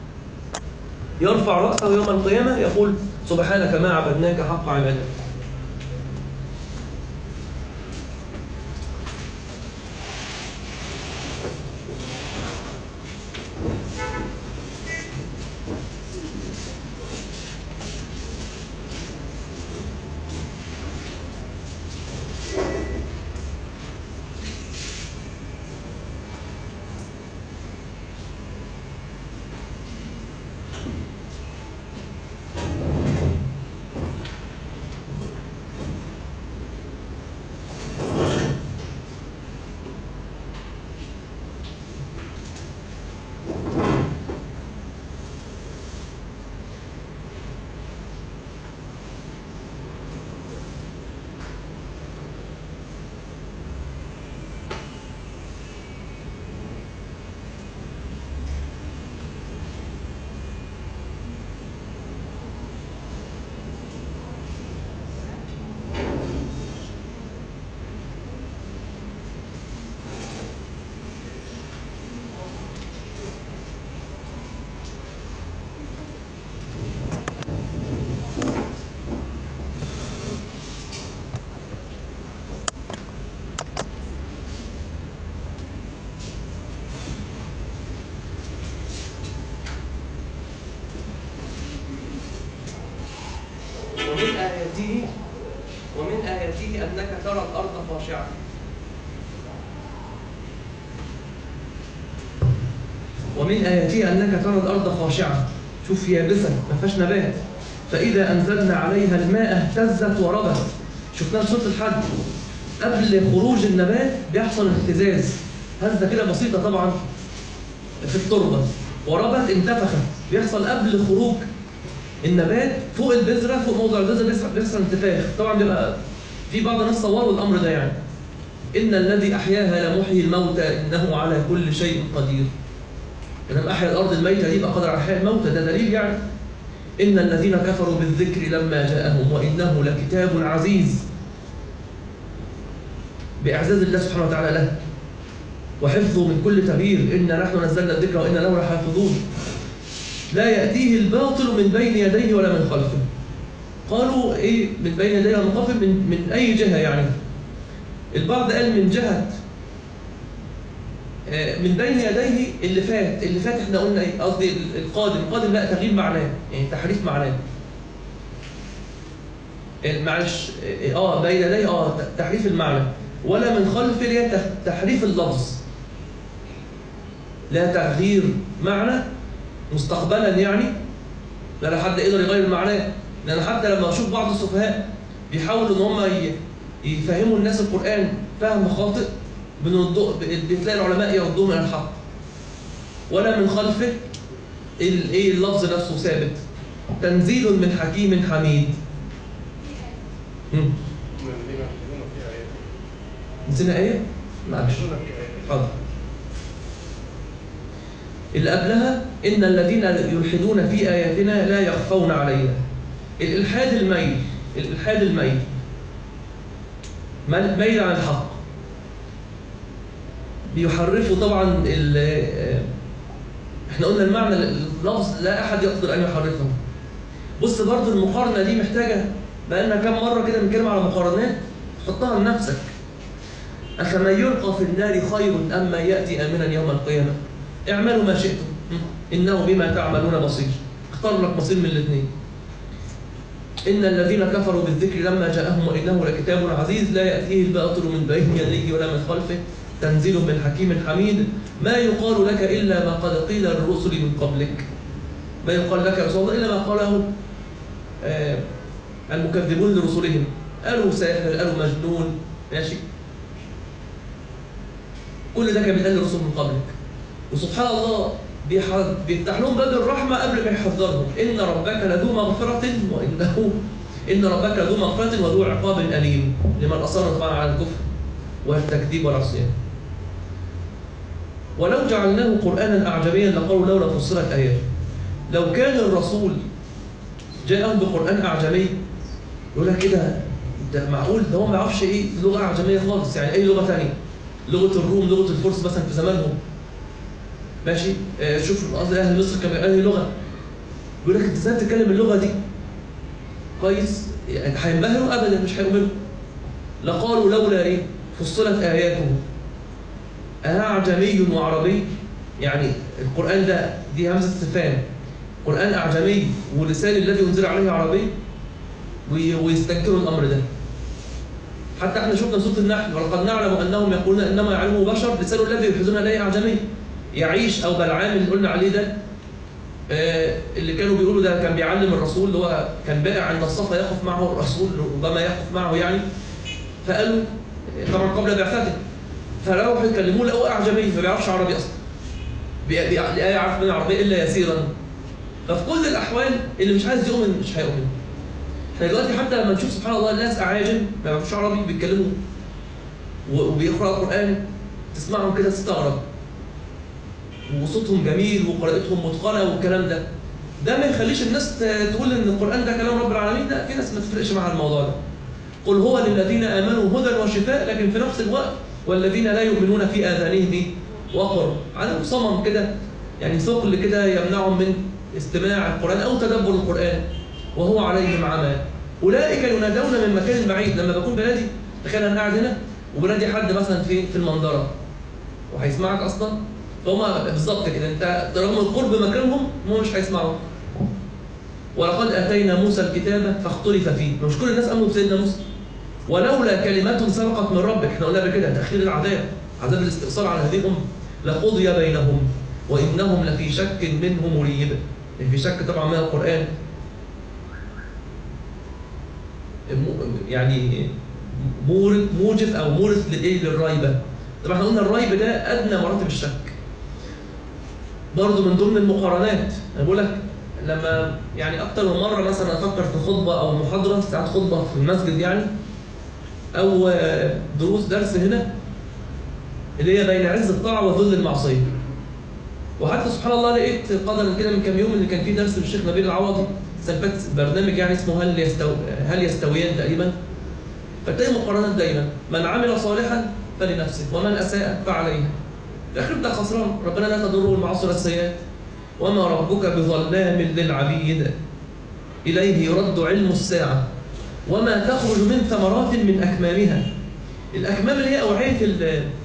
يرفع رأسه يوم القيامة يقول سبحانك ما عبدناك حق عبادك. ومن آياته ومن آياته أنك ترى الأرض خاشعة. ومن آياته أنك ترى الأرض خاشعة، شوف يابسة ما فيهاش نبات، فإذا أنزلنا عليها الماء اهتزت وربت. شفناها في سورة الحج، قبل خروج النبات بيحصل اهتزاز، هزة كده بسيطة طبعا في التربة، وربت انتفخت، بيحصل قبل خروج النبات فوق البذرة، فوق موضع البذرة بيحصل انتفاخ. طبعا بيبقى في بعض الناس صوروا الأمر ده، يعني إن الذي أحياها لمحيي الموتى إنه على كل شيء قدير. لما أحيا الأرض الميتة دي بقى قدر على إحياء الموتى، ده دليل يعني. إن الذين كفروا بالذكر لما جاءهم وإنه لكتاب عزيز، بإعزاز الله سبحانه وتعالى له وحفظه من كل تغيير. إنا نحن نزلنا الذكر وإنا له لحافظون. لا يأتيه الباطل من بين يديه ولا من خلفه. قالوا إيه من بين يديه ولا من خلفه؟ من, من أي جهة يعني؟ البعض قال من جهة من بين يديه اللي فات، اللي فات احنا قلنا ايه؟ قصدي القادم، القادم لا تغيير معناه، يعني تحريف معناه. معلش اه بين يديه اه تحريف المعنى، ولا من خلفه اللي هي تحريف اللفظ. لا تغيير معنى مستقبلا يعني، لا حد يقدر يغير المعنى. لان حتى لما اشوف بعض السفهاء بيحاولوا ان هم يفهموا الناس القرآن فهم خاطئ بتلاقي العلماء يردوهم إلى الحق، ولا من خلفه الايه اللفظ نفسه ثابت. تنزيل من حكيم حميد. نسينا آية؟ معلش حاضر. اللي قبلها إن الذين يلحدون في آياتنا لا يخفون علينا. الإلحاد الميل، الإلحاد الميل ميل عن الحق، بيحرفوا طبعا احنا قلنا المعنى اللفظ لا أحد يقدر أن يحرفه. بص برضه المقارنة دي محتاجة، بقالنا كم مرة كده بنتكلم على مقارنات، حطها لنفسك. أفمن يلقى في النار خير أم من يأتي آمنا يوم القيامة؟ اعملوا ما شئتم إنه بما تعملون بصير. اختار لك مصير من الاثنين. إن الذين كفروا بالذكر لما جاءهم وإنه لكتاب عزيز لا يأتيه الباطل من بين يديه ولا من خلفه تنزيل من حكيم حميد. ما يقال لك إلا ما قد قيل للرسل من قبلك. ما يقال لك يا رسول الله إلا ما قاله آه المكذبون لرسلهم. قالوا ساحر، قالوا مجنون، ماشي. كل ده كان بيتقال للرسل من قبلك. وسبحان الله بيفتح لهم باب الرحمة قبل ما يحذرهم. إن ربك لذو مغفرة وإنه إن ربك لذو مغفرة وذو عقاب أليم لمن أصر طبعا على الكفر والتكذيب والعصيان. ولو جعلناه قرآنا أعجميا لقالوا لولا فصلت آياته. لو كان الرسول جاءهم بقرآن أعجمي يقول لك كده ده معقول؟ ده هو ما يعرفش إيه لغة أعجمية خالص، يعني أي لغة ثانية، لغة الروم، لغة الفرس مثلا في زمانهم، ماشي. آه شوف قصدي أهل مصر كانوا أهل لغة، يقول لك أنت إزاي بتتكلم اللغة دي؟ كويس؟ يعني هينبهروا؟ أبدا مش هيؤمنوا. لقالوا لولا إيه؟ فصلت آياته أعجمي وعربي، يعني القرآن ده دي همزة استفهام، قرآن أعجمي ولسان الذي أنزل عليه عربي، ويستنكروا الأمر ده. حتى احنا شفنا سورة النحل ولقد نعلم أنهم يقولون إنما يعلمه بشر لسان الذي يلحدون عليه أعجمي. يعيش أو بلعام اللي قلنا عليه ده آه اللي كانوا بيقولوا ده كان بيعلم الرسول، اللي هو كان بائع عند الصفا يقف معه الرسول ربما يقف معه يعني، فقالوا طبعا قبل بعثته، فراحوا يكلموه لقوه أعجمي ما بيعرفش عربي أصلا، لا يعرف من العربية إلا يسيرا. ففي كل الأحوال اللي مش عايز يؤمن مش هيؤمن. احنا دلوقتي حتى لما نشوف سبحان الله الناس أعاجم ما بيعرفوش عربي بيتكلموا وبيقرأوا القرآن، تسمعهم كده تستغرب، وصوتهم جميل وقراءتهم متقنة والكلام ده، ده ما يخليش الناس تقول إن القرآن ده كلام رب العالمين. لا، في ناس ما تفرقش معها الموضوع ده. قل هو للذين آمنوا هدى وشفاء، لكن في نفس الوقت والذين لا يؤمنون في آذانهم وقر، على صمم كده، يعني ثقل كده يمنعهم من استماع القرآن أو تدبر القرآن وهو عليهم عمى. أولئك ينادون من مكان بعيد. لما بكون بنادي، تخيل أنا قاعد هنا وبنادي حد مثلا في في المنظرة وهيسمعك أصلا، فهم بالظبط كده، أنت رغم القرب مكانهم هم مش هيسمعوا. ولقد آتينا موسى الكتاب فاختلف فيه، مش كل الناس آمنوا بسيدنا موسى. ولولا كلمات سبقت من ربك، احنا قلنا بكده تأخير العذاب، عذاب الاستئصال عن هذه الأمة، لقضي بينهم وإنهم لفي شك منه مريب. في شك طبعا من القرآن، يعني موجب أو مورث للإيه؟ للريبة. طبعا احنا قلنا الريب ده أدنى مراتب الشك. برضه من ضمن المقارنات، أنا بقول لك لما يعني أكتر من مرة مثلا أفكر في خطبة أو محاضرة، ساعات خطبة في المسجد يعني، أو دروس درس هنا، اللي هي بين عز الطاعة وذل المعصية. وحتى سبحان الله لقيت قدرا كده من كام يوم اللي كان فيه درس للشيخ نبيل العوضي، سلفت برنامج يعني اسمه هل يستو... هل يستويان تقريبا. فتلاقي مقارنات دايما، من عمل صالحا فلنفسه ومن أساء فعليها. في الآخر ده خسران، ربنا لا تضره المعاصي والسيئات. وما ربك بظلام للعبيد إليه يرد علم الساعة وما تخرج من ثمرات من أكمامها. الأكمام اللي هي أوعية ال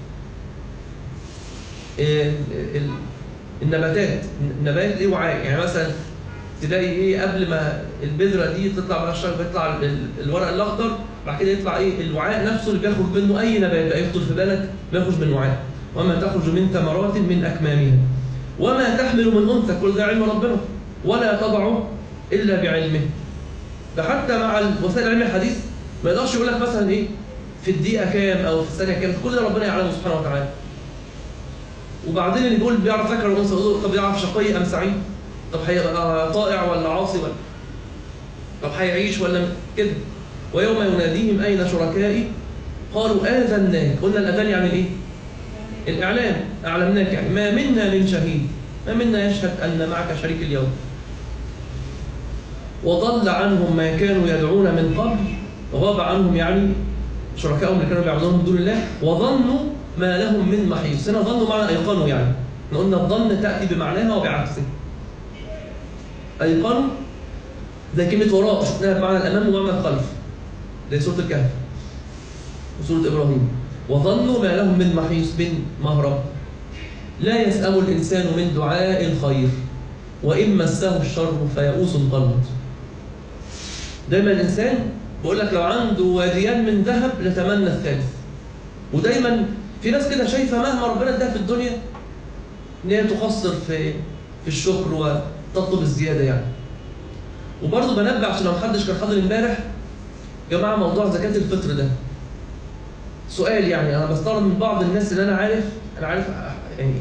ال ال النباتات. النبات ليه وعاء، يعني مثلا تلاقي ايه قبل ما البذره دي تطلع من الشجره بيطلع الورق الاخضر، بعد كده يطلع ايه الوعاء نفسه اللي بيخرج منه اي نبات بقى يخطر في بالك بيخرج من وعاء. وما تخرج من ثمرات من اكمامها وما تحمل من انثى، كل ده علم ربنا، ولا تضع الا بعلمه. ده حتى مع وسائل علم الحديث ما يقدرش يقول لك مثلا ايه في الدقيقة كام أو في الثانية كام، كل ده ربنا يعلمه سبحانه وتعالى. وبعدين اللي بيقول بيعرف ذكر وأنثى، طب يعرف شقي أم سعيد؟ طب هيبقى طائع ولا عاصي ولا؟ طب هيعيش ولا كده؟ ويوم يناديهم أين شركائي؟ قالوا آذناك. قلنا الأذان يعني إيه؟ الإعلام، أعلمناك يعني ما منا من شهيد، ما منا يشهد أن معك شريك اليوم. وضل عنهم ما كانوا يدعون من قبل، غاب عنهم يعني شركائهم اللي كانوا بيعبدونهم من دون الله، وظنوا ما لهم من محيص. هنا ظنوا معنى أيقنوا، يعني قلنا الظن تأتي بمعناها وبعكسه. أيقنوا زي كلمة وراء شفناها بمعنى الأمام ومعنى الخلف، زي سورة الكهف وسورة إبراهيم. وظنوا ما لهم من محيص، من مهرب. لا يسأم الإنسان من دعاء الخير وإن مسه الشر فيئوس قنوط. دايما الإنسان بقول لك لو عنده واديان من ذهب لتمنى الثالث. ودايما في ناس كده شايفة مهما ربنا اداها في الدنيا إن هي تقصر في في الشكر وتطلب الزيادة يعني. وبرضه بنبه عشان لو محدش كان حاضر امبارح، يا جماعة موضوع زكاة الفطر ده سؤال، يعني أنا بستغرب من بعض الناس اللي أنا عارف أنا عارف يعني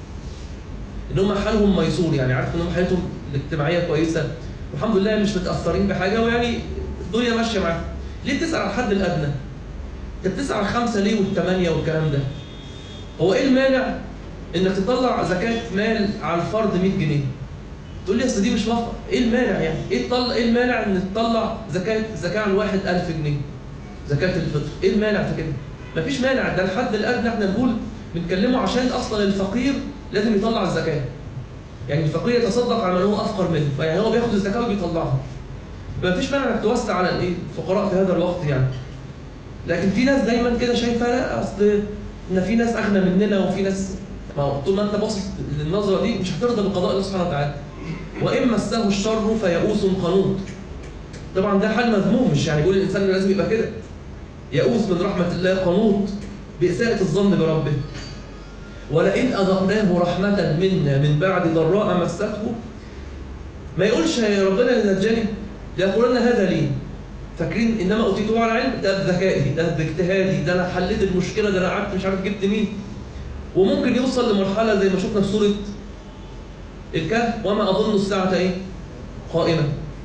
إن هم حالهم ميسور، يعني عارف إن هم حالتهم الاجتماعية كويسة والحمد لله مش متأثرين بحاجة ويعني الدنيا ماشية معاهم. ليه بتسأل على الحد الأدنى؟ أنت بتسأل على الخمسة ليه والثمانية والكلام ده؟ هو إيه المانع إنك تطلع زكاة مال على الفرد مية جنيه؟ تقول لي أصل دي مش وفقة، إيه المانع يعني؟ إيه تطلع إيه المانع إن تطلع زكاة زكاة على الواحد ألف جنيه؟ زكاة الفطر، إيه المانع في كده؟ مفيش مانع، ده الحد الأدنى إحنا نقول بنكلمه عشان أصلا الفقير لازم يطلع الزكاة. يعني الفقير يتصدق على من هو أفقر منه، فيعني هو بياخد الزكاة وبيطلعها. مفيش مانع إنك توسع على الإيه؟ الفقراء في هذا الوقت يعني. لكن في ناس دايما كده شايفة لا أصل إن في ناس أغنى مننا وفي ناس، ما هو طول ما أنت باصص للنظرة دي مش هترضى بقضاء الله سبحانه وتعالى. وإن مسه الشر فيئوس قنوط. طبعا ده حال مذموم، مش يعني بيقول الإنسان لازم يبقى كده. يئوس من رحمة الله، قنوط بإساءة الظن بربه. ولئن أذقناه رحمة منا من بعد ضراء مسته، ما يقولش يا ربنا اللي نجاني، ليقولن هذا لي. فاكرين إنما أوتيته على علم، ده بذكائي، ده باجتهادي، ده أنا حليت المشكلة، ده أنا قعدت مش عارف جبت مين. وممكن يوصل لمرحلة زي ما شفنا في سورة الكهف، وما أظن الساعة إيه؟ قائمة.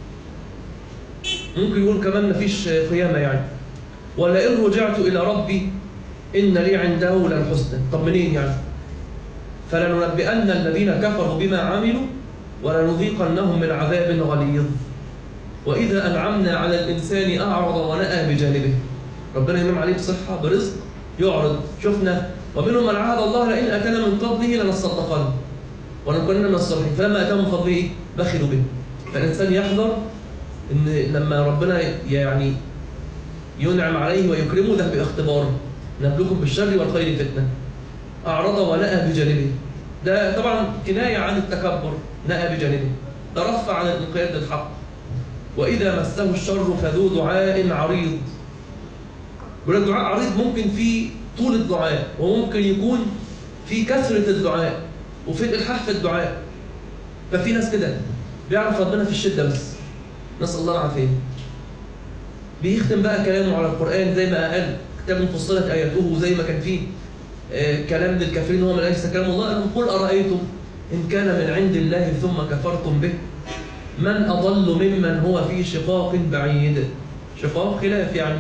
ممكن يقول كمان مفيش قيامة يعني. ولئن رجعت إلى ربي إن لي عنده للحسنى. طب منين يعني؟ فلننبئن الذين كفروا بما عملوا ولنذيقنهم من عذاب غليظ. وإذا أنعمنا على الإنسان أعرض ونأى بجانبه. ربنا ينعم عليه بصحة برزق يعرض. شفنا ومنهم من عاهد الله لئن أتانا من فضله لنصدقن ولنكونن من الصالحين فلما أتاهم من فضله بخلوا به. فالإنسان يحذر إن لما ربنا يعني ينعم عليه ويكرمه ده باختبار. نبلوكم بالشر والخير فتنة. أعرض ونأى بجانبه، ده طبعا كناية عن التكبر. نأى بجانبه ده رفع عن الانقياد للحق. وإذا مسه الشر فذو دعاء عريض. يقول دعاء عريض ممكن في طول الدعاء، وممكن يكون في كثرة الدعاء، وفي الإلحاح في الدعاء. ففي ناس كده بيعرف ربنا في الشدة بس، نسأل الله العافية. بيختم بقى كلامه على القرآن زي ما قال كتاب فصلت آياته، وزي ما كان فيه آه كلام للكافرين هو ليس كلام الله. قل أرأيتم إن كان من عند الله ثم كفرتم به من أضل ممن هو في شقاق بعيد. شقاق خلاف يعني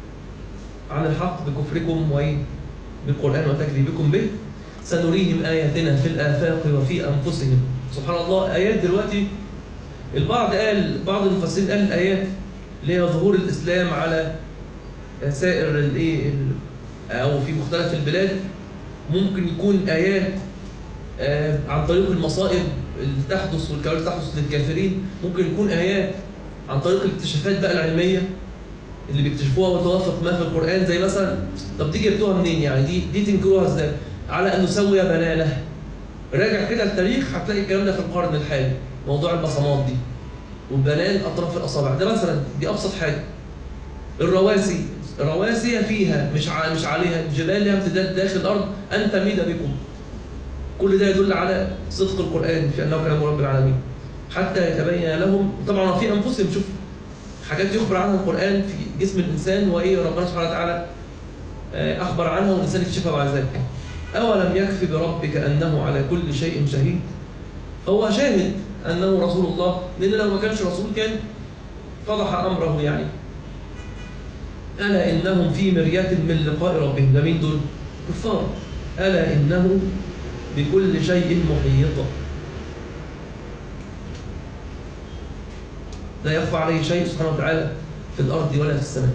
عن الحق بكفركم وبالقرآن وتكذيبكم به. سنريهم آياتنا في الآفاق وفي أنفسهم. سبحان الله، آيات دلوقتي البعض قال، بعض المفسرين قال الآيات اللي هي ظهور الإسلام على سائر الايه أو في مختلف البلاد، ممكن يكون آيات آه عن طريق المصائب اللي تحدث والكوارث اللي تحدث للكافرين. ممكن يكون آيات عن طريق الاكتشافات بقى العلمية اللي بيكتشفوها وتوافق ما في القرآن. زي مثلا طب دي جبتوها منين يعني؟ دي دي تنكروها ازاي؟ على أن نسوي بنانه. راجع كده التاريخ هتلاقي الكلام ده في القرن الحالي، موضوع البصمات دي والبنان أطراف الأصابع ده مثلا. دي أبسط حاجة. الرواسي، الرواسي فيها مش ع... مش عليها جبال لها امتداد داخل الأرض أن تميد بكم. كل ده يدل على صدق القرآن في أنه كلام رب العالمين حتى يتبين لهم. طبعا في أنفسهم شوف حاجات يخبر عنها القرآن في جسم الإنسان، وإيه ربنا سبحانه وتعالى أخبر عنها والإنسان يكتشفها بعد ذلك. أولم يكفي بربك أنه على كل شيء شهيد؟ هو شاهد أنه رسول الله، لأن لو ما كانش رسول كان فضح أمره يعني. ألا إنهم في مريات من لقاء ربهم. ده مين دول؟ كفار. ألا إنه بكل شيء محيط. لا يخفى عليه شيء سبحانه وتعالى في الأرض ولا في السماء.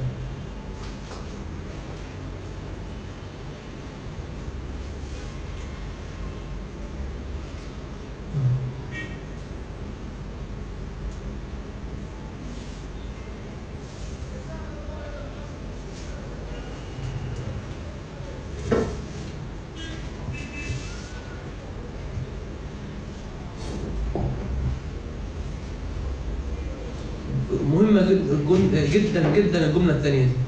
مهمة جدا جدا الجملة الثانية دي.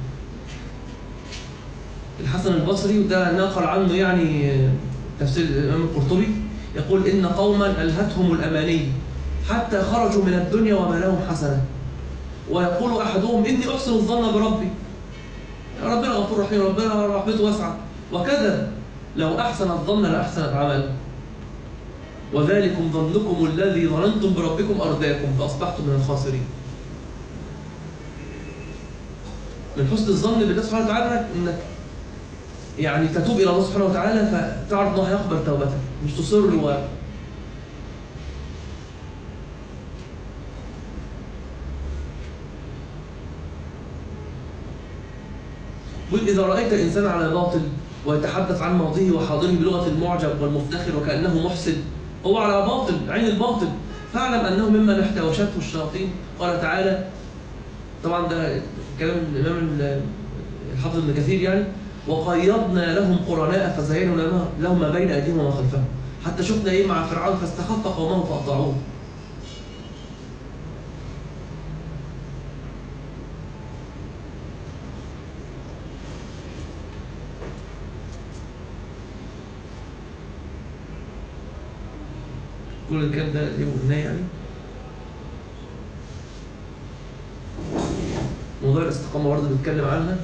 الحسن البصري وده نقل عنه يعني تفسير الإمام القرطبي، يقول إن قوما ألهتهم الأماني حتى خرجوا من الدنيا وما لهم حسنة، ويقول أحدهم إني أحسن الظن بربي، ربنا غفور رحيم، ربنا رحمته واسعة، وكذا لو أحسن الظن لأحسن العمل، وذلكم ظنكم الذي ظننتم بربكم أرداكم فأصبحتم من الخاسرين. من حسن الظن بالله سبحانه وتعالى انك يعني تتوب الى الله سبحانه وتعالى، فتعرف انه هيقبل توبتك، مش تصر و إذا رأيت الإنسان على باطل ويتحدث عن ماضيه وحاضره بلغة المعجب والمفتخر وكأنه محسن، هو على باطل عين الباطل، فاعلم أنه ممن احتوشته الشياطين. قال تعالى، طبعا ده كلام الإمام الحافظ ابن كثير يعني، وقيضنا لهم قرناء فزينوا لهم ما بين أيديهم وما خلفهم. حتى شفنا إيه مع فرعون، فاستخف قومه فأطاعوه. كل الكلام ده اللي قلناه يعني. موضوع الاستقامة برضه بنتكلم عنها.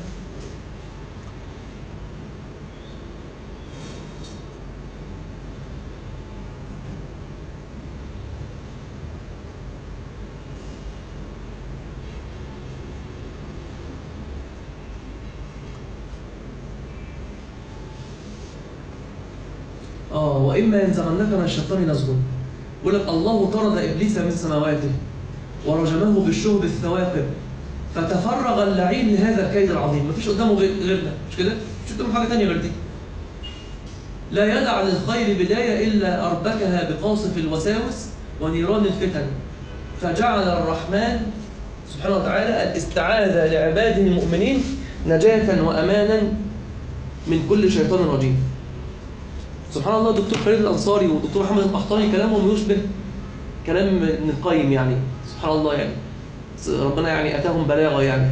اه وإما ينزغنك من الشيطان نزغ، يقول لك الله طرد إبليس من سماواته ورجمه بالشهب الثواقب فتفرغ اللعين لهذا الكيد العظيم. مفيش قدامه غيرنا، مش كده؟ مش قدامه حاجة تانية غير دي. لا يدع للخير بداية إلا أربكها بقاصف الوساوس ونيران الفتن، فجعل الرحمن سبحانه وتعالى الاستعاذة لعباده المؤمنين نجاة وأمانا من كل شيطان رجيم. سبحان الله، الدكتور خالد الأنصاري والدكتور محمد القحطاني كلامهم يشبه كلام ابن القيم يعني، سبحان الله يعني، ربنا يعني أتاهم بلاغة يعني في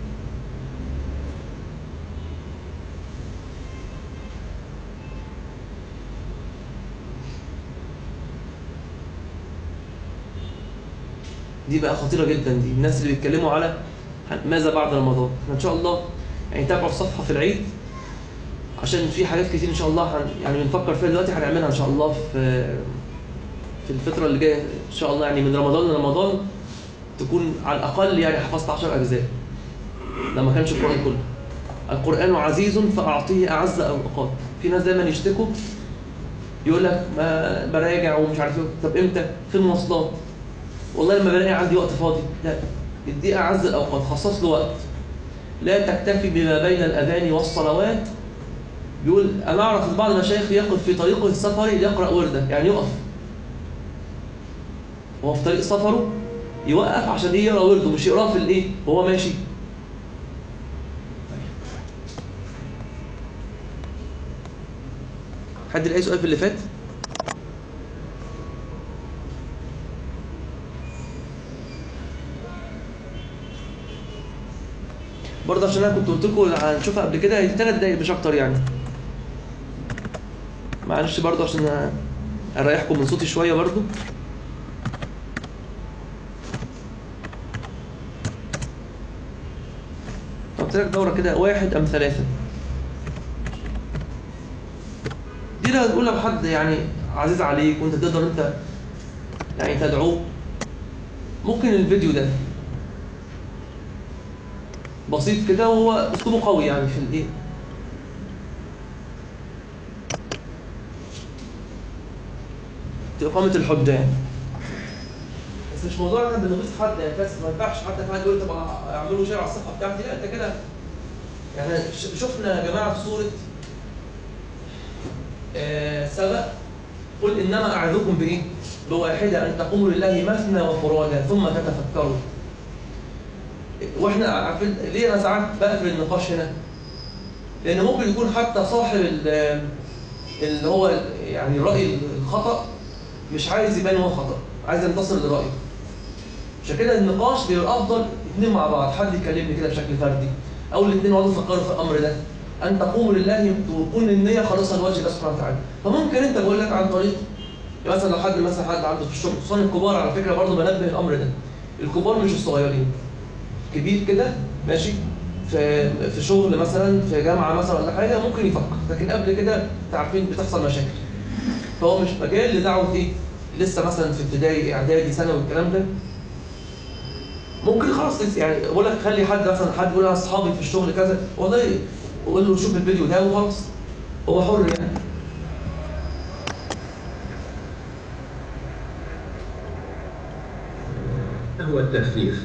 دي بقى خطيرة جدا. دي الناس اللي بيتكلموا على ماذا بعد رمضان. احنا إن شاء الله يعني تابعوا الصفحة في العيد، عشان في حاجات كتير إن شاء الله هن يعني بنفكر فيها دلوقتي هنعملها إن شاء الله في في الفترة اللي جاية إن شاء الله، يعني من رمضان لرمضان تكون على الأقل يعني حفظت عشر أجزاء لما كانش القرآن كله. القرآن عزيز فأعطيه أعز أوقات. في ناس دايما يشتكوا يقول لك ما براجع ومش عارف ايه. طب امتى؟ في المواصلات. والله لما بلاقي عندي وقت فاضي، لا اديه أعز الأوقات، خصص له وقت. لا تكتفي بما بين الأذان والصلوات. بيقول أنا أعرف إن بعض المشايخ ياخد في طريقه السفري يقرأ وردة، يعني يقف وهو في طريق سفره يوقف عشان يقرأ ورده، مش يقرأ في الإيه وهو ماشي. حد لقى سؤال في اللي فات؟ برضه عشان انا كنت قلت لكم هنشوفها قبل كده، هي ثلاث دقايق مش اكتر يعني. معلش برضه عشان اريحكم من صوتي شويه برضه. قلت لك دوره كده واحد ام ثلاثه. لو تقول لو حد يعني عزيز عليك وانت تقدر انت يعني تدعوه، ممكن الفيديو ده بسيط كده وهو اسلوبه قوي يعني في الايه، في اقامه الحجه يعني. بس مش موضوع احنا بنغيظ حد يعني، بس ما ينفعش حتى في حد يقول طب اعملوا شير على الصفحه بتاعتي، لا انت كده يعني. شفنا يا جماعه في سوره آه سبأ، قل انما اعظكم بايه؟ بواحده ان تقوموا لله مثنى وفرادا ثم تتفكروا. واحنا عارفين ليه انا ساعات بقفل النقاش هنا؟ لان ممكن يكون حتى صاحب اللي هو يعني الراي الخطا مش عايز يبان هو خطا، عايز ينتصر لرايه. عشان كده النقاش بيبقى افضل اثنين مع بعض، حد يكلمني كده بشكل فردي او الاثنين يقعدوا يفكروا في الامر ده، ان تقوموا لله وتكون النيه خالصه لوجه الله سبحانه وتعالى. فممكن انت بقول لك عن طريق مثلا لو حد مثلا حد عنده في الشغل، خصوصا الكبار على فكره برضه بنبه الامر ده، الكبار مش الصغيرين، كبير كده ماشي في في شغل مثلا في جامعه مثلا ولا حاجه ممكن يفكر، لكن قبل كده انتوا عارفين بتحصل مشاكل. فهو مش مجال لدعوه ايه لسه مثلا في ابتدائي اعدادي ثانوي والكلام ده. ممكن خلاص يعني بقول لك خلي حد مثلا حد يقول انا اصحابي في الشغل كذا، والله قول له شوف الفيديو ده وخلاص، هو حر يعني. هو التثليث.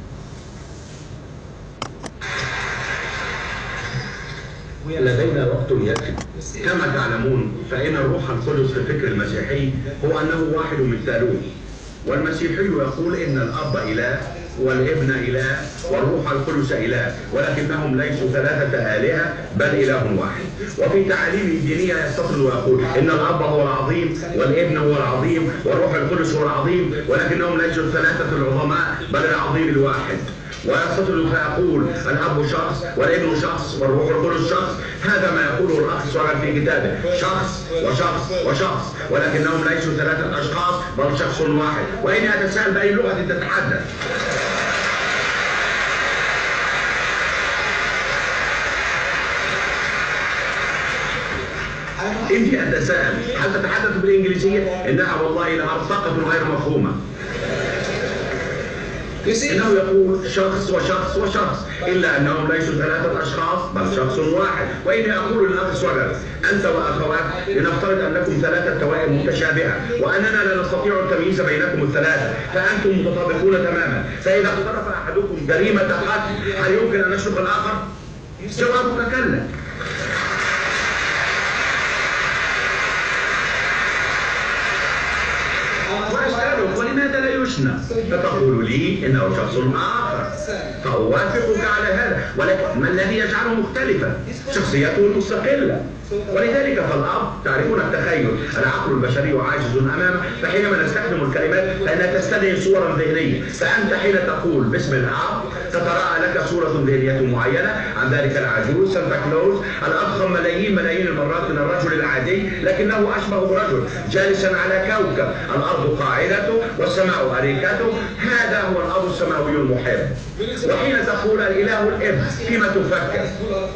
لدينا وقت يكفي. كما تعلمون فإن الروح القدس في الفكر المسيحي هو أنه واحد من ثالوث، والمسيحي يقول إن الأب إله والابن إله والروح القدس إله، ولكنهم ليسوا ثلاثة آلهة بل إله واحد. وفي تعاليم الدينية يستطرد ويقول إن الأب هو العظيم والابن هو العظيم والروح القدس هو العظيم، ولكنهم ليسوا الثلاثة العظماء بل العظيم الواحد. ويستطرد فيقول الأب شخص والابن شخص والروح القدس شخص. هذا ما يقوله الأخ سؤال في كتابه، شخص وشخص وشخص، ولكنهم ليسوا ثلاثة أشخاص بل شخص واحد. وإني أتساءل بأي لغة تتحدث؟ إني أتساءل هل تتحدث بالإنجليزية؟ إنها والله لأرطقة غير مفهومة. إنه يقول شخص وشخص وشخص، إلا أنهم ليسوا ثلاثة أشخاص بل شخص واحد. وإني أقول للأخ سوغر أنت وأخوات لنفترض أنكم ثلاثة توائم متشابهة وأننا لا نستطيع التمييز بينكم الثلاثة، فأنتم متطابقون تماما، فإذا اقترف أحدكم جريمة قتل هل يمكن أن نشرك الآخر؟ جوابك كلا. وأسألك ولماذا لا يشنى؟ فتقول لي إنه شخص آخر، فأوافقك على هذا، ولكن ما الذي يجعله مختلفا؟ شخصيته مستقلة. ولذلك فالأب تعرفون التخيل، العقل البشري عاجز أمامه، فحينما نستخدم الكلمات فإنها تستدعي صورا ذهنية، فأنت حين تقول باسم الأب تتراءى لك صورة ذهنية معينة عن ذلك العجوز سانتا كلوز الأضخم ملايين ملايين المرات من الرجل العادي، لكنه أشبه برجل جالسا على كوكب، الأرض قاعدته والسماء أريكته. هذا هو الأب السماوي المحب. وحين تقول الإله الابن فيما تفكر؟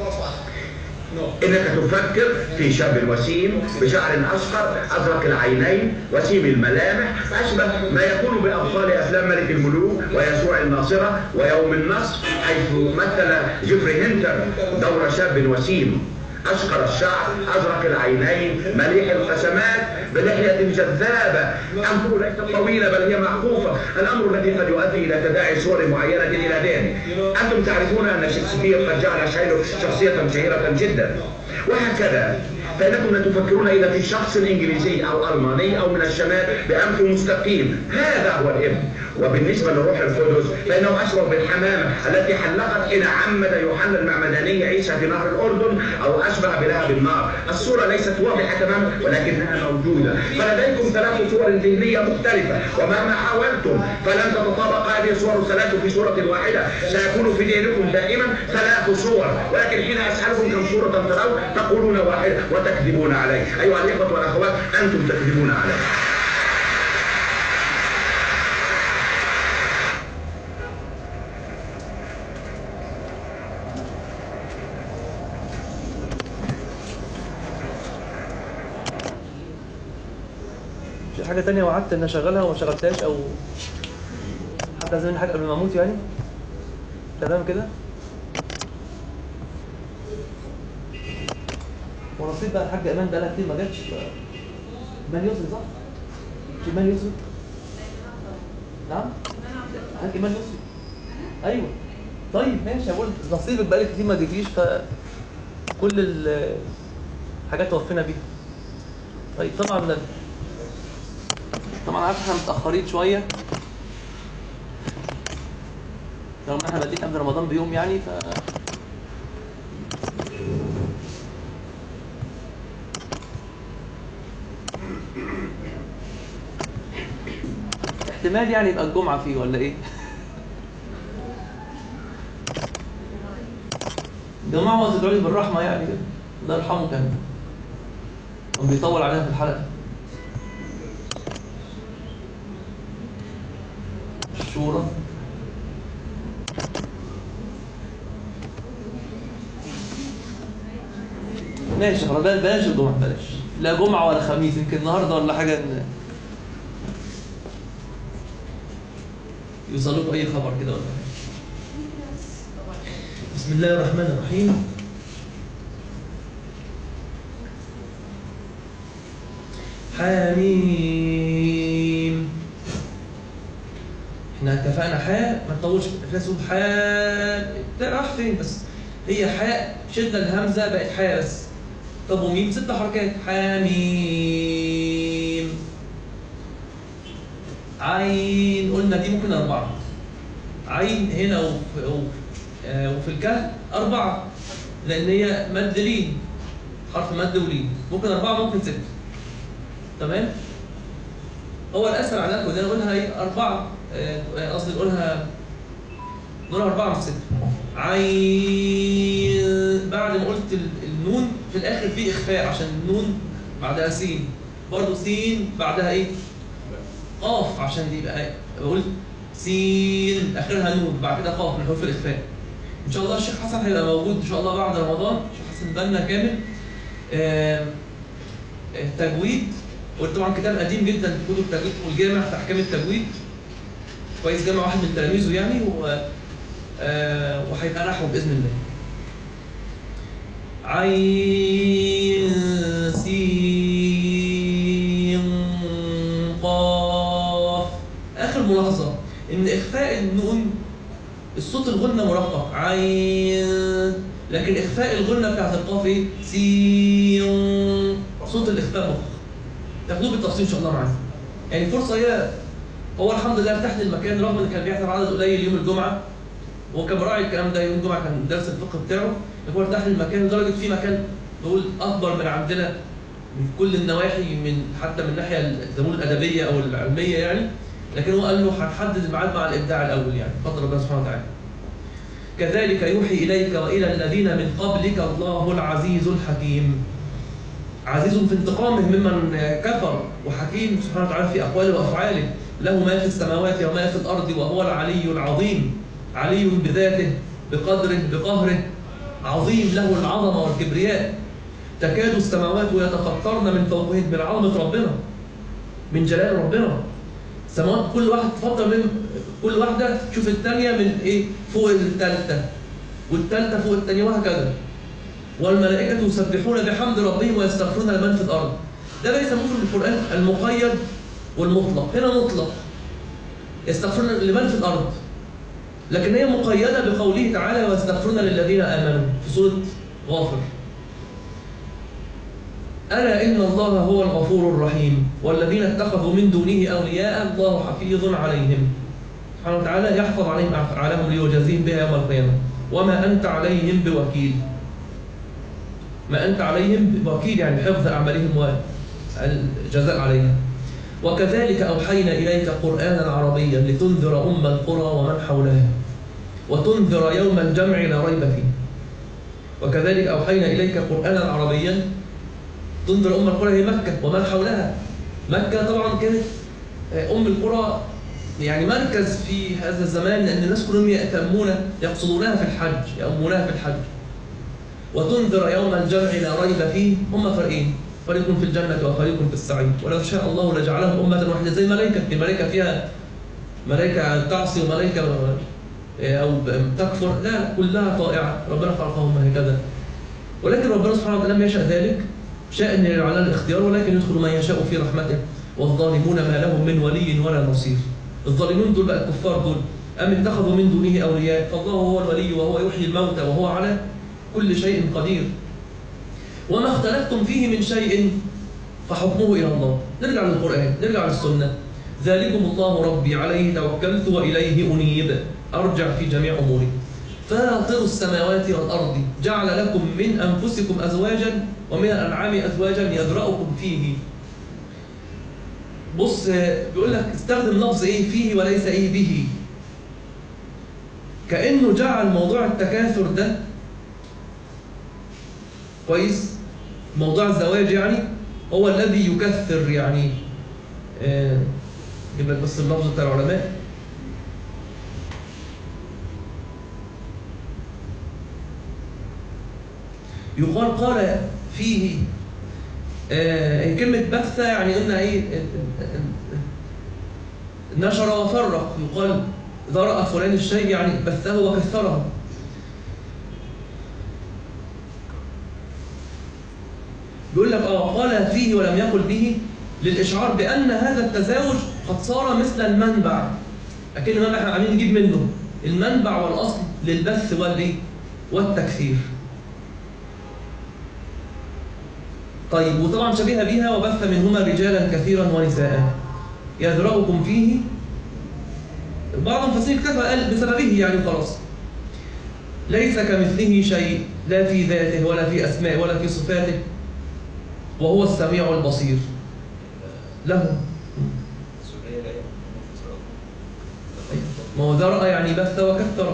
إنك تفكر في شاب وسيم بشعر أصفر أزرق العينين وسيم الملامح، أشبه ما يكون بأبطال أفلام ملك الملوك ويسوع الناصرة ويوم النصر، حيث مثل جيفري هنتر دور شاب وسيم أشقر الشعر أزرق العينين مليح القسمات بلحية جذابة، أنفه ليست طويلة بل هي معقوفة، الأمر الذي قد يؤدي إلى تداعي صور معينة إلى ذهنك. أنتم تعرفون أن شكسبير قد جعل شايلو شخصية شهيرة جدا، وهكذا فإنكم لا تفكرون إذا في شخص إنجليزي أو ألماني أو من الشمال بأنف مستقيم، هذا هو الابن. وبالنسبة للروح القدس فإنه أشبه بالحمامة التي حلقت إلى عمد يوحنا المعمداني عيسى في نهر الأردن، أو أشبه بلهب النار. الصورة ليست واضحة تماما ولكنها موجودة، فلديكم ثلاث صور ذهنية مختلفة، ومهما حاولتم فلن تتطابق هذه الصور الثلاث في صورة واحدة، سيكون في ذهنكم دائما ثلاث صور، ولكن حين أسألكم كم صورة ترون تقولون واحدة وتكذبون علي. أيها الإخوة والأخوات أنتم تكذبون علي. حاجه ثانيه وعدت ان اشغلها وما شغلتهاش، او حد عايز مني حاجه قبل ما اموت يعني. تمام كده. ونصيب بقى الحاج ايمان بقى لها كتير ما جاتش. ايمان يسري صح؟ مش ايمان يسري؟ نعم؟ الحاج ايمان يسري. ايوه. طيب ماشي، هقول نصيبك بقى لك كتير ما جيتيش، فكل الحاجات توفينا بيها. طيب طبعا طبعا عارف احنا متاخرين شويه رغم ان احنا بادئين قبل رمضان بيوم يعني. ف احتمال يعني يبقى الجمعه فيه ولا ايه؟ جماعه ما تدعوا لي بالرحمه يعني كده، الله يرحمه كان كان بيطول علينا في الحلقه. الشورى ماشي خلاص، بلاش الجمعه، بلاش لا جمعه ولا خميس، يمكن النهارده ولا حاجه ان يوصل لكم اي خبر كده ولا حاجه. بسم الله الرحمن الرحيم. حاميم. احنا اتفقنا حاء ما تطولش في ناس تقول حاء راح فين، بس هي حاء شدنا الهمزه بقت حاء بس. طب وميم ست حركات. حاميم. عين قلنا دي ممكن اربعه. عين هنا وفي, وفي الكهف اربعه لان هي مد لين، حرف مد ولين، ممكن اربعه ممكن سته. تمام. هو الاسهل على كده نقولها ايه اربعه، قصدي نقولها نقولها اربعه مش سته. عين بعد ما قلت النون في الاخر في اخفاء عشان النون بعدها سين، برضه سين بعدها ايه؟ قاف عشان دي بقى بقول سين اخرها نون بعد كده قاف من حروف الاخفاء. ان شاء الله الشيخ حسن هيبقى موجود ان شاء الله بعد رمضان، الشيخ حسن بنا كامل آه تجويد، وطبعا كتاب قديم جدا كتب التجويد والجامع في احكام التجويد، كويس، جامع واحد من تلاميذه يعني، و آه وهيبقى نحو باذن الله. عين سين قاف. اخر ملاحظه ان اخفاء النون الصوت الغنه مرقق عين، لكن اخفاء الغنه بتاعت القاف ايه؟ سين، صوت الاخفاء مخ. تاخدوه بالتفصيل ان شاء الله معانا. يعني فرصه هي هو الحمد لله فتح لي المكان رغم ان كان بيحضر عدد قليل يوم الجمعه، وهو كان براعي الكلام ده. يوم الجمعه كان درس الفقه بتاعه، هو فتح لي المكان لدرجه في مكان بقول اكبر من عندنا من كل النواحي، من حتى من الناحيه الادبيه او العلميه يعني، لكن هو قال له هنحدد الميعاد مع الابداع الاول يعني بفضل ربنا سبحانه وتعالى. كذلك يوحي اليك والى الذين من قبلك الله العزيز الحكيم. عزيز في انتقامه ممن كفر، وحكيم سبحانه وتعالى في اقواله وافعاله، له ما في السماوات وما في الارض وهو العلي العظيم. علي بذاته بقدره بقهره، عظيم له العظمه والكبرياء. تكاد السماوات يتفطرن من فوقهن من عظمه ربنا، من جلال ربنا. السماوات كل واحده تفطر من كل واحده تشوف الثانيه من ايه فوق الثالثه، والثالثه فوق الثانيه وهكذا. والملائكه يسبحون بحمد ربهم ويستغفرون لمن في الارض. ده بيسموه في القران المقيد والمطلق. هنا مطلق يستغفرون لمن في الارض، لكن هي مقيده بقوله تعالى ويستغفرون للذين امنوا في سوره غافر. ألا إن الله هو الغفور الرحيم والذين اتخذوا من دونه أولياء الله حفيظ عليهم. سبحانه وتعالى يحفظ عليهم أفعالهم ليجازيهم بها يوم القيامة. وما أنت عليهم بوكيل. ما أنت عليهم بوكيل يعني حفظ أعمالهم والجزاء عليها. وكذلك أوحينا إليك قرآنا عربيا لتنذر أم القرى ومن حولها وتنذر يوم الجمع لا ريب فيه. وكذلك أوحينا إليك قرآنا عربيا تنذر أم القرى هي مكة ومن حولها. مكة طبعا كانت أم القرى يعني مركز في هذا الزمان، لأن الناس كلهم يأتمون يقصدونها في الحج، يأمونها في الحج. وتنذر يوم الجمع لا ريب فيه. هم فرقين، فريق في الجنة وفريق في السعير، ولو شاء الله لجعلهم أمة واحدة زي ملائكة، في ملائكة فيها ملائكة تعصي وملائكة أو تكفر، لا كلها طائعة، ربنا خلقهم هكذا. ولكن ربنا سبحانه وتعالى لم يشاء ذلك، شاء أن على الاختيار، ولكن يدخل من يشاء في رحمته، والظالمون ما لهم من ولي ولا نصير. الظالمون دول بقى الكفار دول، أم اتخذوا من دونه أولياء، فالله هو الولي وهو يحيي الموتى وهو على كل شيء قدير. وما اختلفتم فيه من شيء فحكمه إلى الله. نرجع للقرآن، نرجع للسنة. ذلكم الله ربي عليه توكلت وإليه أنيب، أرجع في جميع أموري. فاطر السماوات والأرض جعل لكم من أنفسكم أزواجا ومن الأنعام أزواجا يذرأكم فيه. بص بيقول لك استخدم لفظ إيه فيه وليس إيه به، كأنه جعل موضوع التكاثر ده كويس، موضوع الزواج يعني هو الذي يكثر، يعني آه جيب لك بس اللفظ بتاع العلماء. يقال قال فيه آه كلمة بث، يعني قلنا ايه نشر وفرق، يقال ذرأ فلان الشيء يعني بثه وكثره. بيقول لك اه قال فيه ولم يقل به للإشعار بأن هذا التزاوج قد صار مثل المنبع، أكن ما احنا عاملين نجيب منه المنبع والأصل للبث والايه والتكثير. طيب وطبعا شبيهة بها وبث منهما رجالا كثيرا ونساء يذرأكم فيه. بعض المفسرين اكتفى قال بسببه يعني خلاص. ليس كمثله شيء لا في ذاته ولا في أسمائه ولا في صفاته وهو السميع البصير. له ما هو ذرأ يعني بث وكثر.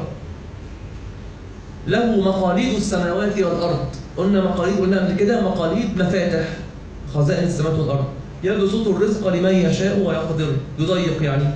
له مقاليد السماوات والأرض، قلنا مقاليد، قلنا قبل كده مقاليد مفاتح خزائن السماوات والأرض، يبسط الرزق لمن يشاء ويقدر، يضيق يعني.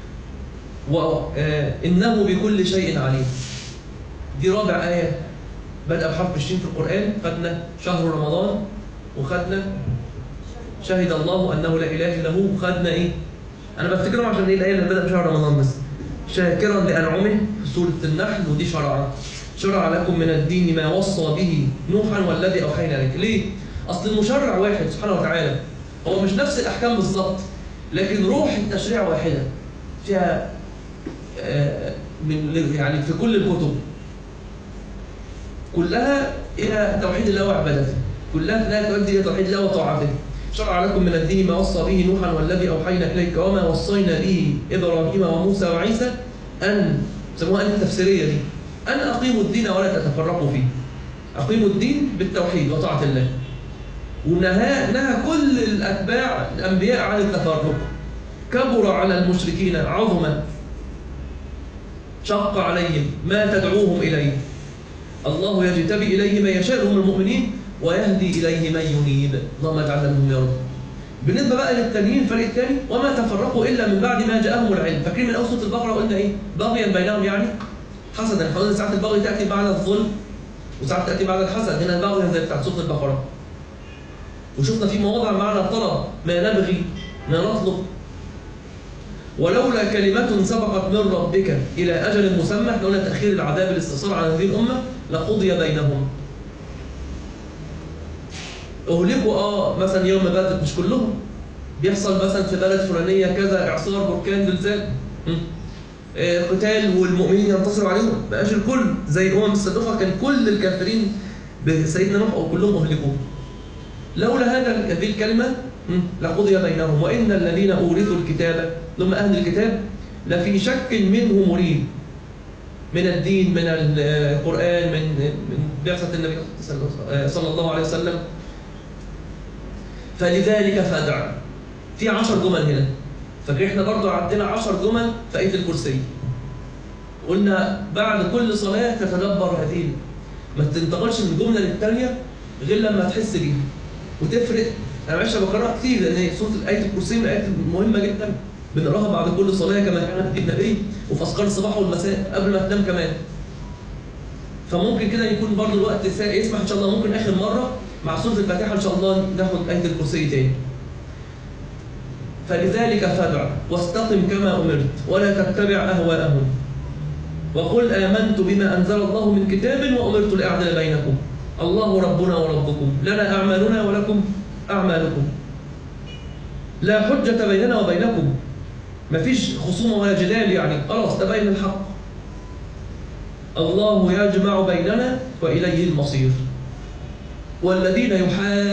وإنه بكل شيء عليم. دي رابع آية بدأ بحرف الشين في القرآن. خدنا شهر رمضان، وخدنا شهد الله أنه لا إله إلا هو، وخدنا إيه؟ أنا بفتكرهم عشان إيه الآية اللي بدأ بشهر رمضان بس. شاكرا لأنعمه في سورة النحل، ودي شرع شرع لكم من الدين ما وصى به نوحا والذي أوحينا إليك. ليه؟ أصل المشرع واحد سبحانه وتعالى، هو مش نفس الأحكام بالظبط، لكن روح التشريع واحدة فيها آه من يعني في كل الكتب كلها إلى توحيد الله وعبادته، كلها لا تؤدي إلى توحيد الله وطاعته. شرع لكم من الدين ما وصى به نوحا والذي أوحينا إليك وما وصينا به إبراهيم وموسى وعيسى أن سموها أن التفسيرية دي أن أقيموا الدين ولا تتفرقوا فيه. أقيموا الدين بالتوحيد وطاعة الله. ونهى نهى كل الأتباع الأنبياء عن التفرق. كبر على المشركين عظما شق عليهم ما تدعوهم إليه. الله يجتبي إليه من يشاء من المؤمنين ويهدي إليه من ينيب. اللهم اجعلنا منهم يا رب. بالنسبة بقى للتانيين الفريق الثاني، وما تفرقوا إلا من بعد ما جاءهم العلم. فاكرين من أول سورة البقرة قلنا إيه؟ بغيا بينهم يعني حسدا. قلنا ساعات البغي تأتي بعد الظلم وساعات تأتي بعد الحسد. هنا البغي زي بتاعت سورة البقرة. وشفنا في مواضع معنى الطلب، ما نبغي ما نطلب. ولولا كلمة سبقت من ربك إلى أجل مسمى، احنا قلنا تأخير العذاب الاستئصال عن هذه الأمة لقضي بينهم. أهلكوا آه مثلا يوم بدر، مش كلهم. بيحصل مثلا في بلد فلانية كذا إعصار بركان زلزال آه قتال والمؤمنين ينتصروا عليهم، بقاش الكل زي الأمم السابقة كان كل الكافرين بسيدنا نوح أو كلهم أهلكوا. لولا هذا هذه الكلمة لقضي بينهم وإن الذين أورثوا الكتاب لما أهل الكتاب لفي شك منه مريب، من الدين من القرآن من من بعثة النبي صلى الله عليه وسلم. فلذلك فادع. في عشر جمل هنا، فاكر احنا برضو عندنا عشر جمل في آية الكرسي. قلنا بعد كل صلاة تتدبر هذه، ما تنتقلش من جملة للثانية غير لما تحس بيها وتفرق. أنا معلش بكررها كتير لأن سورة آية الكرسي من الآيات مهمة جدا، بنقراها بعد كل صلاة كما كان في النبي وفي أذكار الصباح والمساء قبل ما تنام كمان. فممكن كده يكون برضو الوقت يسمح إن شاء الله، ممكن آخر مرة مع سورة الفاتحة إن شاء الله ناخد آية الكرسي تاني. فلذلك فادع واستقم كما أمرت ولا تتبع أهواءهم وقل آمنت بما أنزل الله من كتاب وأمرت لأعدل بينكم الله ربنا وربكم لنا أعمالنا ولكم أعمالكم لا حجة بيننا وبينكم، مفيش خصومة ولا جدال، يعني خلاص تبين الحق. الله يجمع بيننا وإليه المصير. والذين يحاجون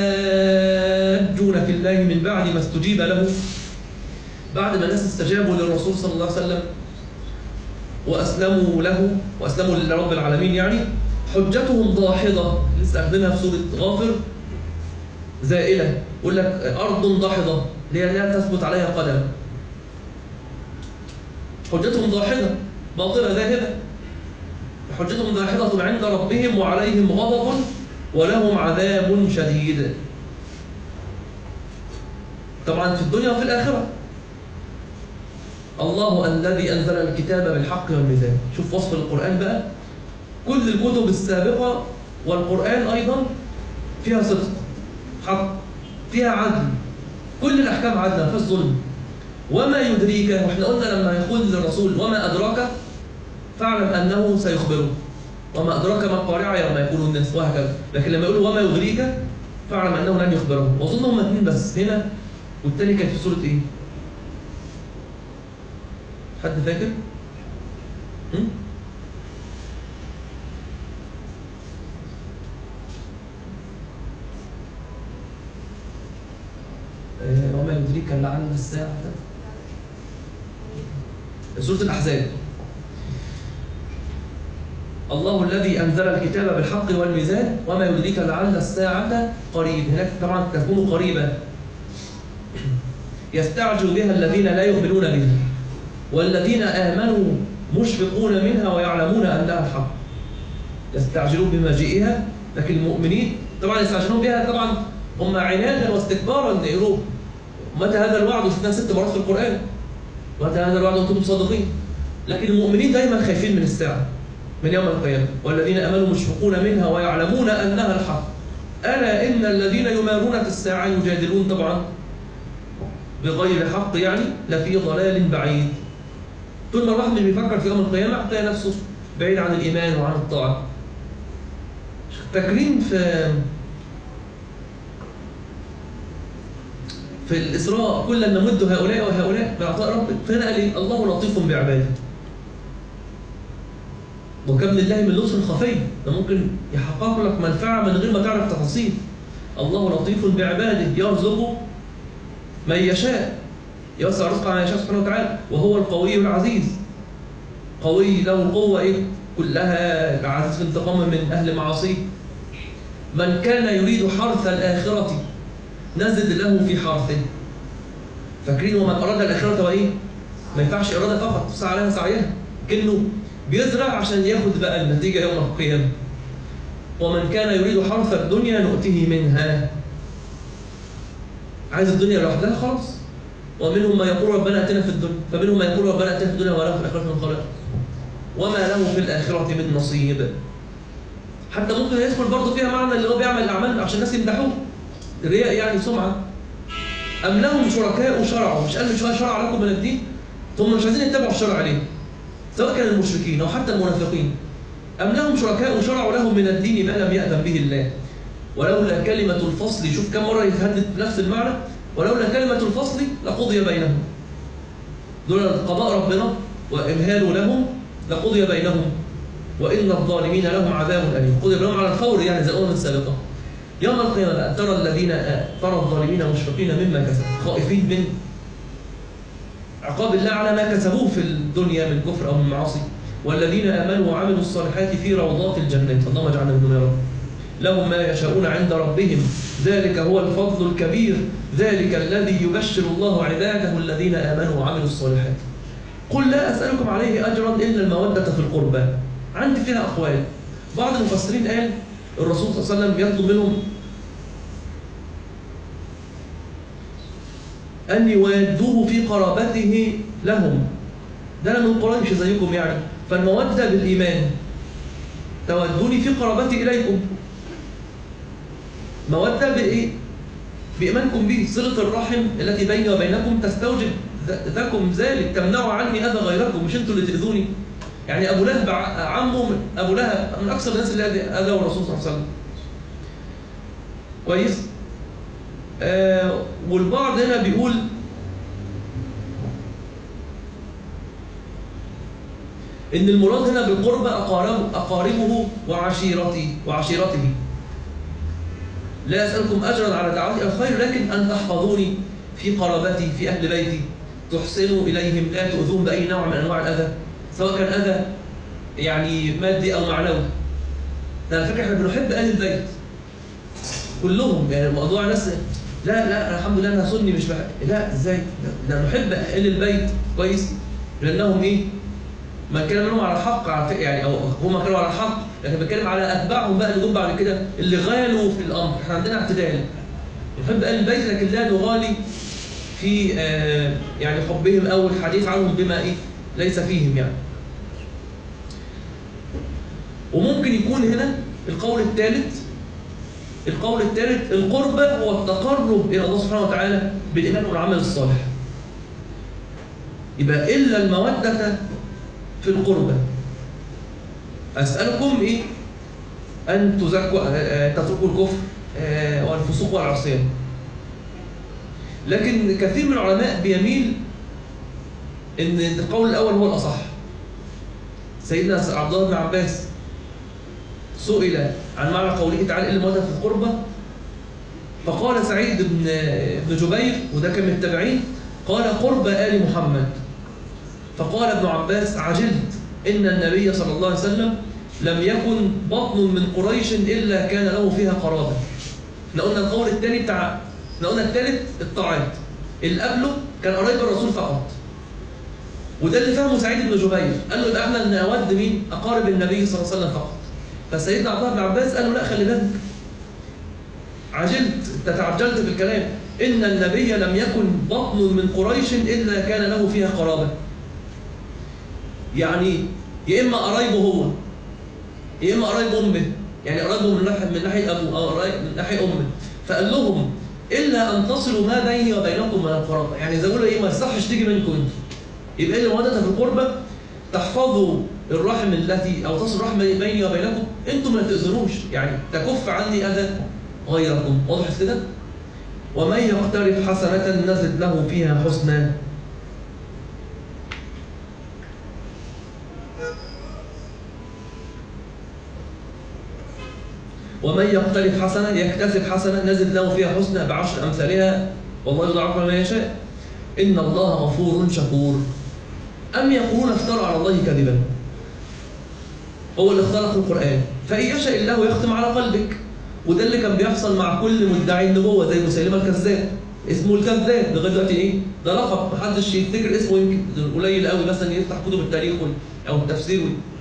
في الله من بعد ما استجيب له، بعد ما الناس استجابوا للرسول صلى الله عليه وسلم وأسلموا له وأسلموا لرب العالمين، يعني حجتهم ضاحضة، لسه أخذناها في سورة غافر، زائلة. يقول لك أرض ضاحضة لا تثبت عليها قدم. حجتهم ضاحضة باطلة ذاهبة. حجتهم ضاحضة عند ربهم وعليهم غضب ولهم عذاب شديد. طبعا في الدنيا وفي الآخرة. الله الذي أنزل الكتاب بالحق والميزان. شوف وصف القرآن بقى، كل الكتب السابقة والقرآن أيضا فيها صدق حق، فيها عدل، كل الأحكام عدلة، فيها الظلم. وما يدريك، واحنا قلنا لما يقول للرسول وما أدراك فاعلم أنه سيخبره، وما أدراك ما القارعة يوم يقول الناس، وهكذا. لكن لما يقول وما يدريك فاعلم أنه لن يخبره. وأظن هم اثنين بس هنا، والتاني كان في سورة إيه؟ حد فاكر؟ هم؟ وما يدريك لعل الساعة، سورة الأحزاب. الله الذي أنزل الكتاب بالحق والميزان وما يدريك لعل الساعة قريب. هناك طبعا تكون قريبة. يستعجل بها الذين لا يؤمنون بها والذين آمنوا مشفقون منها ويعلمون أنها الحق. يستعجلون بمجيئها، لكن المؤمنين طبعا يستعجلون بها طبعا هم عنادا واستكبارا، يقولوا متى هذا الوعد؟ وشفناه ست مرات في القرآن، متى هذا الوعد وانتم صادقين. لكن المؤمنين دايما خايفين من الساعة، من يوم القيامة. والذين آمنوا مشفقون منها ويعلمون أنها الحق ألا إن الذين يمارون في الساعة يجادلون طبعا بغير حق، يعني لفي ضلال بعيد. طول ما الواحد مش بيفكر في يوم القيامة هتلاقي نفسه بعيد عن الإيمان وعن الطاعة. فاكرين في في الإسراء كلا نمد هؤلاء وهؤلاء من عطاء ربك، فهنا قال إيه؟ الله لطيف بعباده. وكم لله من لطف خفي، ده ممكن يحقق لك منفعة من غير ما تعرف تفاصيل. الله لطيف بعباده يرزق من يشاء، يوسع رزقه على يشاء سبحانه وتعالى، وهو القوي العزيز. قوي له قوة إيه؟ كلها العزيز في انتقام من أهل معاصيه. من كان يريد حرث الآخرة نزد له في حرثه. فاكرين ومن أراد الآخرة وإيه؟ ما ينفعش إرادة فقط تسعى لها سعيها، كأنه بيزرع عشان ياخد بقى النتيجة يوم القيامة. ومن كان يريد حرث الدنيا نؤته منها. عايز الدنيا لوحدها خلاص. ومنهم ما يقول ربنا اتنا في الدنيا، فمنهم ما يقول ربنا اتنا في الدنيا ولا في الآخرة من خلاق وما له في الآخرة من نصيب. حتى ممكن يدخل برضه فيها معنى اللي هو بيعمل الأعمال عشان الناس يمدحوه، الرياء يعني سمعة. أم لهم شركاء شرعوا، مش قال من شوية شرع لكم من الدين، ثم مش عايزين يتبعوا الشرع عليه، سواء كان المشركين أو حتى المنافقين. أم لهم شركاء شرعوا لهم من الدين ما لم يأذن به الله ولولا كلمة الفصل. شوف كم مرة يتهدد بنفس المعنى، ولولا كلمة الفصل لقضي بينهم. دول قضاء ربنا وإمهاله لهم لقضي بينهم وإن الظالمين لهم عذاب أليم. قضي بينهم على الفور، يعني زي الأمم السابقة. يوم القيامة ترى الذين ترى الظالمين مشفقين مما كسبوا، خائفين من عقاب الله على ما كسبوه في الدنيا من كفر أو من معاصي. والذين آمنوا وعملوا الصالحات في روضات الجنات، اللهم اجعلنا منهم يا رب. لهم ما يشاءون عند ربهم ذلك هو الفضل الكبير ذلك الذي يبشر الله عباده الذين آمنوا وعملوا الصالحات. قل لا أسألكم عليه أجرا إلا المودة في القربى. عندي فيها أقوال. بعض المفسرين قال الرسول صلى الله عليه وسلم يطلب منهم أن يودوه في قرابته لهم، ده أنا من قريش زيكم يعني، فالمودة بالإيمان، تودوني في قرابتي إليكم. مودة بإيه؟ بإيمانكم به. صلة الرحم التي بيني وبينكم تستوجب ذاكم ذلك، تمنعوا عني أذى غيركم، مش أنتوا اللي تأذوني. يعني أبو لهب عمه من أبو لهب من أكثر الناس اللي أذوا الرسول صلى الله عليه وسلم. كويس؟ آه والبعض هنا بيقول إن المراد هنا بالقربة أقاربه, أقاربه وعشيرته وعشيرته. لا أسألكم أجرا على دعوتي إلى الخير، لكن أن تحفظوني في قرابتي في أهل بيتي، تحسنوا إليهم، لا تؤذون بأي نوع من أنواع الأذى، سواء كان أذى يعني مادي أو معنوي. ده على فكرة إحنا بنحب أهل البيت كلهم، يعني موضوع ناس لا لا الحمد لله أنا سني مش بحب، لا إزاي؟ ده نحب أهل البيت كويس، لأنهم إيه؟ ما كان منهم على الحق على فكرة، يعني أو هم كانوا على الحق، لكن بتكلم على أتباعهم بقى اللي جم بعد كده اللي غالوا في الأمر. إحنا عندنا اعتدال، نحب أهل البيت لكن لا نغالي في آه يعني حبهم أو الحديث عنهم بما إيه ليس فيهم يعني. وممكن يكون هنا القول الثالث، القول الثالث القربة هو التقرب إلى الله سبحانه وتعالى بالإيمان والعمل الصالح. يبقى إلا المودة في القربة. أسألكم إيه؟ أن تزكوا تتركوا الكفر والفسوق والعصيان. لكن كثير من العلماء بيميل إن القول الأول هو الأصح. سيدنا عبد الله بن عباس سئل عن معنى قوله تعالى إلا المودة في القربة، فقال سعيد بن بن جبير وده كان من التابعين قال قرب آل محمد. فقال ابن عباس عجلت إن النبي صلى الله عليه وسلم لم يكن بطن من قريش إلا كان له فيها قرابة. احنا قلنا القول الثاني بتاع احنا قلنا الثالث الطاعات، اللي قبله كان قرايب الرسول فقط، وده اللي فهمه سعيد بن جبير، قال له يبقى احنا نود مين؟ أقارب النبي صلى الله عليه وسلم فقط. فسيدنا عبد الله بن عباس قال له لا خلي بالك، عجلت تتعجلت في الكلام، إن النبي لم يكن بطن من قريش إلا كان له فيها قرابة. يعني يا إما قرايبه هو يا إما قرايب أمه، يعني قرايبه من ناحية من ناحية أبوه أو قرايب من ناحية أمه. فقال لهم إلا أن تصلوا ما بيني وبينكم من القرابة، يعني زي ما بيقولوا إيه ما يصحش تيجي منكم أنتم. يبقى اللي مودة في القربة تحفظوا الرحم التي أو تصل الرحم بيني وبينكم، أنتم ما تأذنوش، يعني تكف عني أذى غيركم. واضح كده؟ ومن يقترف حسنة نزد له فيها حسنا. ومن يقترف حسنة يكتسب حسنة نزد له فيها حسنة بعشر أمثالها والله يضاعف لمن يشاء إن الله غفور شكور. أم يقولون افترى على الله كذبا، هو اللي اخترق القرآن، فإن يشاء الله يختم على قلبك. وده اللي كان بيحصل مع كل مدعي النبوة زي مسيلمة الكذاب، اسمه الكذاب لغاية دلوقتي ايه؟ ده لقب محدش يفتكر اسمه، يمكن قليل قوي مثلا يفتح كتب التاريخ او التفسير.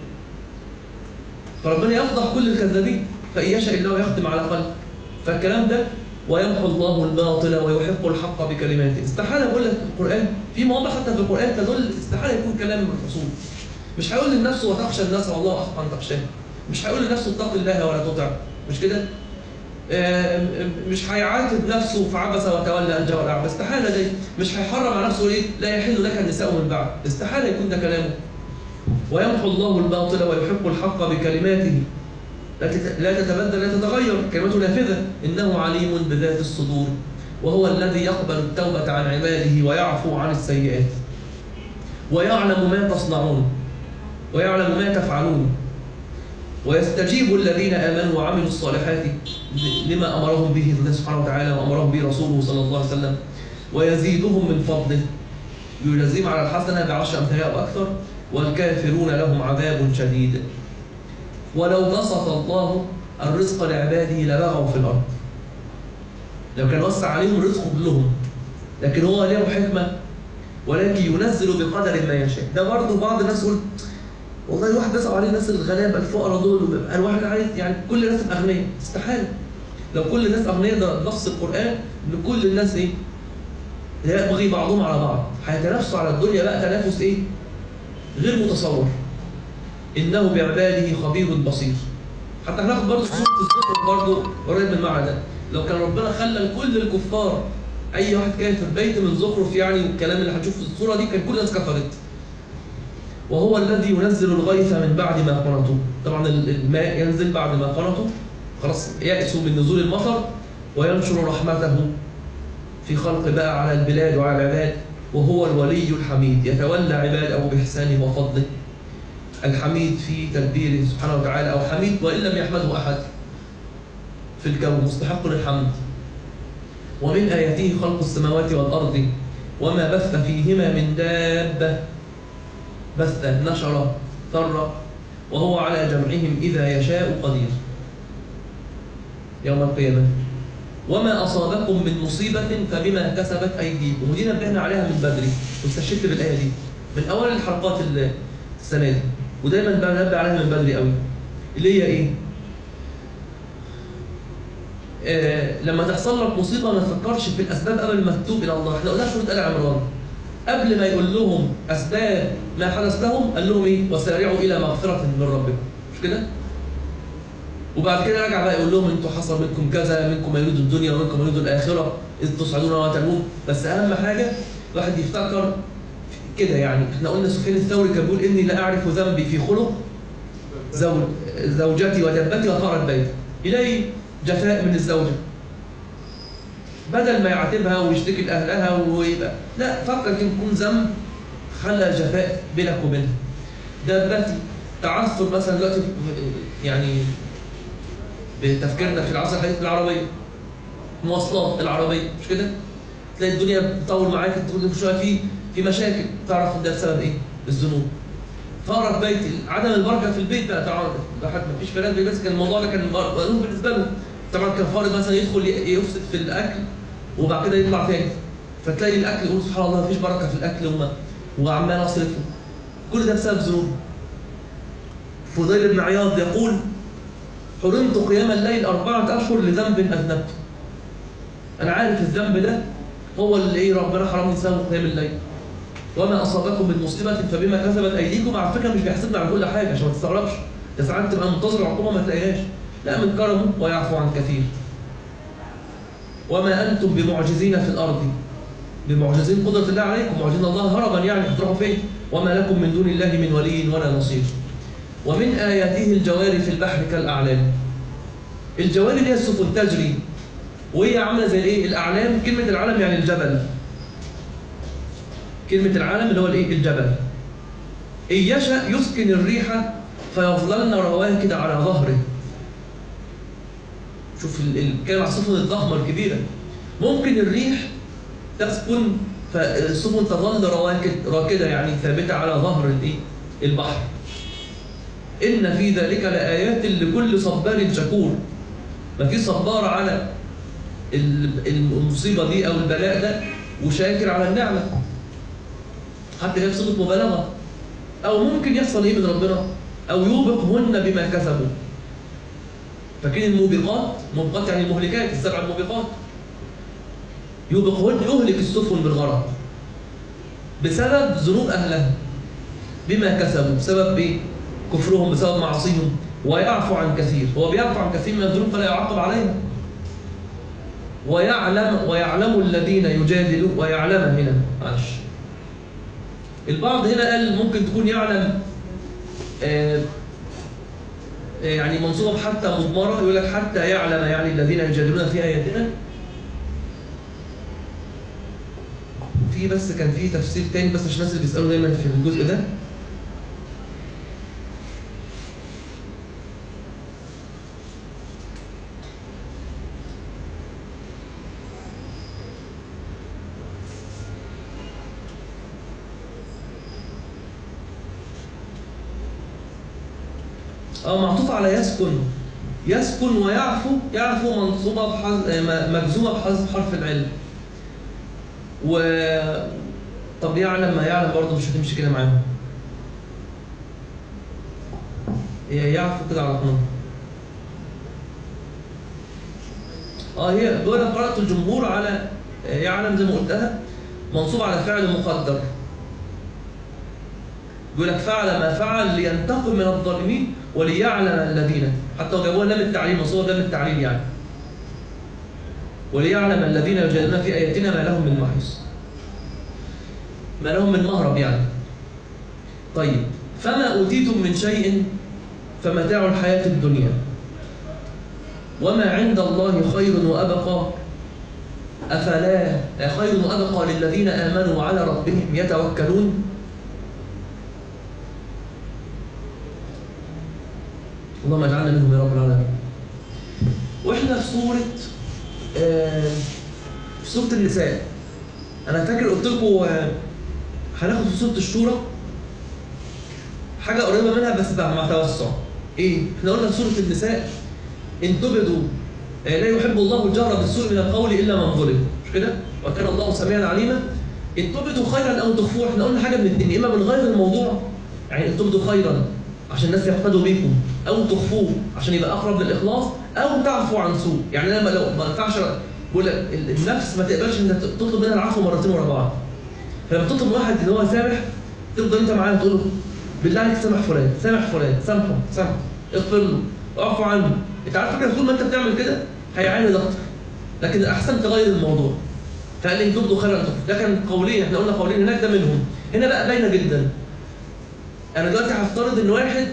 فربنا يفضح كل الكذابين، فإن يشاء الله يختم على قلبك. فالكلام ده ويمحو الله الباطل ويحق الحق بكلماته. استحالة بقول لك القرآن في مواضع حتى في القرآن تدل استحالة يكون كلام من الرسول. مش هيقول لنفسه وتخشى الناس والله أحق أن تخشاه. مش هيقول لنفسه اتق الله ولا تطع، مش كده؟ مش هيعاتب نفسه فعبس وتولى أن جاء الأعمى، استحالة دي. مش هيحرم على نفسه ايه؟ لا يحل لك النساء من بعد، استحالة يكون ده كلامه. ويمحو الله الباطل ويحق الحق بكلماته لا تتبدل لا تتغير، كلمته نافذة، إنه عليم بذات الصدور وهو الذي يقبل التوبة عن عباده ويعفو عن السيئات ويعلم ما تصنعون ويعلم ما تفعلون ويستجيب الذين آمنوا وعملوا الصالحات لما أمرهم به الله سبحانه وتعالى وأمرهم به رسوله صلى الله عليه وسلم ويزيدهم من فضله، يجزيهم على الحسنة بعشر أمثالها أو أكثر، والكافرون لهم عذاب شديد. ولو بسط الله الرزق لعباده لبغوا في الأرض، لو كان وسع عليهم الرزق كلهم، لكن هو له حكمة ولكن ينزل بقدر ما يشاء. ده برضه بعض الناس يقول والله الواحد بيصعب عليه الناس الغلابه الفقراء دول، الواحد عايز يعني كل الناس اغنياء، استحاله. لو كل الناس اغنياء ده نص القران ان كل الناس ايه؟ يبغي بعضهم على بعض، هيتنافسوا على الدنيا بقى تنافس ايه؟ غير متصور. انه بعباده خبير بصير. حتى هناخد برضه سوره الزخرف برضه قريب من المعنى ده، لو كان ربنا خلى كل الكفار اي واحد كافر بيت من زخرف يعني، والكلام اللي هنشوفه في الصوره دي كان كل الناس كفرت. وهو الذي ينزل الغيث من بعد ما قنطوا. طبعا الماء ينزل بعد ما قنطوا، خلاص يأسوا من نزول المطر، وينشر رحمته في خلق بقى على البلاد وعلى العباد. وهو الولي الحميد يتولى عباده بإحسانه وفضله، الحميد في تدبيره سبحانه وتعالى، أو حميد وإن لم يحمده أحد في الكون، مستحق للحمد. ومن آياته خلق السماوات والأرض وما بث فيهما من دابة. بث، نشر، ثر، وهو على جمعهم إذا يشاء قدير يوم القيامة. وما أصابكم من مصيبة فبما كسبت أيديكم. ودي نبهنا عليها من بدري، واستشهدت بالآية دي من أول الحلقات السنة دي، ودايما بنبه عليها من بدري قوي، اللي هي إيه؟ آه لما تحصل لك مصيبة ما تفكرش في الأسباب قبل ما تتوب إلى الله. احنا قلنا سورة آل عمران قبل ما يقول لهم أسباب ما حدث لهم قال لهم إيه؟ وسارعوا إلى مغفرة من ربكم، مش كده؟ وبعد كده رجع بقى يقول لهم انتوا حصل منكم كذا، منكم من يريد الدنيا ومنكم من يريد الآخرة إذ تصعدون وتلوون. بس أهم حاجة الواحد يفتكر كده، يعني احنا قلنا سفيان الثوري كان بيقول إني لا أعرف ذنبي في خلق زوج زوجتي ودبتي وطار البيت. إليه جفاء من الزوجة، بدل ما يعاتبها ويشتكي لأهلها ويبقى لا، فكر يمكن يكون ذنب خلى جفاء بينك وبينها. دبتي تعثر مثلا دلوقتي يعني بتفكيرنا في العصر الحديث العربية، مواصلات العربية مش كده؟ تلاقي الدنيا بتطول معاك، تقول شوية في في مشاكل، تعرف ده بسبب ايه؟ الذنوب. فقرك بيت، عدم البركة في البيت بقى، طبعا واحد مفيش فلان بس كان الموضوع ده كان مقلوب بالنسبة له. طبعا كان فارض مثلا يدخل يفسد في الأكل وبعد كده يطلع تاني، فتلاقي الأكل يقول سبحان الله مفيش بركة في الأكل وما وعمال أصرفه. كل ده بسبب ذنوب. فضيل بن عياض يقول حرمت قيام الليل أربعة أشهر لذنب أذنبته. أنا عارف الذنب ده هو اللي إيه ربنا حرمني سبب قيام الليل. وما أصابكم من مصيبة فبما كسبت أيديكم. على فكرة مش بيحاسبنا على كل حاجة عشان ما تستغربش، ده ساعات تبقى منتظر العقوبة ما تلاقيهاش، لا من كرمه ويعفو عن كثير. وما أنتم بمعجزين في الأرض، بمعجزين قدرة الله عليكم، معجزين الله هربا يعني هتروحوا فين؟ وما لكم من دون الله من ولي ولا نصير. ومن آياته الجواري في البحر كالأعلام. الجواري دي السفن تجري وهي عامله زي الايه؟ الاعلام. كلمه العلم يعني الجبل. كلمه العلم اللي هو الايه؟ الجبل. ان يشاء يسكن الريح فيظللن رواكد على ظهره. شوف الكلام على السفن الضخمه الكبيره. ممكن الريح تسكن فالسفن تظل رواكد راكده يعني ثابته على ظهر الايه؟ البحر. ان في ذلك لآيات لكل صبار شكور. ما في صبار على المصيبة دي أو البلاء ده وشاكر على النعمة، حتى هي بصيغة مبالغة. أو ممكن يحصل إيه من ربنا؟ أو يوبقهن بما كسبوا. فاكرين الموبقات؟ موبقات يعني المهلكات، السبع الموبقات. يوبقهن يهلك السفن بالغرق بسبب ذنوب أهلها بما كسبوا، بسبب إيه؟ كفرهم، بسبب معاصيهم. ويعفو عن كثير، هو بيعفو عن كثير من الذنوب فلا يعاقب عليها. ويعلم ويعلم الذين يجادلون. ويعلم هنا معلش البعض هنا قال ممكن تكون يعلم آه يعني منصوبة حتى مضمرة، يقول لك حتى يعلم يعني الذين يجادلون في آياتنا. في بس كان في تفسير تاني بس مش الناس اللي بيسألوا دايما في الجزء ده. أو معطوف على يسكن. يسكن ويعفو، يعفو منصوبة بحذف مجزومة بحذف حرف العلم. و طب يعلم ما يعلم برضه مش هتمشي كده معاهم. هي يعفو كده على طول. اه هي دول قراءة الجمهور على يعلم زي ما قلتها منصوب على فعل مقدر. يقول لك فعل ما فعل لينتقم من الظالمين وليعلم الذين، حتى لو جابوها لام التعليل منصوبه لام التعليل يعني. وليعلم الذين يجادلون في آياتنا ما لهم من محيص، ما لهم من مهرب يعني. طيب، فما أوتيتم من شيء فمتاع الحياة الدنيا وما عند الله خير وأبقى أفلا خير وأبقى للذين آمنوا وعلى ربهم يتوكلون. اللهم اجعلنا منهم يا رب العالمين. واحنا في سورة آه في سورة النساء، أنا فاكر قلت لكم آه هناخد في سورة الشورى حاجة قريبة منها بس بقى مع توسع. إيه؟ احنا قلنا في سورة النساء إن تبدوا آه لا يحب الله الجهر بالسوء من القول إلا من ظلم، مش كده؟ وكان الله سميعا عليما. إن تبدوا خيرا أو تخفوه، احنا قلنا حاجة من الاثنين، إما بنغير الموضوع يعني إن تبدوا خيرا عشان الناس يقتدوا بيكم، أو تخفوه عشان يبقى أقرب للإخلاص، أو تعفو عن سوء. يعني أنا لو ما ينفعش بقول لك النفس ما تقبلش إنك تطلب منها العفو مرتين ورا بعض. فلما تطلب واحد إن هو سامح تفضل أنت معاه تقول له بالله عليك سامح فلان، سامح فلان، سامحه، سامحه، اغفر له، اعفو عنه. أنت عارف فكرة طول ما أنت بتعمل كده هيعاند أكتر، لكن الأحسن تغير الموضوع. فقال لي تبدوا خيرا أو ده كان قولين، إحنا قلنا قولين هناك ده منهم. هنا بقى باينة جدا. أنا دلوقتي هفترض إن واحد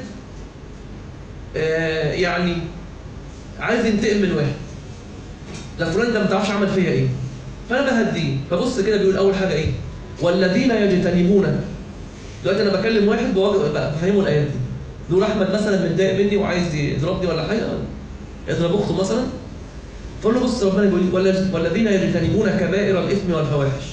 آه يعني عايز ينتقم من واحد، لا فلان ده ما تعرفش عمل فيا ايه، فانا بهديه. فبص كده بيقول اول حاجه ايه؟ والذين يجتنبون. دلوقتي انا بكلم واحد بفهمه الايات دي، بيقول احمد مثلا متضايق مني وعايز يضربني ولا حاجه، يضرب اخته مثلا، فاقول له بص ربنا بيقول والذين يجتنبون كبائر الاثم والفواحش.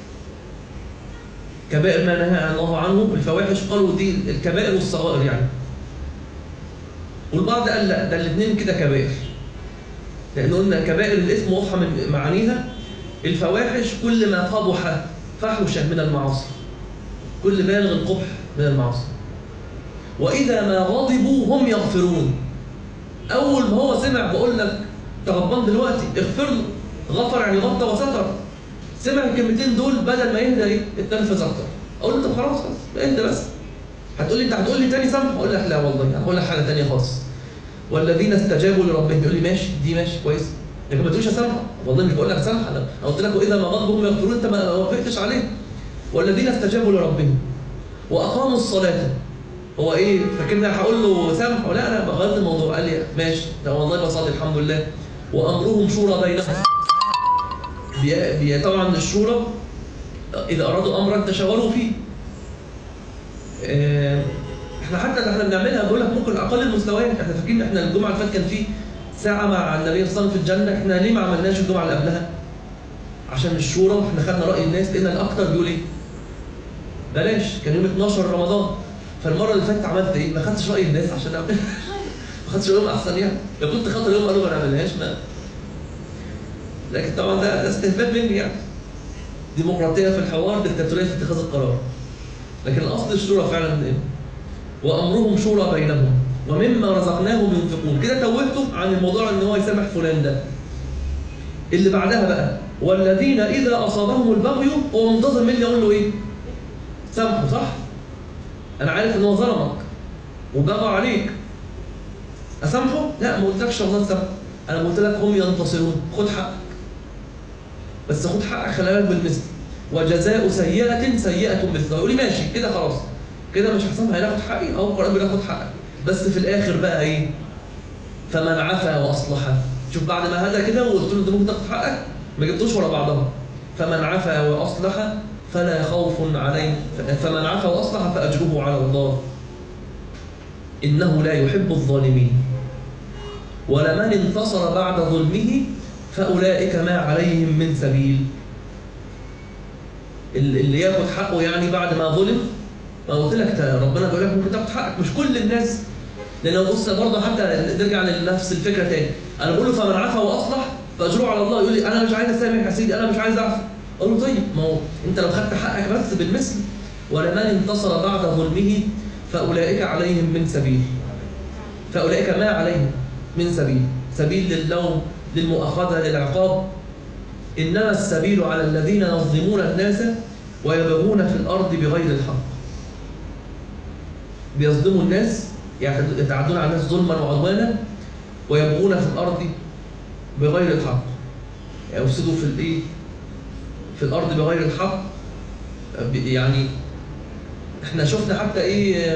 كبائر ما نهى الله عنه، الفواحش قالوا دي الكبائر والصغائر يعني. والبعض قال لا ده الاثنين كده كبائر، لأنه قلنا كبائر الإثم واضحة من معانيها. الفواحش كل ما قبح فحشا من المعاصي، كل بالغ القبح من المعاصي. وإذا ما غضبوا هم يغفرون. أول ما هو سمع بقول لك تغضبان دلوقتي اغفر له، غفر يعني غضب وستر. سمع الكلمتين دول بدل ما يهدى ايه؟ اتنفذ أكتر. أقول له طب خلاص خلاص اهدى بس. هتقول لي أنت هتقول لي تاني سامح؟ أقول لك لا والله هقول لك حاجة تانية خالص. والذين استجابوا لربهم، يقول لي ماشي دي ماشي كويس، لكن ما تقولش اسامحه، والله مش بقول لك سامحه، انا قلت لك واذا ما غضبهم يغفرون، انت ما وافقتش عليه. والذين استجابوا لربهم واقاموا الصلاه. هو ايه فاكرني هقول له سامحه؟ لا انا غيرت الموضوع، قال لي ماشي ده والله بصلي الحمد لله. وامرهم شورى بينهم. بي بي طبعا الشورى اذا ارادوا امرا تشاوروا فيه. اه احنا حتى احنا بنعملها بقول لك ممكن اقل المستويات. احنا فاكرين احنا الجمعه اللي فاتت كان في ساعه مع النبي صلى الله عليه وسلم في الجنه، احنا ليه ما عملناش الجمعه اللي قبلها؟ عشان الشورى، واحنا خدنا راي الناس لقينا الاكثر بيقول ايه؟ بلاش، كان يوم اتناشر رمضان. فالمره اللي فاتت عملت ايه؟ ما خدتش راي الناس عشان اعمل ما خدتش رايهم احسن يعني، لو كنت خدت رايهم قالوا ما نعملهاش ما. لكن طبعا ده استهبال مني يعني. ديمقراطيه في الحوار، دكتاتوريه في اتخاذ القرار. لكن الاصل الشورى فعلا ايه؟ وأمرهم شورى بينهم ومما رزقناهم ينفقون. كده توهتم عن الموضوع ان هو يسامح فلان ده. اللي بعدها بقى والذين إذا أصابهم البغي، هو منتظر مني أقول له إيه؟ سامحه صح؟ أنا عارف إن هو ظلمك وبغى عليك، أسامحه؟ لا ما قلتلكش والله تسامحه، أنا قلت لك هم ينتصرون، خد حقك. بس خد حقك خلي بالك بالمثل. وجزاء سيئة سيئة مثلها. يقول لي ماشي كده خلاص، كده مش هسامح هياخد حقي، أو القرآن بياخد حقك. بس في الآخر بقى إيه؟ فمن عفا وأصلح. شوف بعد ما هذا كده وقلت له أنت ممكن تاخد حقك، ما جبتوش ورا بعضها. فمن عفا وأصلح فلا خوف عليه، فمن عفا وأصلح فأجره على الله إنه لا يحب الظالمين. ولمن انتصر بعد ظلمه فأولئك ما عليهم من سبيل. اللي ياخد حقه يعني بعد ما ظلم، ما قلت لك ربنا بيقول لك ممكن تاخد حقك، مش كل الناس. لأنه بص برضه حتى نرجع لنفس الفكرة تاني، أنا بقول له فمن عفا وأصلح فأجره على الله. يقول لي أنا مش عايز أسامح يا سيدي، أنا مش عايز أعفو. أقول له طيب ما هو أنت لو خدت حقك بس بالمثل. ولمن انتصر بعد ظلمه فأولئك عليهم من سبيل. فأولئك ما عليهم من سبيل، سبيل للوم للمؤاخذة للعقاب. إنما السبيل على الذين يظلمون الناس ويبغون في الأرض بغير الحق. بيظلموا الناس، يتعدون على الناس ظلما وعدوانا، ويبغون في الأرض بغير الحق. يفسدوا في الايه؟ في الارض بغير الحق. يعني احنا شفنا حتى ايه،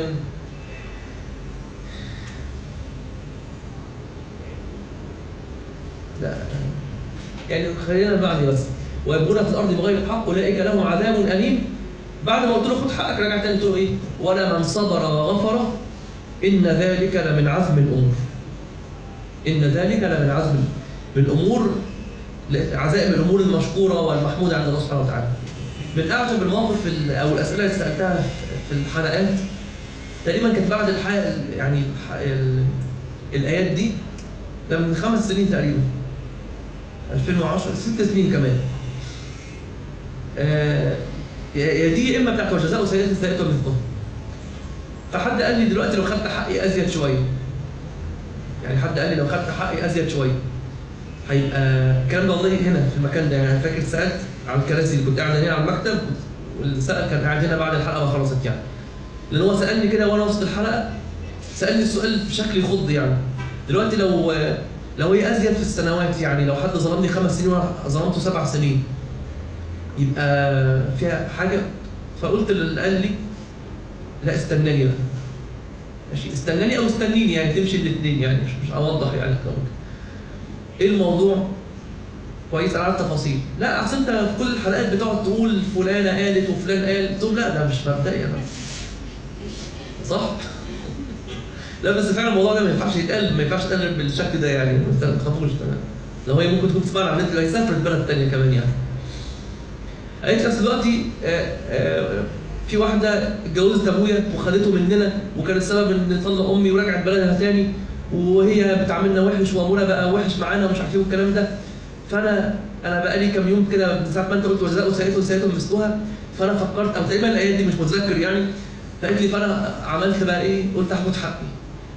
لا يعني خلينا بعد بس، ويبغون في الارض بغير الحق اولئك لهم عذاب اليم. بعد ما قلت له خد حقك رجع تاني تقول له ايه؟ ولا من صبر وغفر ان ذلك لمن عزم الامور. ان ذلك لمن عزم الامور، عزائم الامور المشكوره والمحموده عند الله سبحانه وتعالى. من اعجب المواقف او الاسئله اللي سالتها في الحلقات تقريبا كانت بعد الحلقه، يعني الايات دي ده من خمس سنين تقريبا، ألفين وعشرة، ست سنين كمان. آه يا دي يا اما بتاعت وجزاء سيئة سيئة مثلها. فحد قال لي دلوقتي لو خدت حقي ازيد شويه، يعني حد قال لي لو خدت حقي ازيد شويه هيبقى الكلام ده والله هنا في المكان ده. يعني انا فاكر سالت على الكراسي اللي كنت قاعد هنا على المكتب، واللي سال كان قاعد هنا بعد الحلقه ما خلصت يعني. لان هو سالني كده وانا وسط الحلقه، سالني السؤال بشكل يخض يعني. دلوقتي لو لو هي ازيد في السنوات، يعني لو حد ظلمني خمس سنين وانا ظلمته سبع سنين يبقى فيها حاجه؟ فقلت اللي قال لي لا استناني بقى، ماشي استناني او استنيني، يعني تمشي الاثنين، يعني مش مش اوضح يعني الكلام. ايه الموضوع؟ كويس، انا عارف تفاصيل. لا اصل انت في كل الحلقات بتقعد تقول فلانه قالت وفلان قال، قلت لهم لا ده مش مبدئي انا. صح؟ لا بس فعلا الموضوع ده ما ينفعش يتقال، ما ينفعش يتقال بالشكل ده يعني، ما تخافوش. تمام، لو هي ممكن تكون تسمعنا على النت هيسافر بلد ثانيه كمان يعني. قالت نفس دلوقتي في واحده اتجوزت ابويا وخدته مننا وكان السبب ان طلق امي ورجعت بلدها ثاني، وهي بتعاملنا وحش وابونا بقى وحش معانا ومش عارف ايه والكلام ده. فانا انا بقى لي كام يوم كده من ساعه ما انت قلت وجزاء سيئة سيئة مثلها، فانا فكرت، او تقريبا الايات دي مش متذكر يعني. فقالت لي فانا عملت بقى ايه؟ قلت هاخد حقي.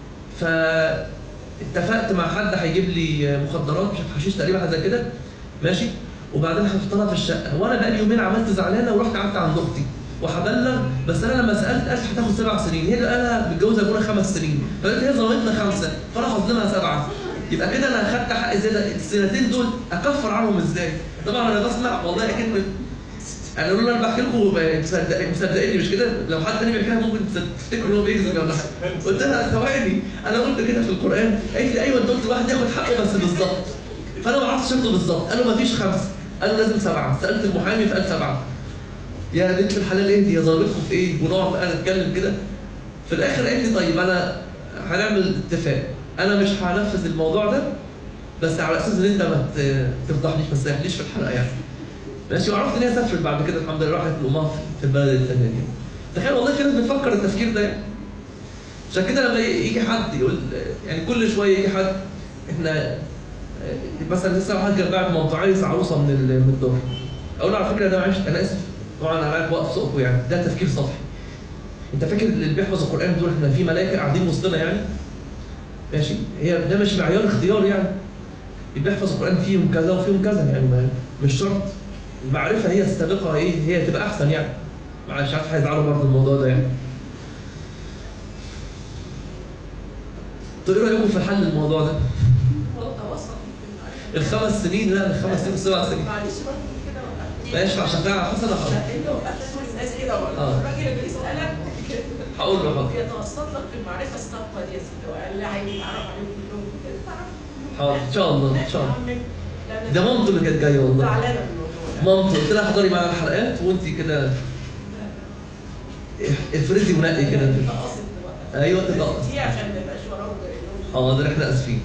فاتفقت مع حد هيجيب لي مخدرات، مش حشيش تقريبا حاجه زي كده، ماشي؟ وبعدين حطيتها في الشقه، وانا بقى لي يومين عملت زعلانه ورحت قعدت عند اختي وهبلغ. بس انا لما سالت قالت هتاخد سبع سنين، هي قالها متجوزه ابونا خمس سنين، فقالت هي ظلمتنا خمسه فانا هظلمها سبعه. يبقى كده انا اخدت حق زياده، السنتين دول اكفر عنهم ازاي؟ طبعا انا بسمع والله اكيد انا اقول انا بحكي لكم مصدقيني مش كده؟ لو حد تاني بيحكيها ممكن تفتكروا ان هو بيكذب ولا حاجه. قلت لها ثواني، انا قلت كده في القران. قالت لي ايوه انت قلت الواحد ياخد حقه بس بالظبط. فانا ما عرفتش اخده بالظبط، قالوا ما فيش خمسه، قالوا لازم سبعه. سالت المحامي فقال سبعه. يا بنت الحلال ايه يا ظالمتكم في ايه؟ ونقعد بقى نتكلم كده. في الاخر قالت لي طيب انا هنعمل اتفاق، انا مش هنفذ الموضوع ده بس على اساس ان انت ما تفضحنيش، ما تسيحليش في الحلقه يعني. ماشي. وعرفت ان هي سافرت بعد كده الحمد لله، راحت لامها في البلد الثانيه دي. تخيل والله في ناس بتفكر التفكير ده يعني. عشان كده لما يجي حد يقول، يعني كل شويه يجي حد، احنا مثلا لسه واحد كان باعت موضوعيه عروسه من من الظهر، اقول له على فكره ده معلش انا اسف طبعا انا عارف واقف سوقكم يعني، ده تفكير سطحي. انت فاكر اللي بيحفظ القران دول احنا في ملائكه قاعدين وسطنا يعني؟ ماشي، هي ده مش معيار اختيار يعني. اللي بيحفظ القران فيهم كذا وفيهم كذا يعني، مش شرط المعرفه هي السابقه ايه هي تبقى احسن يعني. مش عارف هيزعلوا برضه الموضوع ده يعني. طيب ايه رايكم في حل الموضوع ده؟ الخمس سنين، لا الخمس سنين والسبع سنين. معلش برضه كده ماشي عشان تعرف حسن حاضر. لانه الناس كده برضه الراجل اللي بيسالك هقول له حاضر. بيتوسط لك في المعرفه السابقه دي يا سيدي، اللي هيتعرف عليهم كلهم حاضر ان شاء الله ان شاء الله. ده مامته اللي كانت جايه والله. زعلانه من الموضوع. مامته قلت لها حضري معايا الحلقات وانت كده افرزي ونقي كده. ايوه تتقص. دي عشان ما يبقاش وراهم حاضر احنا اسفين.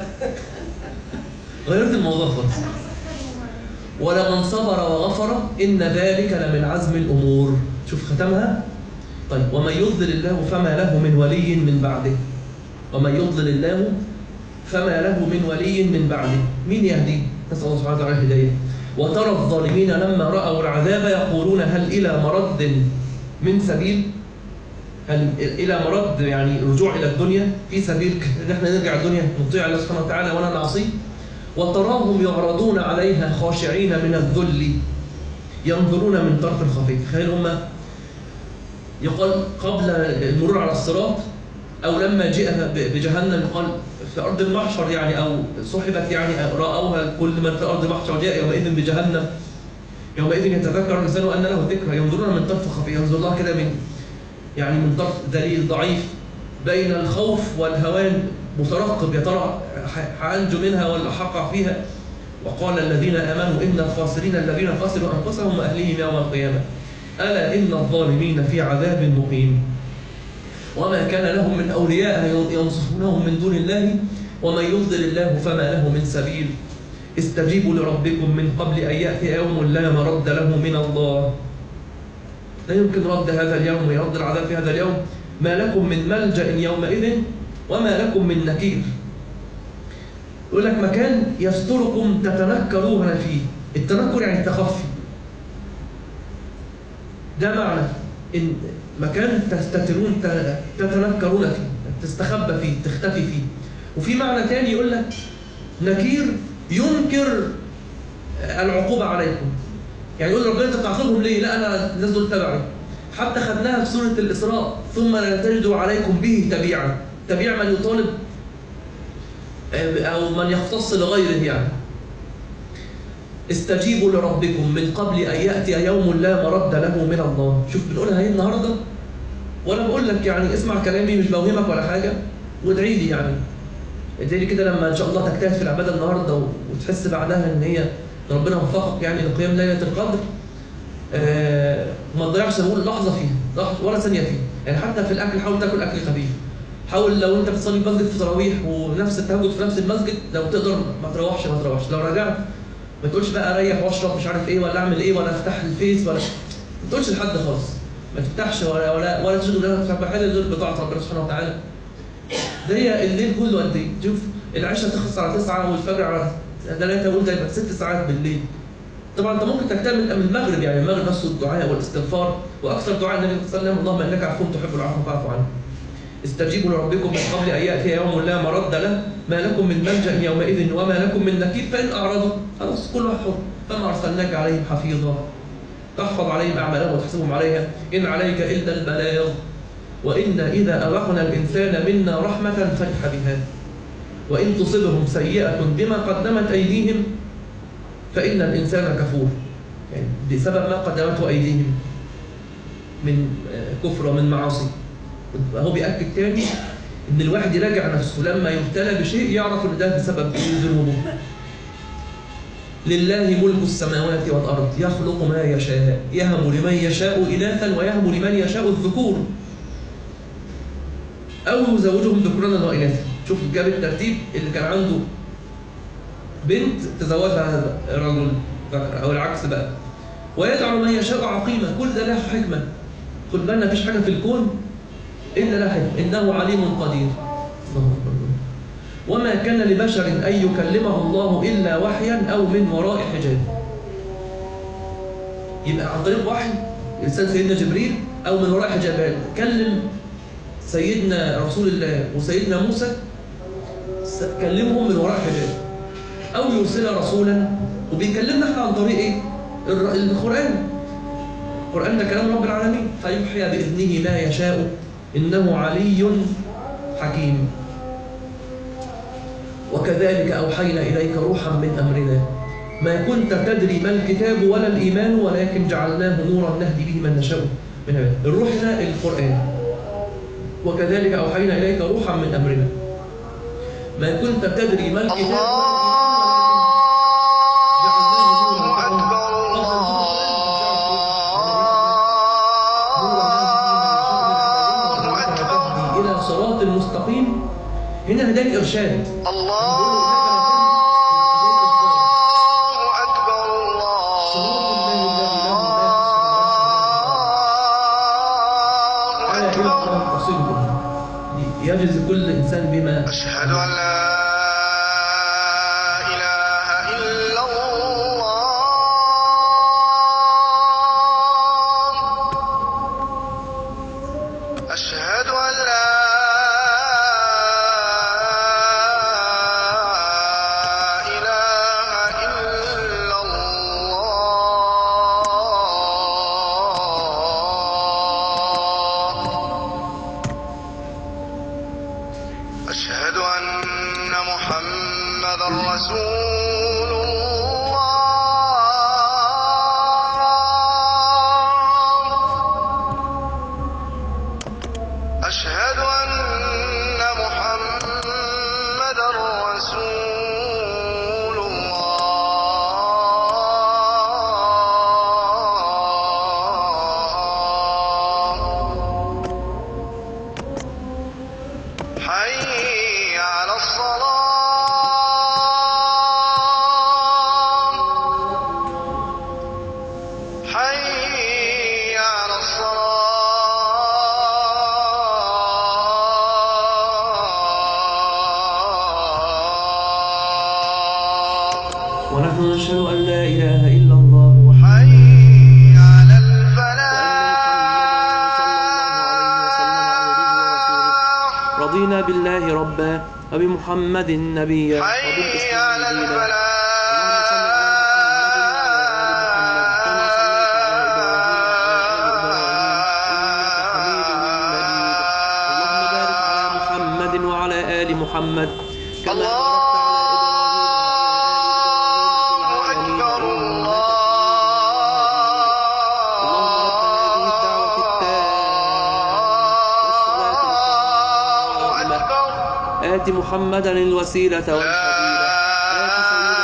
غيرت الموضوع خالص. ولمن صبر وغفر إن ذلك لمن عزم الأمور. شوف ختمها. طيب ومن يضلل الله فما له من ولي من بعده. ومن يضلل الله فما له من ولي من بعده. مين يهديه؟ نسأل الله سبحانه وتعالى الهداية. وترى الظالمين لما رأوا العذاب يقولون هل إلى مرد من سبيل؟ هل إلى مرد يعني رجوع إلى الدنيا في سبيل إن احنا نرجع الدنيا نطيع الله سبحانه وتعالى ولا نعصيه؟ وتراهم يعرضون عليها خاشعين من الذل ينظرون من طرف خفي. تخيل هم يقال قبل المرور على الصراط أو لما جاء بجهنم قال في أرض المحشر يعني، أو صحبت يعني رأوها كل من في أرض المحشر جاء يومئذ بجهنم يومئذ يتذكر الإنسان أن له ذكرى. ينظرون من طرف خفي، ينظر الله كده من يعني من طرف ذليل ضعيف بين الخوف والهوان مترقب، يا ترى هأنجو منها ولا حقع فيها. وقال الذين آمنوا إن الخاسرين الذين خسروا أنفسهم وأهليهم يوم القيامة ألا إن الظالمين في عذاب مقيم. وما كان لهم من أولياء ينصرونهم من دون الله ومن يضلل الله فما له من سبيل. استجيبوا لربكم من قبل أن يأتي يوم لا مرد له من الله. لا يمكن رد هذا اليوم ويرد العذاب في هذا اليوم. ما لكم من ملجأ يومئذ وما لكم من نكير. يقول لك مكان يستركم تتنكرون فيه. التنكر يعني التخفي، ده معنى إن مكان تستترون تتنكرون فيه، تستخبى فيه، تختفي فيه. وفي معنى تاني يقول لك نكير ينكر العقوبة عليكم، يعني يقول ربنا انت بتعاقبهم ليه؟ لا انا الناس دول تبعي. حتى خدناها في سورة الإسراء ثم لا تجدوا عليكم به تبيعا. تبيع من يطالب أو من يختص لغيره يعني. استجيبوا لربكم من قبل أن يأتي يوم لا مرد له من الله. شوف بنقولها هي النهاردة وأنا بقول لك يعني اسمع كلامي مش بوهمك ولا حاجة، وادعي لي يعني ادعي لي كده لما إن شاء الله تجتهد في العبادة النهاردة وتحس بعدها إن هي ربنا وفقك يعني لقيام ليلة القدر. آه وما تضيعش بقول لحظة فيها ولا ثانية فيها. يعني حتى في الأكل حاول تاكل أكل خفيف. حاول لو أنت بتصلي المسجد في تراويح ونفس التهجد في نفس المسجد لو تقدر ما تروحش ما تروحش. لو رجعت ما تقولش بقى اريح واشرب مش عارف ايه ولا اعمل ايه ولا افتح الفيس ولا ما تقولش لحد خالص. ما تفتحش ولا ولا ولا تشغل نفسك بحاجه غير بطاعه ربنا سبحانه وتعالى. ده هي الليل كله قد ايه؟ شوف العشاء تخلص على تسعة والفجر على ثلاثة وانت يبقى ست ساعات بالليل. طبعا انت ممكن تكتمل من المغرب، يعني المغرب نفسه الدعاء والاستغفار، واكثر دعاء النبي صلى الله عليه وسلم اللهم انك عفو تحب العفو فاعف عنه. استجيبوا لربكم من قبل ان ياتي يوم لا مرد له ما لكم من ملجأ يومئذ وما لكم من نكير. فان اعرضوا خلاص كل واحد حر. فما ارسلناك عليهم حفيظا تحفظ عليهم اعمالهم وتحسبهم عليها ان عليك الا البلاغ وانا اذا اذقنا الانسان منا رحمه فرح بها وان تصبهم سيئه بما قدمت ايديهم فان الانسان كفور. يعني بسبب ما قدمته ايديهم من كفر ومن معاصي. هو بيأكد تاني ان الواحد يراجع نفسه لما يبتلى بشيء يعرف ان ده بسبب ذنوبه. لله ملك السماوات والارض يخلق ما يشاء يهب لمن يشاء اناثا ويهب لمن يشاء الذكور او يزوجهم ذكرانا واناثا. شوف جاب الترتيب اللي كان عنده بنت تزوجها رجل ذكر او العكس بقى. ويجعل من يشاء عقيما. كل ده له حكمه. خد بالنا مفيش حاجه في الكون إلا له حكمة إنه عليم قدير. وما كان لبشر أن يكلمه الله إلا وحيا أو من وراء حجاب. يبقى عن طريق وحي إرسال سيدنا جبريل أو من وراء حجاب. كلم سيدنا رسول الله وسيدنا موسى كلمهم من وراء حجاب أو يرسل رسولا. وبيكلمنا احنا عن طريق إيه؟ القرآن. القرآن ده كلام رب العالمين فيوحي بإذنه ما يشاء إنه علي حكيم. وكذلك أوحينا إليك روحا من أمرنا ما كنت تدري ما الكتاب ولا الإيمان ولكن جعلناه نورا نهدي به من نشاء من عبادنا. الروح هنا القرآن. وكذلك أوحينا إليك روحا من أمرنا ما كنت تدري ما الكتاب صراط المستقيم. هنا هداية إرشاد. الله أكبر الله. صراط الله أكبر. يجزي كل إنسان بما أشهد أن لا إله إلا الله. أشهد أن لا أشهد أن محمد رسول الله. أشهد أن محمد رسول الله. حي على الصلاة. حي على الصلاة. ونحن نشهد أن لا إله إلا الله وحده حي على الفلاح. رضينا بالله ربا وبمحمد نبيا حي وبالإسلام على دينا. الفلاح. اللهم بارك على محمد وعلى آل محمد كما الله أكبر. الله أكبر. آت محمدا الوسيلة والفضيلة. آت سيدنا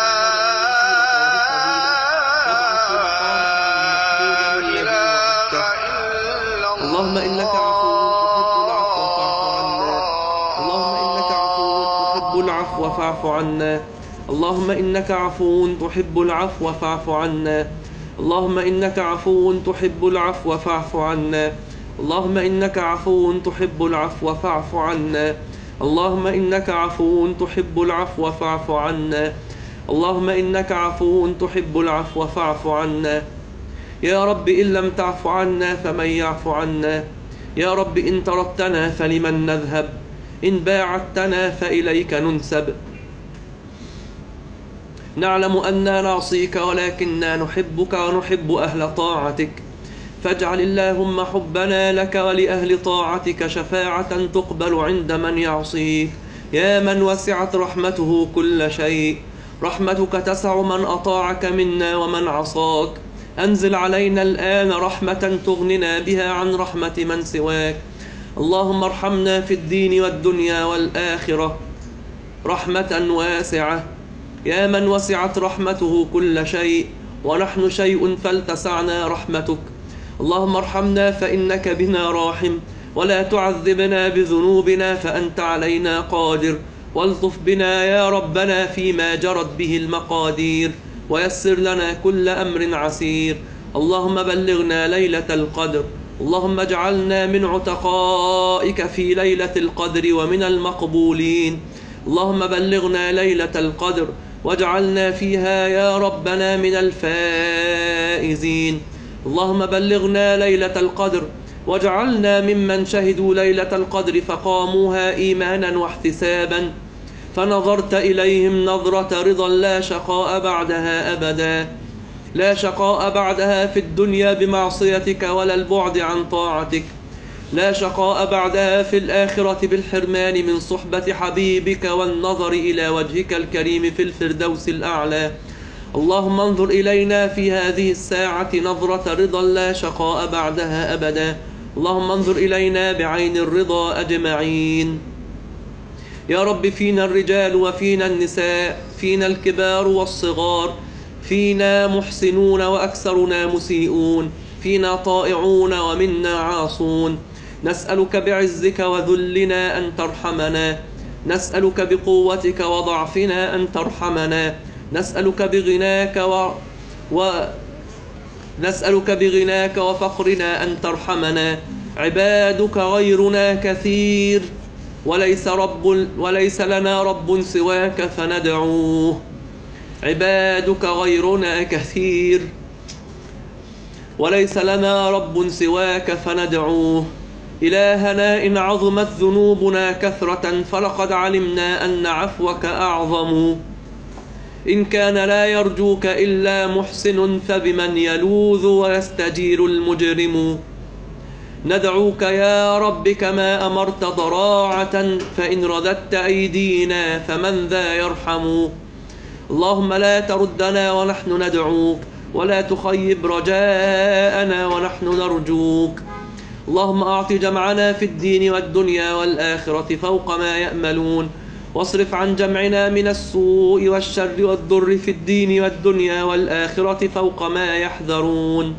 اللهم إنك عفو تحب العفو فاعف عنا. اللهم إنك عفو تحب العفو فاعف عنا. اللهم إنك عفو تحب العفو فاعف عنا. اللهم إنك عفو تحب العفو فاعف عنا. اللهم إنك عفو تحب العفو فاعف عنا. اللهم إنك عفو تحب العفو فاعف عنا. يا رب إن لم تعف عنا فمن يعف عنا. يا رب إن تركتنا فلمن نذهب. إن باعدتنا فإليك ننسب. نعلم أننا نعصيك ولكننا نحبك ونحب أهل طاعتك، فاجعل اللهم حبنا لك ولأهل طاعتك شفاعة تقبل عند من يعصيك، يا من وسعت رحمته كل شيء. رحمتك تسع من أطاعك منا ومن عصاك. أنزل علينا الآن رحمة تغننا بها عن رحمة من سواك. اللهم ارحمنا في الدين والدنيا والآخرة رحمة واسعة، يا من وسعت رحمته كل شيء ونحن شيء فلتسعنا رحمتك. اللهم ارحمنا فإنك بنا راحم، ولا تعذبنا بذنوبنا فأنت علينا قادر. والطف بنا يا ربنا فيما جرت به المقادير، ويسر لنا كل أمر عسير. اللهم بلغنا ليلة القدر. اللهم اجعلنا من عتقائك في ليلة القدر ومن المقبولين. اللهم بلغنا ليلة القدر واجعلنا فيها يا ربنا من الفائزين. اللهم بلغنا ليلة القدر واجعلنا ممن شهدوا ليلة القدر فقاموها إيمانا واحتسابا، فنظرت إليهم نظرة رضا لا شقاء بعدها أبدا، لا شقاء بعدها في الدنيا بمعصيتك ولا البعد عن طاعتك، لا شقاء بعدها في الآخرة بالحرمان من صحبة حبيبك والنظر إلى وجهك الكريم في الفردوس الأعلى. اللهم انظر إلينا في هذه الساعة نظرة رضا لا شقاء بعدها أبدا. اللهم انظر إلينا بعين الرضا أجمعين. يا رب فينا الرجال وفينا النساء، فينا الكبار والصغار، فينا محسنون وأكثرنا مسيئون، فينا طائعون ومنا عاصون. نسألك بعزك وذلنا أن ترحمنا، نسألك بقوتك وضعفنا أن ترحمنا، نسألك بغناك و... و... نسألك بغناك وفقرنا أن ترحمنا. عبادك غيرنا كثير، وليس رب وليس لنا رب سواك فندعوه. عبادك غيرنا كثير، وليس لنا رب سواك فندعوه. إلهنا إن عظمت ذنوبنا كثرة فلقد علمنا أن عفوك أعظم. إن كان لا يرجوك إلا محسن فبمن يلوذ ويستجير المجرم. ندعوك يا رب كما أمرت ضراعة، فإن رددت أيدينا فمن ذا يرحم. اللهم لا تردنا ونحن ندعوك، ولا تخيب رجاءنا ونحن نرجوك. اللهم أعط جمعنا في الدين والدنيا والآخرة فوق ما يأملون، واصرف عن جمعنا من السوء والشر والضر في الدين والدنيا والآخرة فوق ما يحذرون.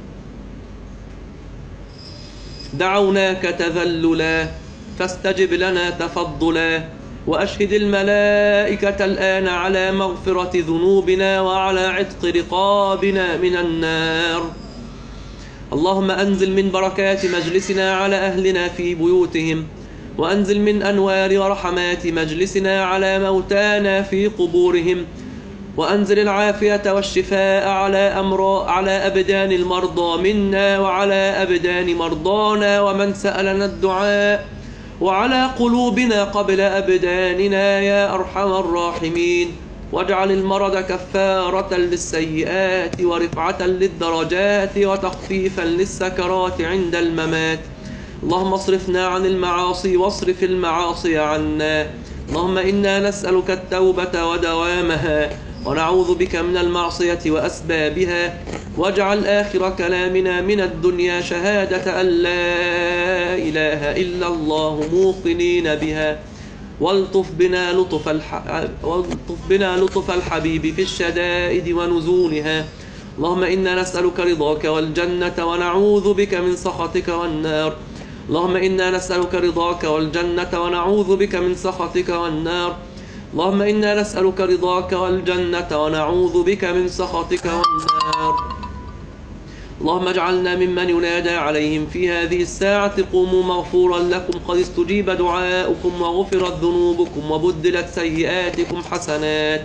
دعوناك تذللا فاستجب لنا تفضلا، وأشهد الملائكة الآن على مغفرة ذنوبنا وعلى عتق رقابنا من النار. اللهم أنزل من بركات مجلسنا على أهلنا في بيوتهم، وأنزل من أنوار ورحمات مجلسنا على موتانا في قبورهم، وأنزل العافية والشفاء على أمر على أبدان المرضى منا وعلى أبدان مرضانا ومن سألنا الدعاء، وعلى قلوبنا قبل أبداننا يا أرحم الراحمين. واجعل المرض كفارة للسيئات ورفعة للدرجات وتخفيفا للسكرات عند الممات. اللهم اصرفنا عن المعاصي واصرف المعاصي عنا. اللهم إنا نسألك التوبة ودوامها، ونعوذ بك من المعصية وأسبابها. واجعل آخر كلامنا من الدنيا شهادة أن لا إله إلا الله موقنين بها، والطف بنا لطف, الح... والطف بنا لطف الحبيب في الشدائد ونزولها. اللهم إنا نسألك رضاك والجنة ونعوذ بك من سخطك والنار. اللهم إنا نسألك رضاك والجنة ونعوذ بك من سخطك والنار. اللهم إنا نسألك رضاك والجنة ونعوذ بك من سخطك والنار. اللهم اجعلنا ممن ينادى عليهم في هذه الساعة قوموا مغفورا لكم قد استجيب دعاؤكم وغفرت ذنوبكم وبدلت سيئاتكم حسنات.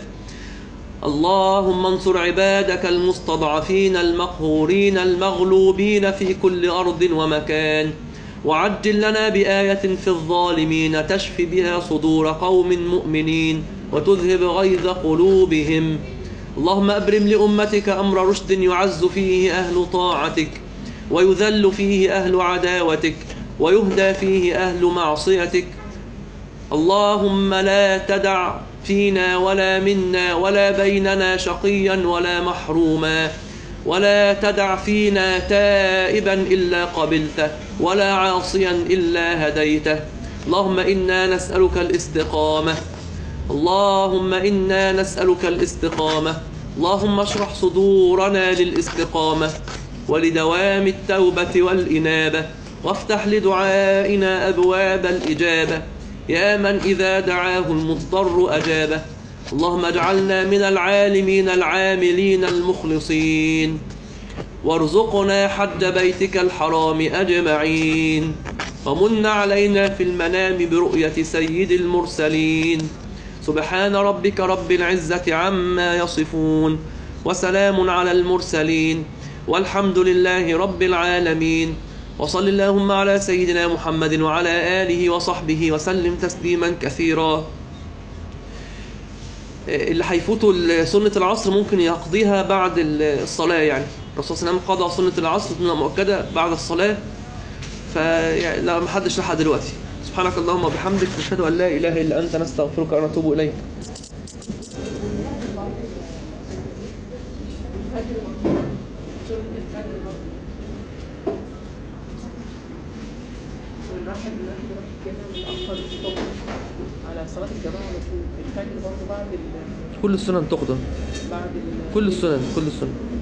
اللهم انصر عبادك المستضعفين المقهورين المغلوبين في كل أرض ومكان، وعجل لنا بآية في الظالمين تشفي بها صدور قوم مؤمنين وتذهب غيظ قلوبهم. اللهم أبرم لأمتك أمر رشد يعز فيه أهل طاعتك، ويذل فيه أهل عداوتك، ويهدى فيه أهل معصيتك. اللهم لا تدع فينا ولا منا ولا بيننا شقيا ولا محروما، ولا تدع فينا تائبا إلا قبلته، ولا عاصيا إلا هديته. اللهم إنا نسألك الاستقامة، اللهم إنا نسألك الاستقامة. اللهم اشرح صدورنا للاستقامة ولدوام التوبة والإنابة، وافتح لدعائنا أبواب الإجابة يا من إذا دعاه المضطر أجابه. اللهم اجعلنا من العالمين العاملين المخلصين، وارزقنا حج بيتك الحرام أجمعين، ومن علينا في المنام برؤية سيد المرسلين. سبحان ربك رب العزة عما يصفون، وسلام على المرسلين، والحمد لله رب العالمين. وصل اللهم على سيدنا محمد وعلى آله وصحبه وسلم تسليما كثيرا. اللي هيفوتوا سنة العصر ممكن يقضيها بعد الصلاة، يعني الرسول صلى الله عليه وسلم قضى سنة العصر سنة مؤكدة بعد الصلاة، فلا محدش لحق دلوقتي. سبحانك اللهم وبحمدك نشهد أن لا إله إلا أنت نستغفرك ونتوب إليك. والواحد دلوقتي بيروح الجامع متأخر الصبح على صلاة الجماعة على طول، الفجر برضه بعد ال كل السنن تقضى، بعد ال كل السنن كل السنن